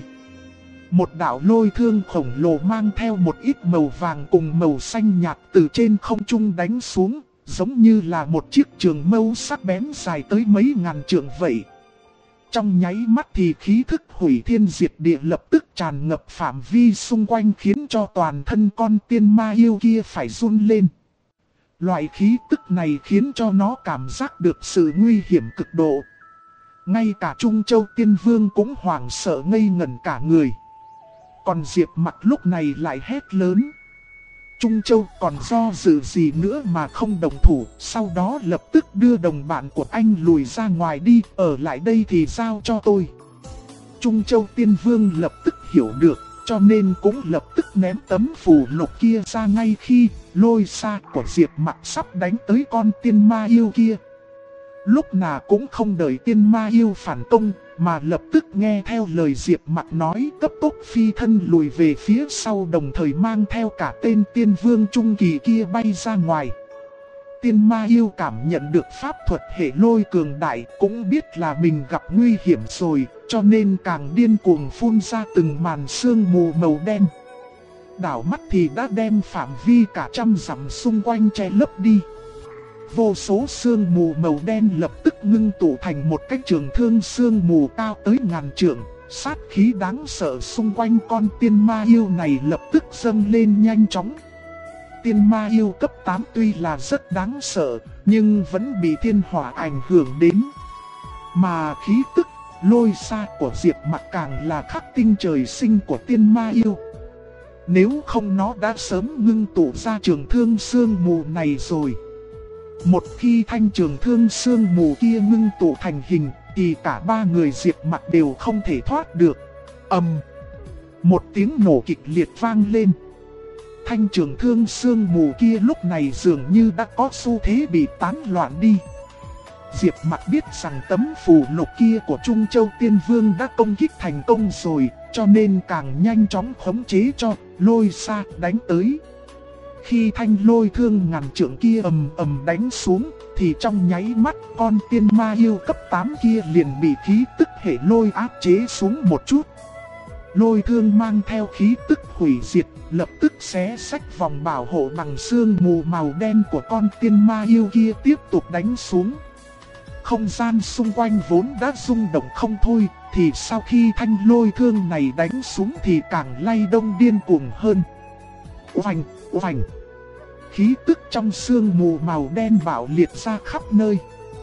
Một đạo lôi thương khổng lồ mang theo một ít màu vàng cùng màu xanh nhạt từ trên không trung đánh xuống, giống như là một chiếc trường mâu sắc bén dài tới mấy ngàn trượng vậy. Trong nháy mắt thì khí thức hủy thiên diệt địa lập tức tràn ngập phạm vi xung quanh, khiến cho toàn thân con tiên ma yêu kia phải run lên. Loại khí tức này khiến cho nó cảm giác được sự nguy hiểm cực độ. Ngay cả Trung Châu tiên vương cũng hoảng sợ ngây ngẩn cả người. Còn Diệp Mặc lúc này lại hét lớn. Trung Châu còn do dự gì nữa mà không đồng thủ, sau đó lập tức đưa đồng bạn của anh lùi ra ngoài đi, ở lại đây thì giao cho tôi. Trung Châu tiên vương lập tức hiểu được, cho nên cũng lập tức ném tấm phù lục kia ra ngay khi lôi xa của Diệp Mặc sắp đánh tới con tiên ma yêu kia. Lúc nào cũng không đợi tiên ma yêu phản công, mà lập tức nghe theo lời Diệp Mặc nói, cấp tốc phi thân lùi về phía sau, đồng thời mang theo cả tên tiên vương trung kỳ kia bay ra ngoài. Tiên ma yêu cảm nhận được pháp thuật hệ lôi cường đại, cũng biết là mình gặp nguy hiểm rồi, cho nên càng điên cuồng phun ra từng màn sương mù màu đen. Đảo mắt thì đã đem phạm vi cả trăm dặm xung quanh che lấp đi. Vô số sương mù màu đen lập tức ngưng tụ thành một cái trường thương sương mù cao tới ngàn trượng. Sát khí đáng sợ xung quanh con tiên ma yêu này lập tức dâng lên nhanh chóng. Tiên ma yêu cấp 8 tuy là rất đáng sợ, nhưng vẫn bị thiên hỏa ảnh hưởng đến. Mà khí tức lôi xa của Diệp Mặc càng là khắc tinh trời sinh của tiên ma yêu. Nếu không nó đã sớm ngưng tụ ra trường thương sương mù này rồi. Một khi thanh trường thương sương mù kia ngưng tụ thành hình thì cả ba người Diệp Mặc đều không thể thoát được. Một tiếng nổ kịch liệt vang lên. Thanh trường thương sương mù kia lúc này dường như đã có xu thế bị tán loạn đi. Diệp Mặc biết rằng tấm phù lục kia của Trung Châu Tiên Vương đã công kích thành công rồi, cho nên càng nhanh chóng khống chế cho lôi xa đánh tới. Khi thanh lôi thương ngàn trượng kia ầm ầm đánh xuống, thì trong nháy mắt con tiên ma yêu cấp 8 kia liền bị khí tức hệ lôi áp chế xuống một chút. Lôi thương mang theo khí tức hủy diệt, lập tức xé xách vòng bảo hộ bằng sương mù màu đen của con tiên ma yêu kia tiếp tục đánh xuống. Không gian xung quanh vốn đã rung động không thôi, thì sau khi thanh lôi thương này đánh xuống thì càng lay động điên cuồng hơn. Oành, oành. Khí tức trong sương mù màu đen bạo liệt ra khắp nơi.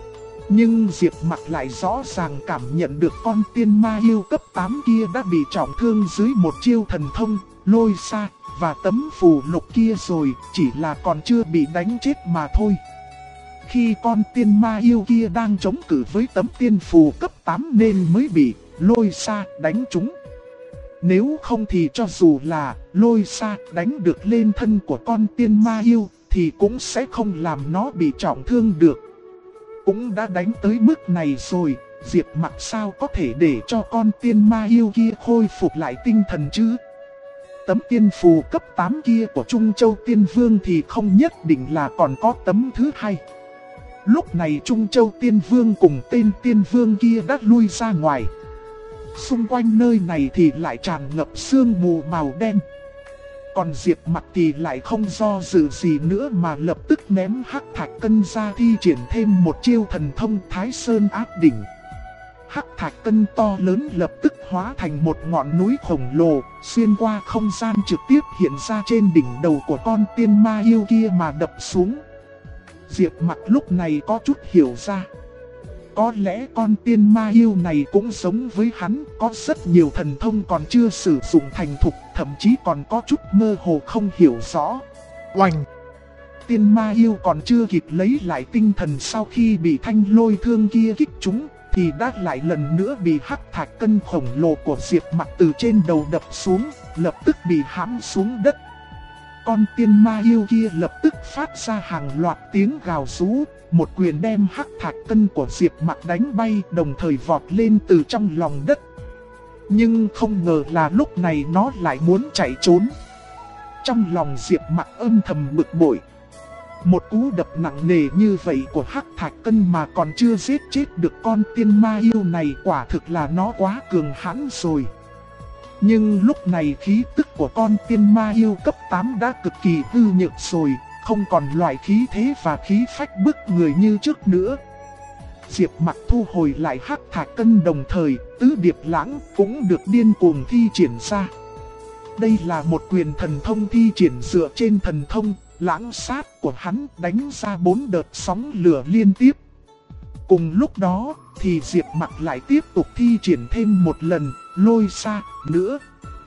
Nhưng Diệp Mặc lại rõ ràng cảm nhận được con tiên ma yêu cấp 8 kia đã bị trọng thương dưới một chiêu thần thông, lôi xa, và tấm phù lục kia rồi, chỉ là còn chưa bị đánh chết mà thôi. Khi con tiên ma yêu kia đang chống cự với tấm tiên phù cấp 8 nên mới bị lôi xa đánh trúng. Nếu không thì cho dù là lôi xa đánh được lên thân của con tiên ma yêu thì cũng sẽ không làm nó bị trọng thương được. Cũng đã đánh tới mức này rồi, Diệp Mặc sao có thể để cho con tiên ma yêu kia khôi phục lại tinh thần chứ? Tấm tiên phù cấp 8 kia của Trung Châu Tiên Vương thì không nhất định là còn có tấm thứ hai. Lúc này Trung Châu Tiên Vương cùng tên Tiên Vương kia đã lui ra ngoài. Xung quanh nơi này thì lại tràn ngập sương mù màu đen. Còn Diệp Mặc thì lại không do dự gì nữa mà lập tức ném hắc thạch cân ra thi triển thêm một chiêu thần thông Thái Sơn áp đỉnh. Hắc thạch cân to lớn lập tức hóa thành một ngọn núi khổng lồ, xuyên qua không gian trực tiếp hiện ra trên đỉnh đầu của con tiên ma yêu kia mà đập xuống. Diệp Mặc lúc này có chút hiểu ra. Có lẽ con tiên ma yêu này cũng giống với hắn, có rất nhiều thần thông còn chưa sử dụng thành thục, thậm chí còn có chút mơ hồ không hiểu rõ. Oành! Tiên ma yêu còn chưa kịp lấy lại tinh thần sau khi bị thanh lôi thương kia kích trúng, thì đã lại lần nữa bị hắc thạch cân khổng lồ của Diệp Mặc từ trên đầu đập xuống, lập tức bị hãm xuống đất. Con tiên ma yêu kia lập tức phát ra hàng loạt tiếng gào rú, một quyền đem hắc thạch cân của Diệp Mặc đánh bay, đồng thời vọt lên từ trong lòng đất. Nhưng không ngờ là lúc này nó lại muốn chạy trốn. Trong lòng Diệp Mặc âm thầm bực bội. Một cú đập nặng nề như vậy của hắc thạch cân mà còn chưa giết chết được con tiên ma yêu này, quả thực là nó quá cường hãn rồi. Nhưng lúc này khí tức của con tiên ma yêu cấp 8 đã cực kỳ hư nhược rồi, không còn loại khí thế và khí phách bức người như trước nữa. Diệp Mặc thu hồi lại hắc thạch cân, đồng thời tứ điệp lãng cũng được điên cuồng thi triển ra. Đây là một quyền thần thông thi triển dựa trên thần thông lãng sát của hắn, đánh ra 4 đợt sóng lửa liên tiếp. Cùng lúc đó thì Diệp Mặc lại tiếp tục thi triển thêm một lần lôi xa nữa.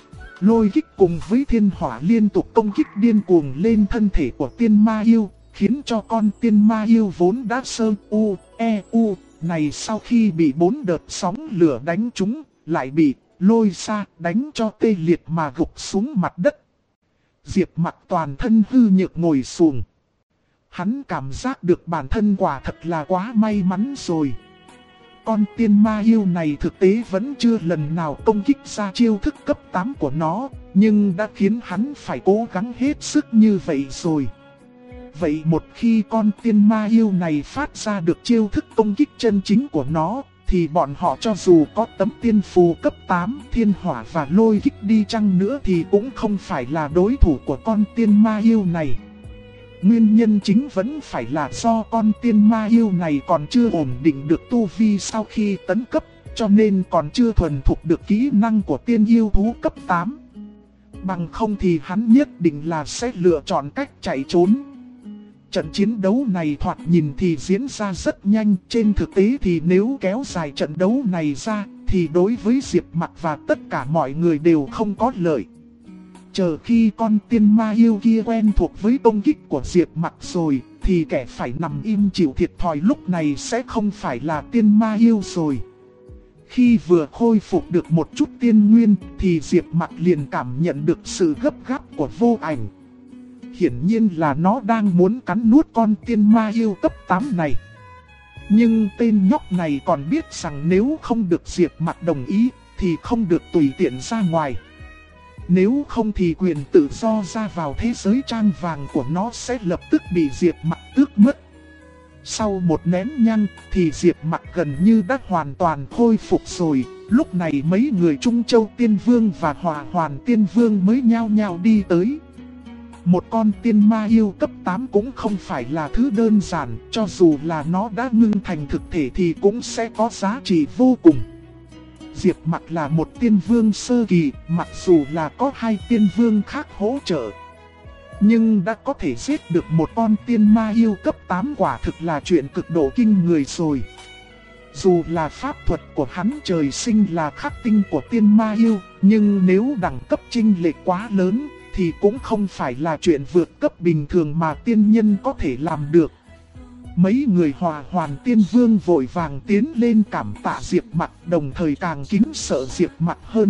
Lôi kích cùng với thiên hỏa liên tục công kích điên cuồng lên thân thể của tiên ma yêu, khiến cho con tiên ma yêu vốn đã sơ u này sau khi bị 4 đợt sóng lửa đánh trúng, lại bị lôi xa đánh cho tê liệt mà gục xuống mặt đất. Diệp Mặc toàn thân hư nhược ngồi xuồng. Hắn cảm giác được bản thân quả thật là quá may mắn rồi. Con tiên ma yêu này thực tế vẫn chưa lần nào công kích ra chiêu thức cấp 8 của nó, nhưng đã khiến hắn phải cố gắng hết sức như vậy rồi. Vậy một khi con tiên ma yêu này phát ra được chiêu thức công kích chân chính của nó, thì bọn họ cho dù có tấm tiên phù cấp 8, thiên hỏa và lôi kích đi chăng nữa thì cũng không phải là đối thủ của con tiên ma yêu này. Nguyên nhân chính vẫn phải là do con tiên ma yêu này còn chưa ổn định được tu vi sau khi tấn cấp, cho nên còn chưa thuần thục được kỹ năng của tiên yêu thú cấp 8. Bằng không thì hắn nhất định là sẽ lựa chọn cách chạy trốn. Trận chiến đấu này thoạt nhìn thì diễn ra rất nhanh, trên thực tế thì nếu kéo dài trận đấu này ra thì đối với Diệp Mặc và tất cả mọi người đều không có lợi. Chờ khi con tiên ma yêu kia quen thuộc với công kích của Diệp Mặc rồi, thì kẻ phải nằm im chịu thiệt thòi lúc này sẽ không phải là tiên ma yêu rồi. Khi vừa khôi phục được một chút tiên nguyên thì Diệp Mặc liền cảm nhận được sự gấp gáp của Vô Ảnh. Hiển nhiên là nó đang muốn cắn nuốt con tiên ma yêu cấp 8 này. Nhưng tên nhóc này còn biết rằng nếu không được Diệp Mặc đồng ý thì không được tùy tiện ra ngoài. Nếu không thì quyền tự do ra vào thế giới trang vàng của nó sẽ lập tức bị Diệp Mặc tước mất. Sau một nén nhang thì Diệp Mặc gần như đã hoàn toàn khôi phục rồi. Lúc này mấy người Trung Châu Tiên Vương và Hỏa Hoàn Tiên Vương mới nhao nhao đi tới. Một con tiên ma yêu cấp 8 cũng không phải là thứ đơn giản, cho dù là nó đã ngưng thành thực thể thì cũng sẽ có giá trị vô cùng. Diệp Mặc là một tiên vương sơ kỳ, mặc dù là có 2 tiên vương khác hỗ trợ, nhưng đã có thể giết được một con tiên ma yêu cấp 8 quả thực là chuyện cực độ kinh người rồi. Dù là pháp thuật của hắn trời sinh là khắc tinh của tiên ma yêu, nhưng nếu đẳng cấp chênh lệch quá lớn thì cũng không phải là chuyện vượt cấp bình thường mà tiên nhân có thể làm được. Mấy người Hỏa Hoàn Tiên Vương vội vàng tiến lên cảm tạ Diệp Mặc, đồng thời càng kính sợ Diệp Mặc hơn.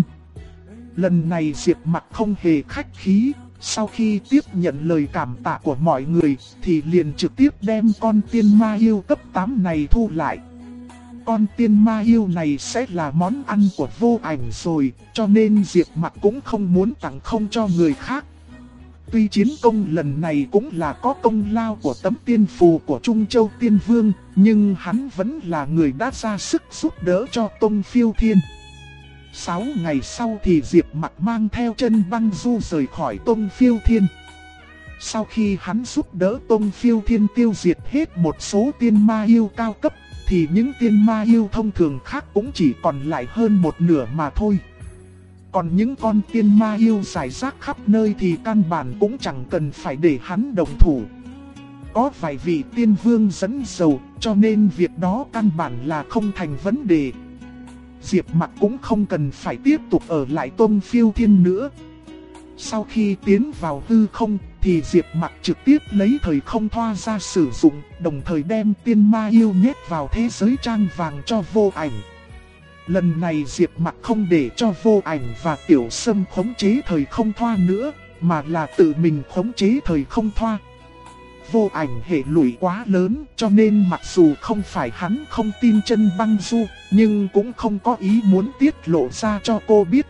Lần này Diệp Mặc không hề khách khí, sau khi tiếp nhận lời cảm tạ của mọi người thì liền trực tiếp đem con tiên ma yêu cấp 8 này thu lại. Con tiên ma yêu này sẽ là món ăn của Vô Ảnh rồi, cho nên Diệp Mặc cũng không muốn tặng không cho người khác. Tuy chiến công lần này cũng là có công lao của tấm tiên phù của Trung Châu Tiên Vương, nhưng hắn vẫn là người đã ra sức giúp đỡ cho Tông Phiêu Thiên. 6 ngày sau thì Diệp Mặc mang theo Chân Băng Du rời khỏi Tông Phiêu Thiên. Sau khi hắn giúp đỡ Tông Phiêu Thiên tiêu diệt hết một số tiên ma yêu cao cấp, thì những tiên ma yêu thông thường khác cũng chỉ còn lại hơn một nửa mà thôi. Còn những con tiên ma yêu rải rác khắp nơi thì căn bản cũng chẳng cần phải để hắn động thủ. Có vài vị tiên vương dẫn dầu, cho nên việc đó căn bản là không thành vấn đề. Diệp Mặc cũng không cần phải tiếp tục ở lại Tông Phiêu Thiên nữa. Sau khi tiến vào hư không thì Diệp Mặc trực tiếp lấy thời không thoa ra sử dụng, đồng thời đem tiên ma yêu nhét vào thế giới trang vàng cho Vô Ảnh. Lần này Diệp Mặc không để cho Vô Ảnh và Tiểu Sâm khống chế thời không thoa nữa, mà là tự mình khống chế thời không thoa. Vô Ảnh hệ lụy quá lớn, cho nên mặc dù không phải hắn không tin Chân Băng Du, nhưng cũng không có ý muốn tiết lộ ra cho cô biết.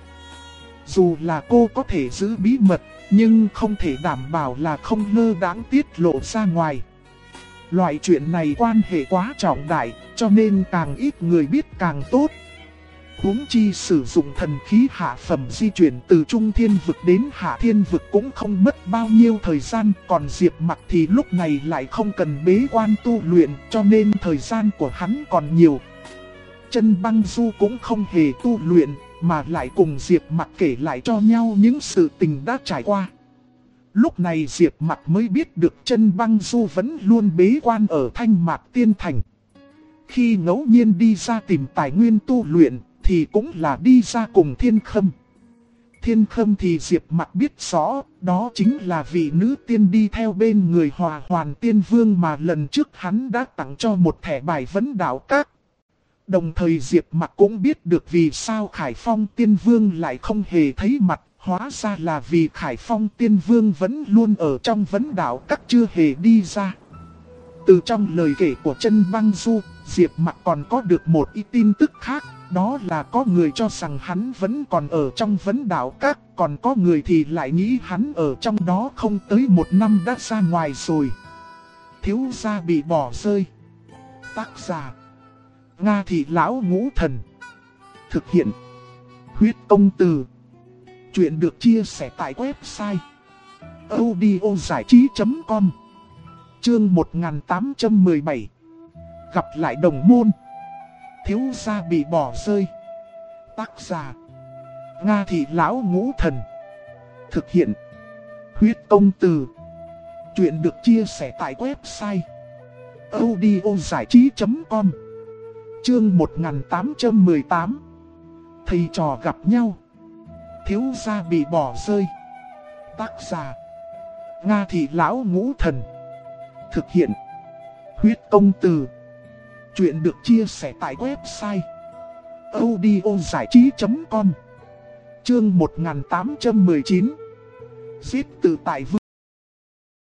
Dù là cô có thể giữ bí mật, nhưng không thể đảm bảo là không lơ đãng tiết lộ ra ngoài. Loại chuyện này quan hệ quá trọng đại, cho nên càng ít người biết càng tốt. Huống chi sử dụng thần khí hạ phẩm di chuyển từ Trung Thiên Vực đến Hạ Thiên Vực cũng không mất bao nhiêu thời gian. Còn Diệp Mặc thì lúc này lại không cần bế quan tu luyện, cho nên thời gian của hắn còn nhiều. Chân Băng Du cũng không hề tu luyện, mà lại cùng Diệp Mặc kể lại cho nhau những sự tình đã trải qua. Lúc này Diệp Mặc mới biết được Chân Băng Du vẫn luôn bế quan ở Thanh Mạc Tiên Thành. Khi ngẫu nhiên đi ra tìm tài nguyên tu luyện thì cũng là đi ra cùng Thiên Khâm. Thiên Khâm thì Diệp Mặc biết rõ, đó chính là vị nữ tiên đi theo bên người Hỏa Hoàn Tiên Vương mà lần trước hắn đã tặng cho một thẻ bài vấn đạo các. Đồng thời Diệp Mặc cũng biết được vì sao Khải Phong Tiên Vương lại không hề thấy mặt, hóa ra là vì Khải Phong Tiên Vương vẫn luôn ở trong vấn đạo các chưa hề đi ra. Từ trong lời kể của Chân Băng Du, Diệp Mặc còn có được một ít tin tức khác, đó là có người cho rằng hắn vẫn còn ở trong vấn đạo các, còn có người thì lại nghĩ hắn ở trong đó không tới 1 năm đã ra ngoài rồi. Thiếu gia bị bỏ rơi. Tác giả Nga Thị Lão Ngũ Thần. Thực hiện Huyết Công Từ. Chuyện được chia sẻ tại website audiozảichí.com. Chương 1817. Gặp lại đồng môn. Thiếu gia bị bỏ rơi. Tác giả Nga Thị Lão Ngũ Thần. Thực hiện Huyết Công Từ. Chuyện được chia sẻ tại website audiozảichí.com. Chương 1818. Thầy trò gặp nhau. Thiếu gia bị bỏ rơi. Tác giả Nga Thị Lão Ngũ Thần. Thực hiện Huyết Công Từ. Chuyện được chia sẻ tại website audiozảichí.com. Chương 1819. Giết tự tại vương.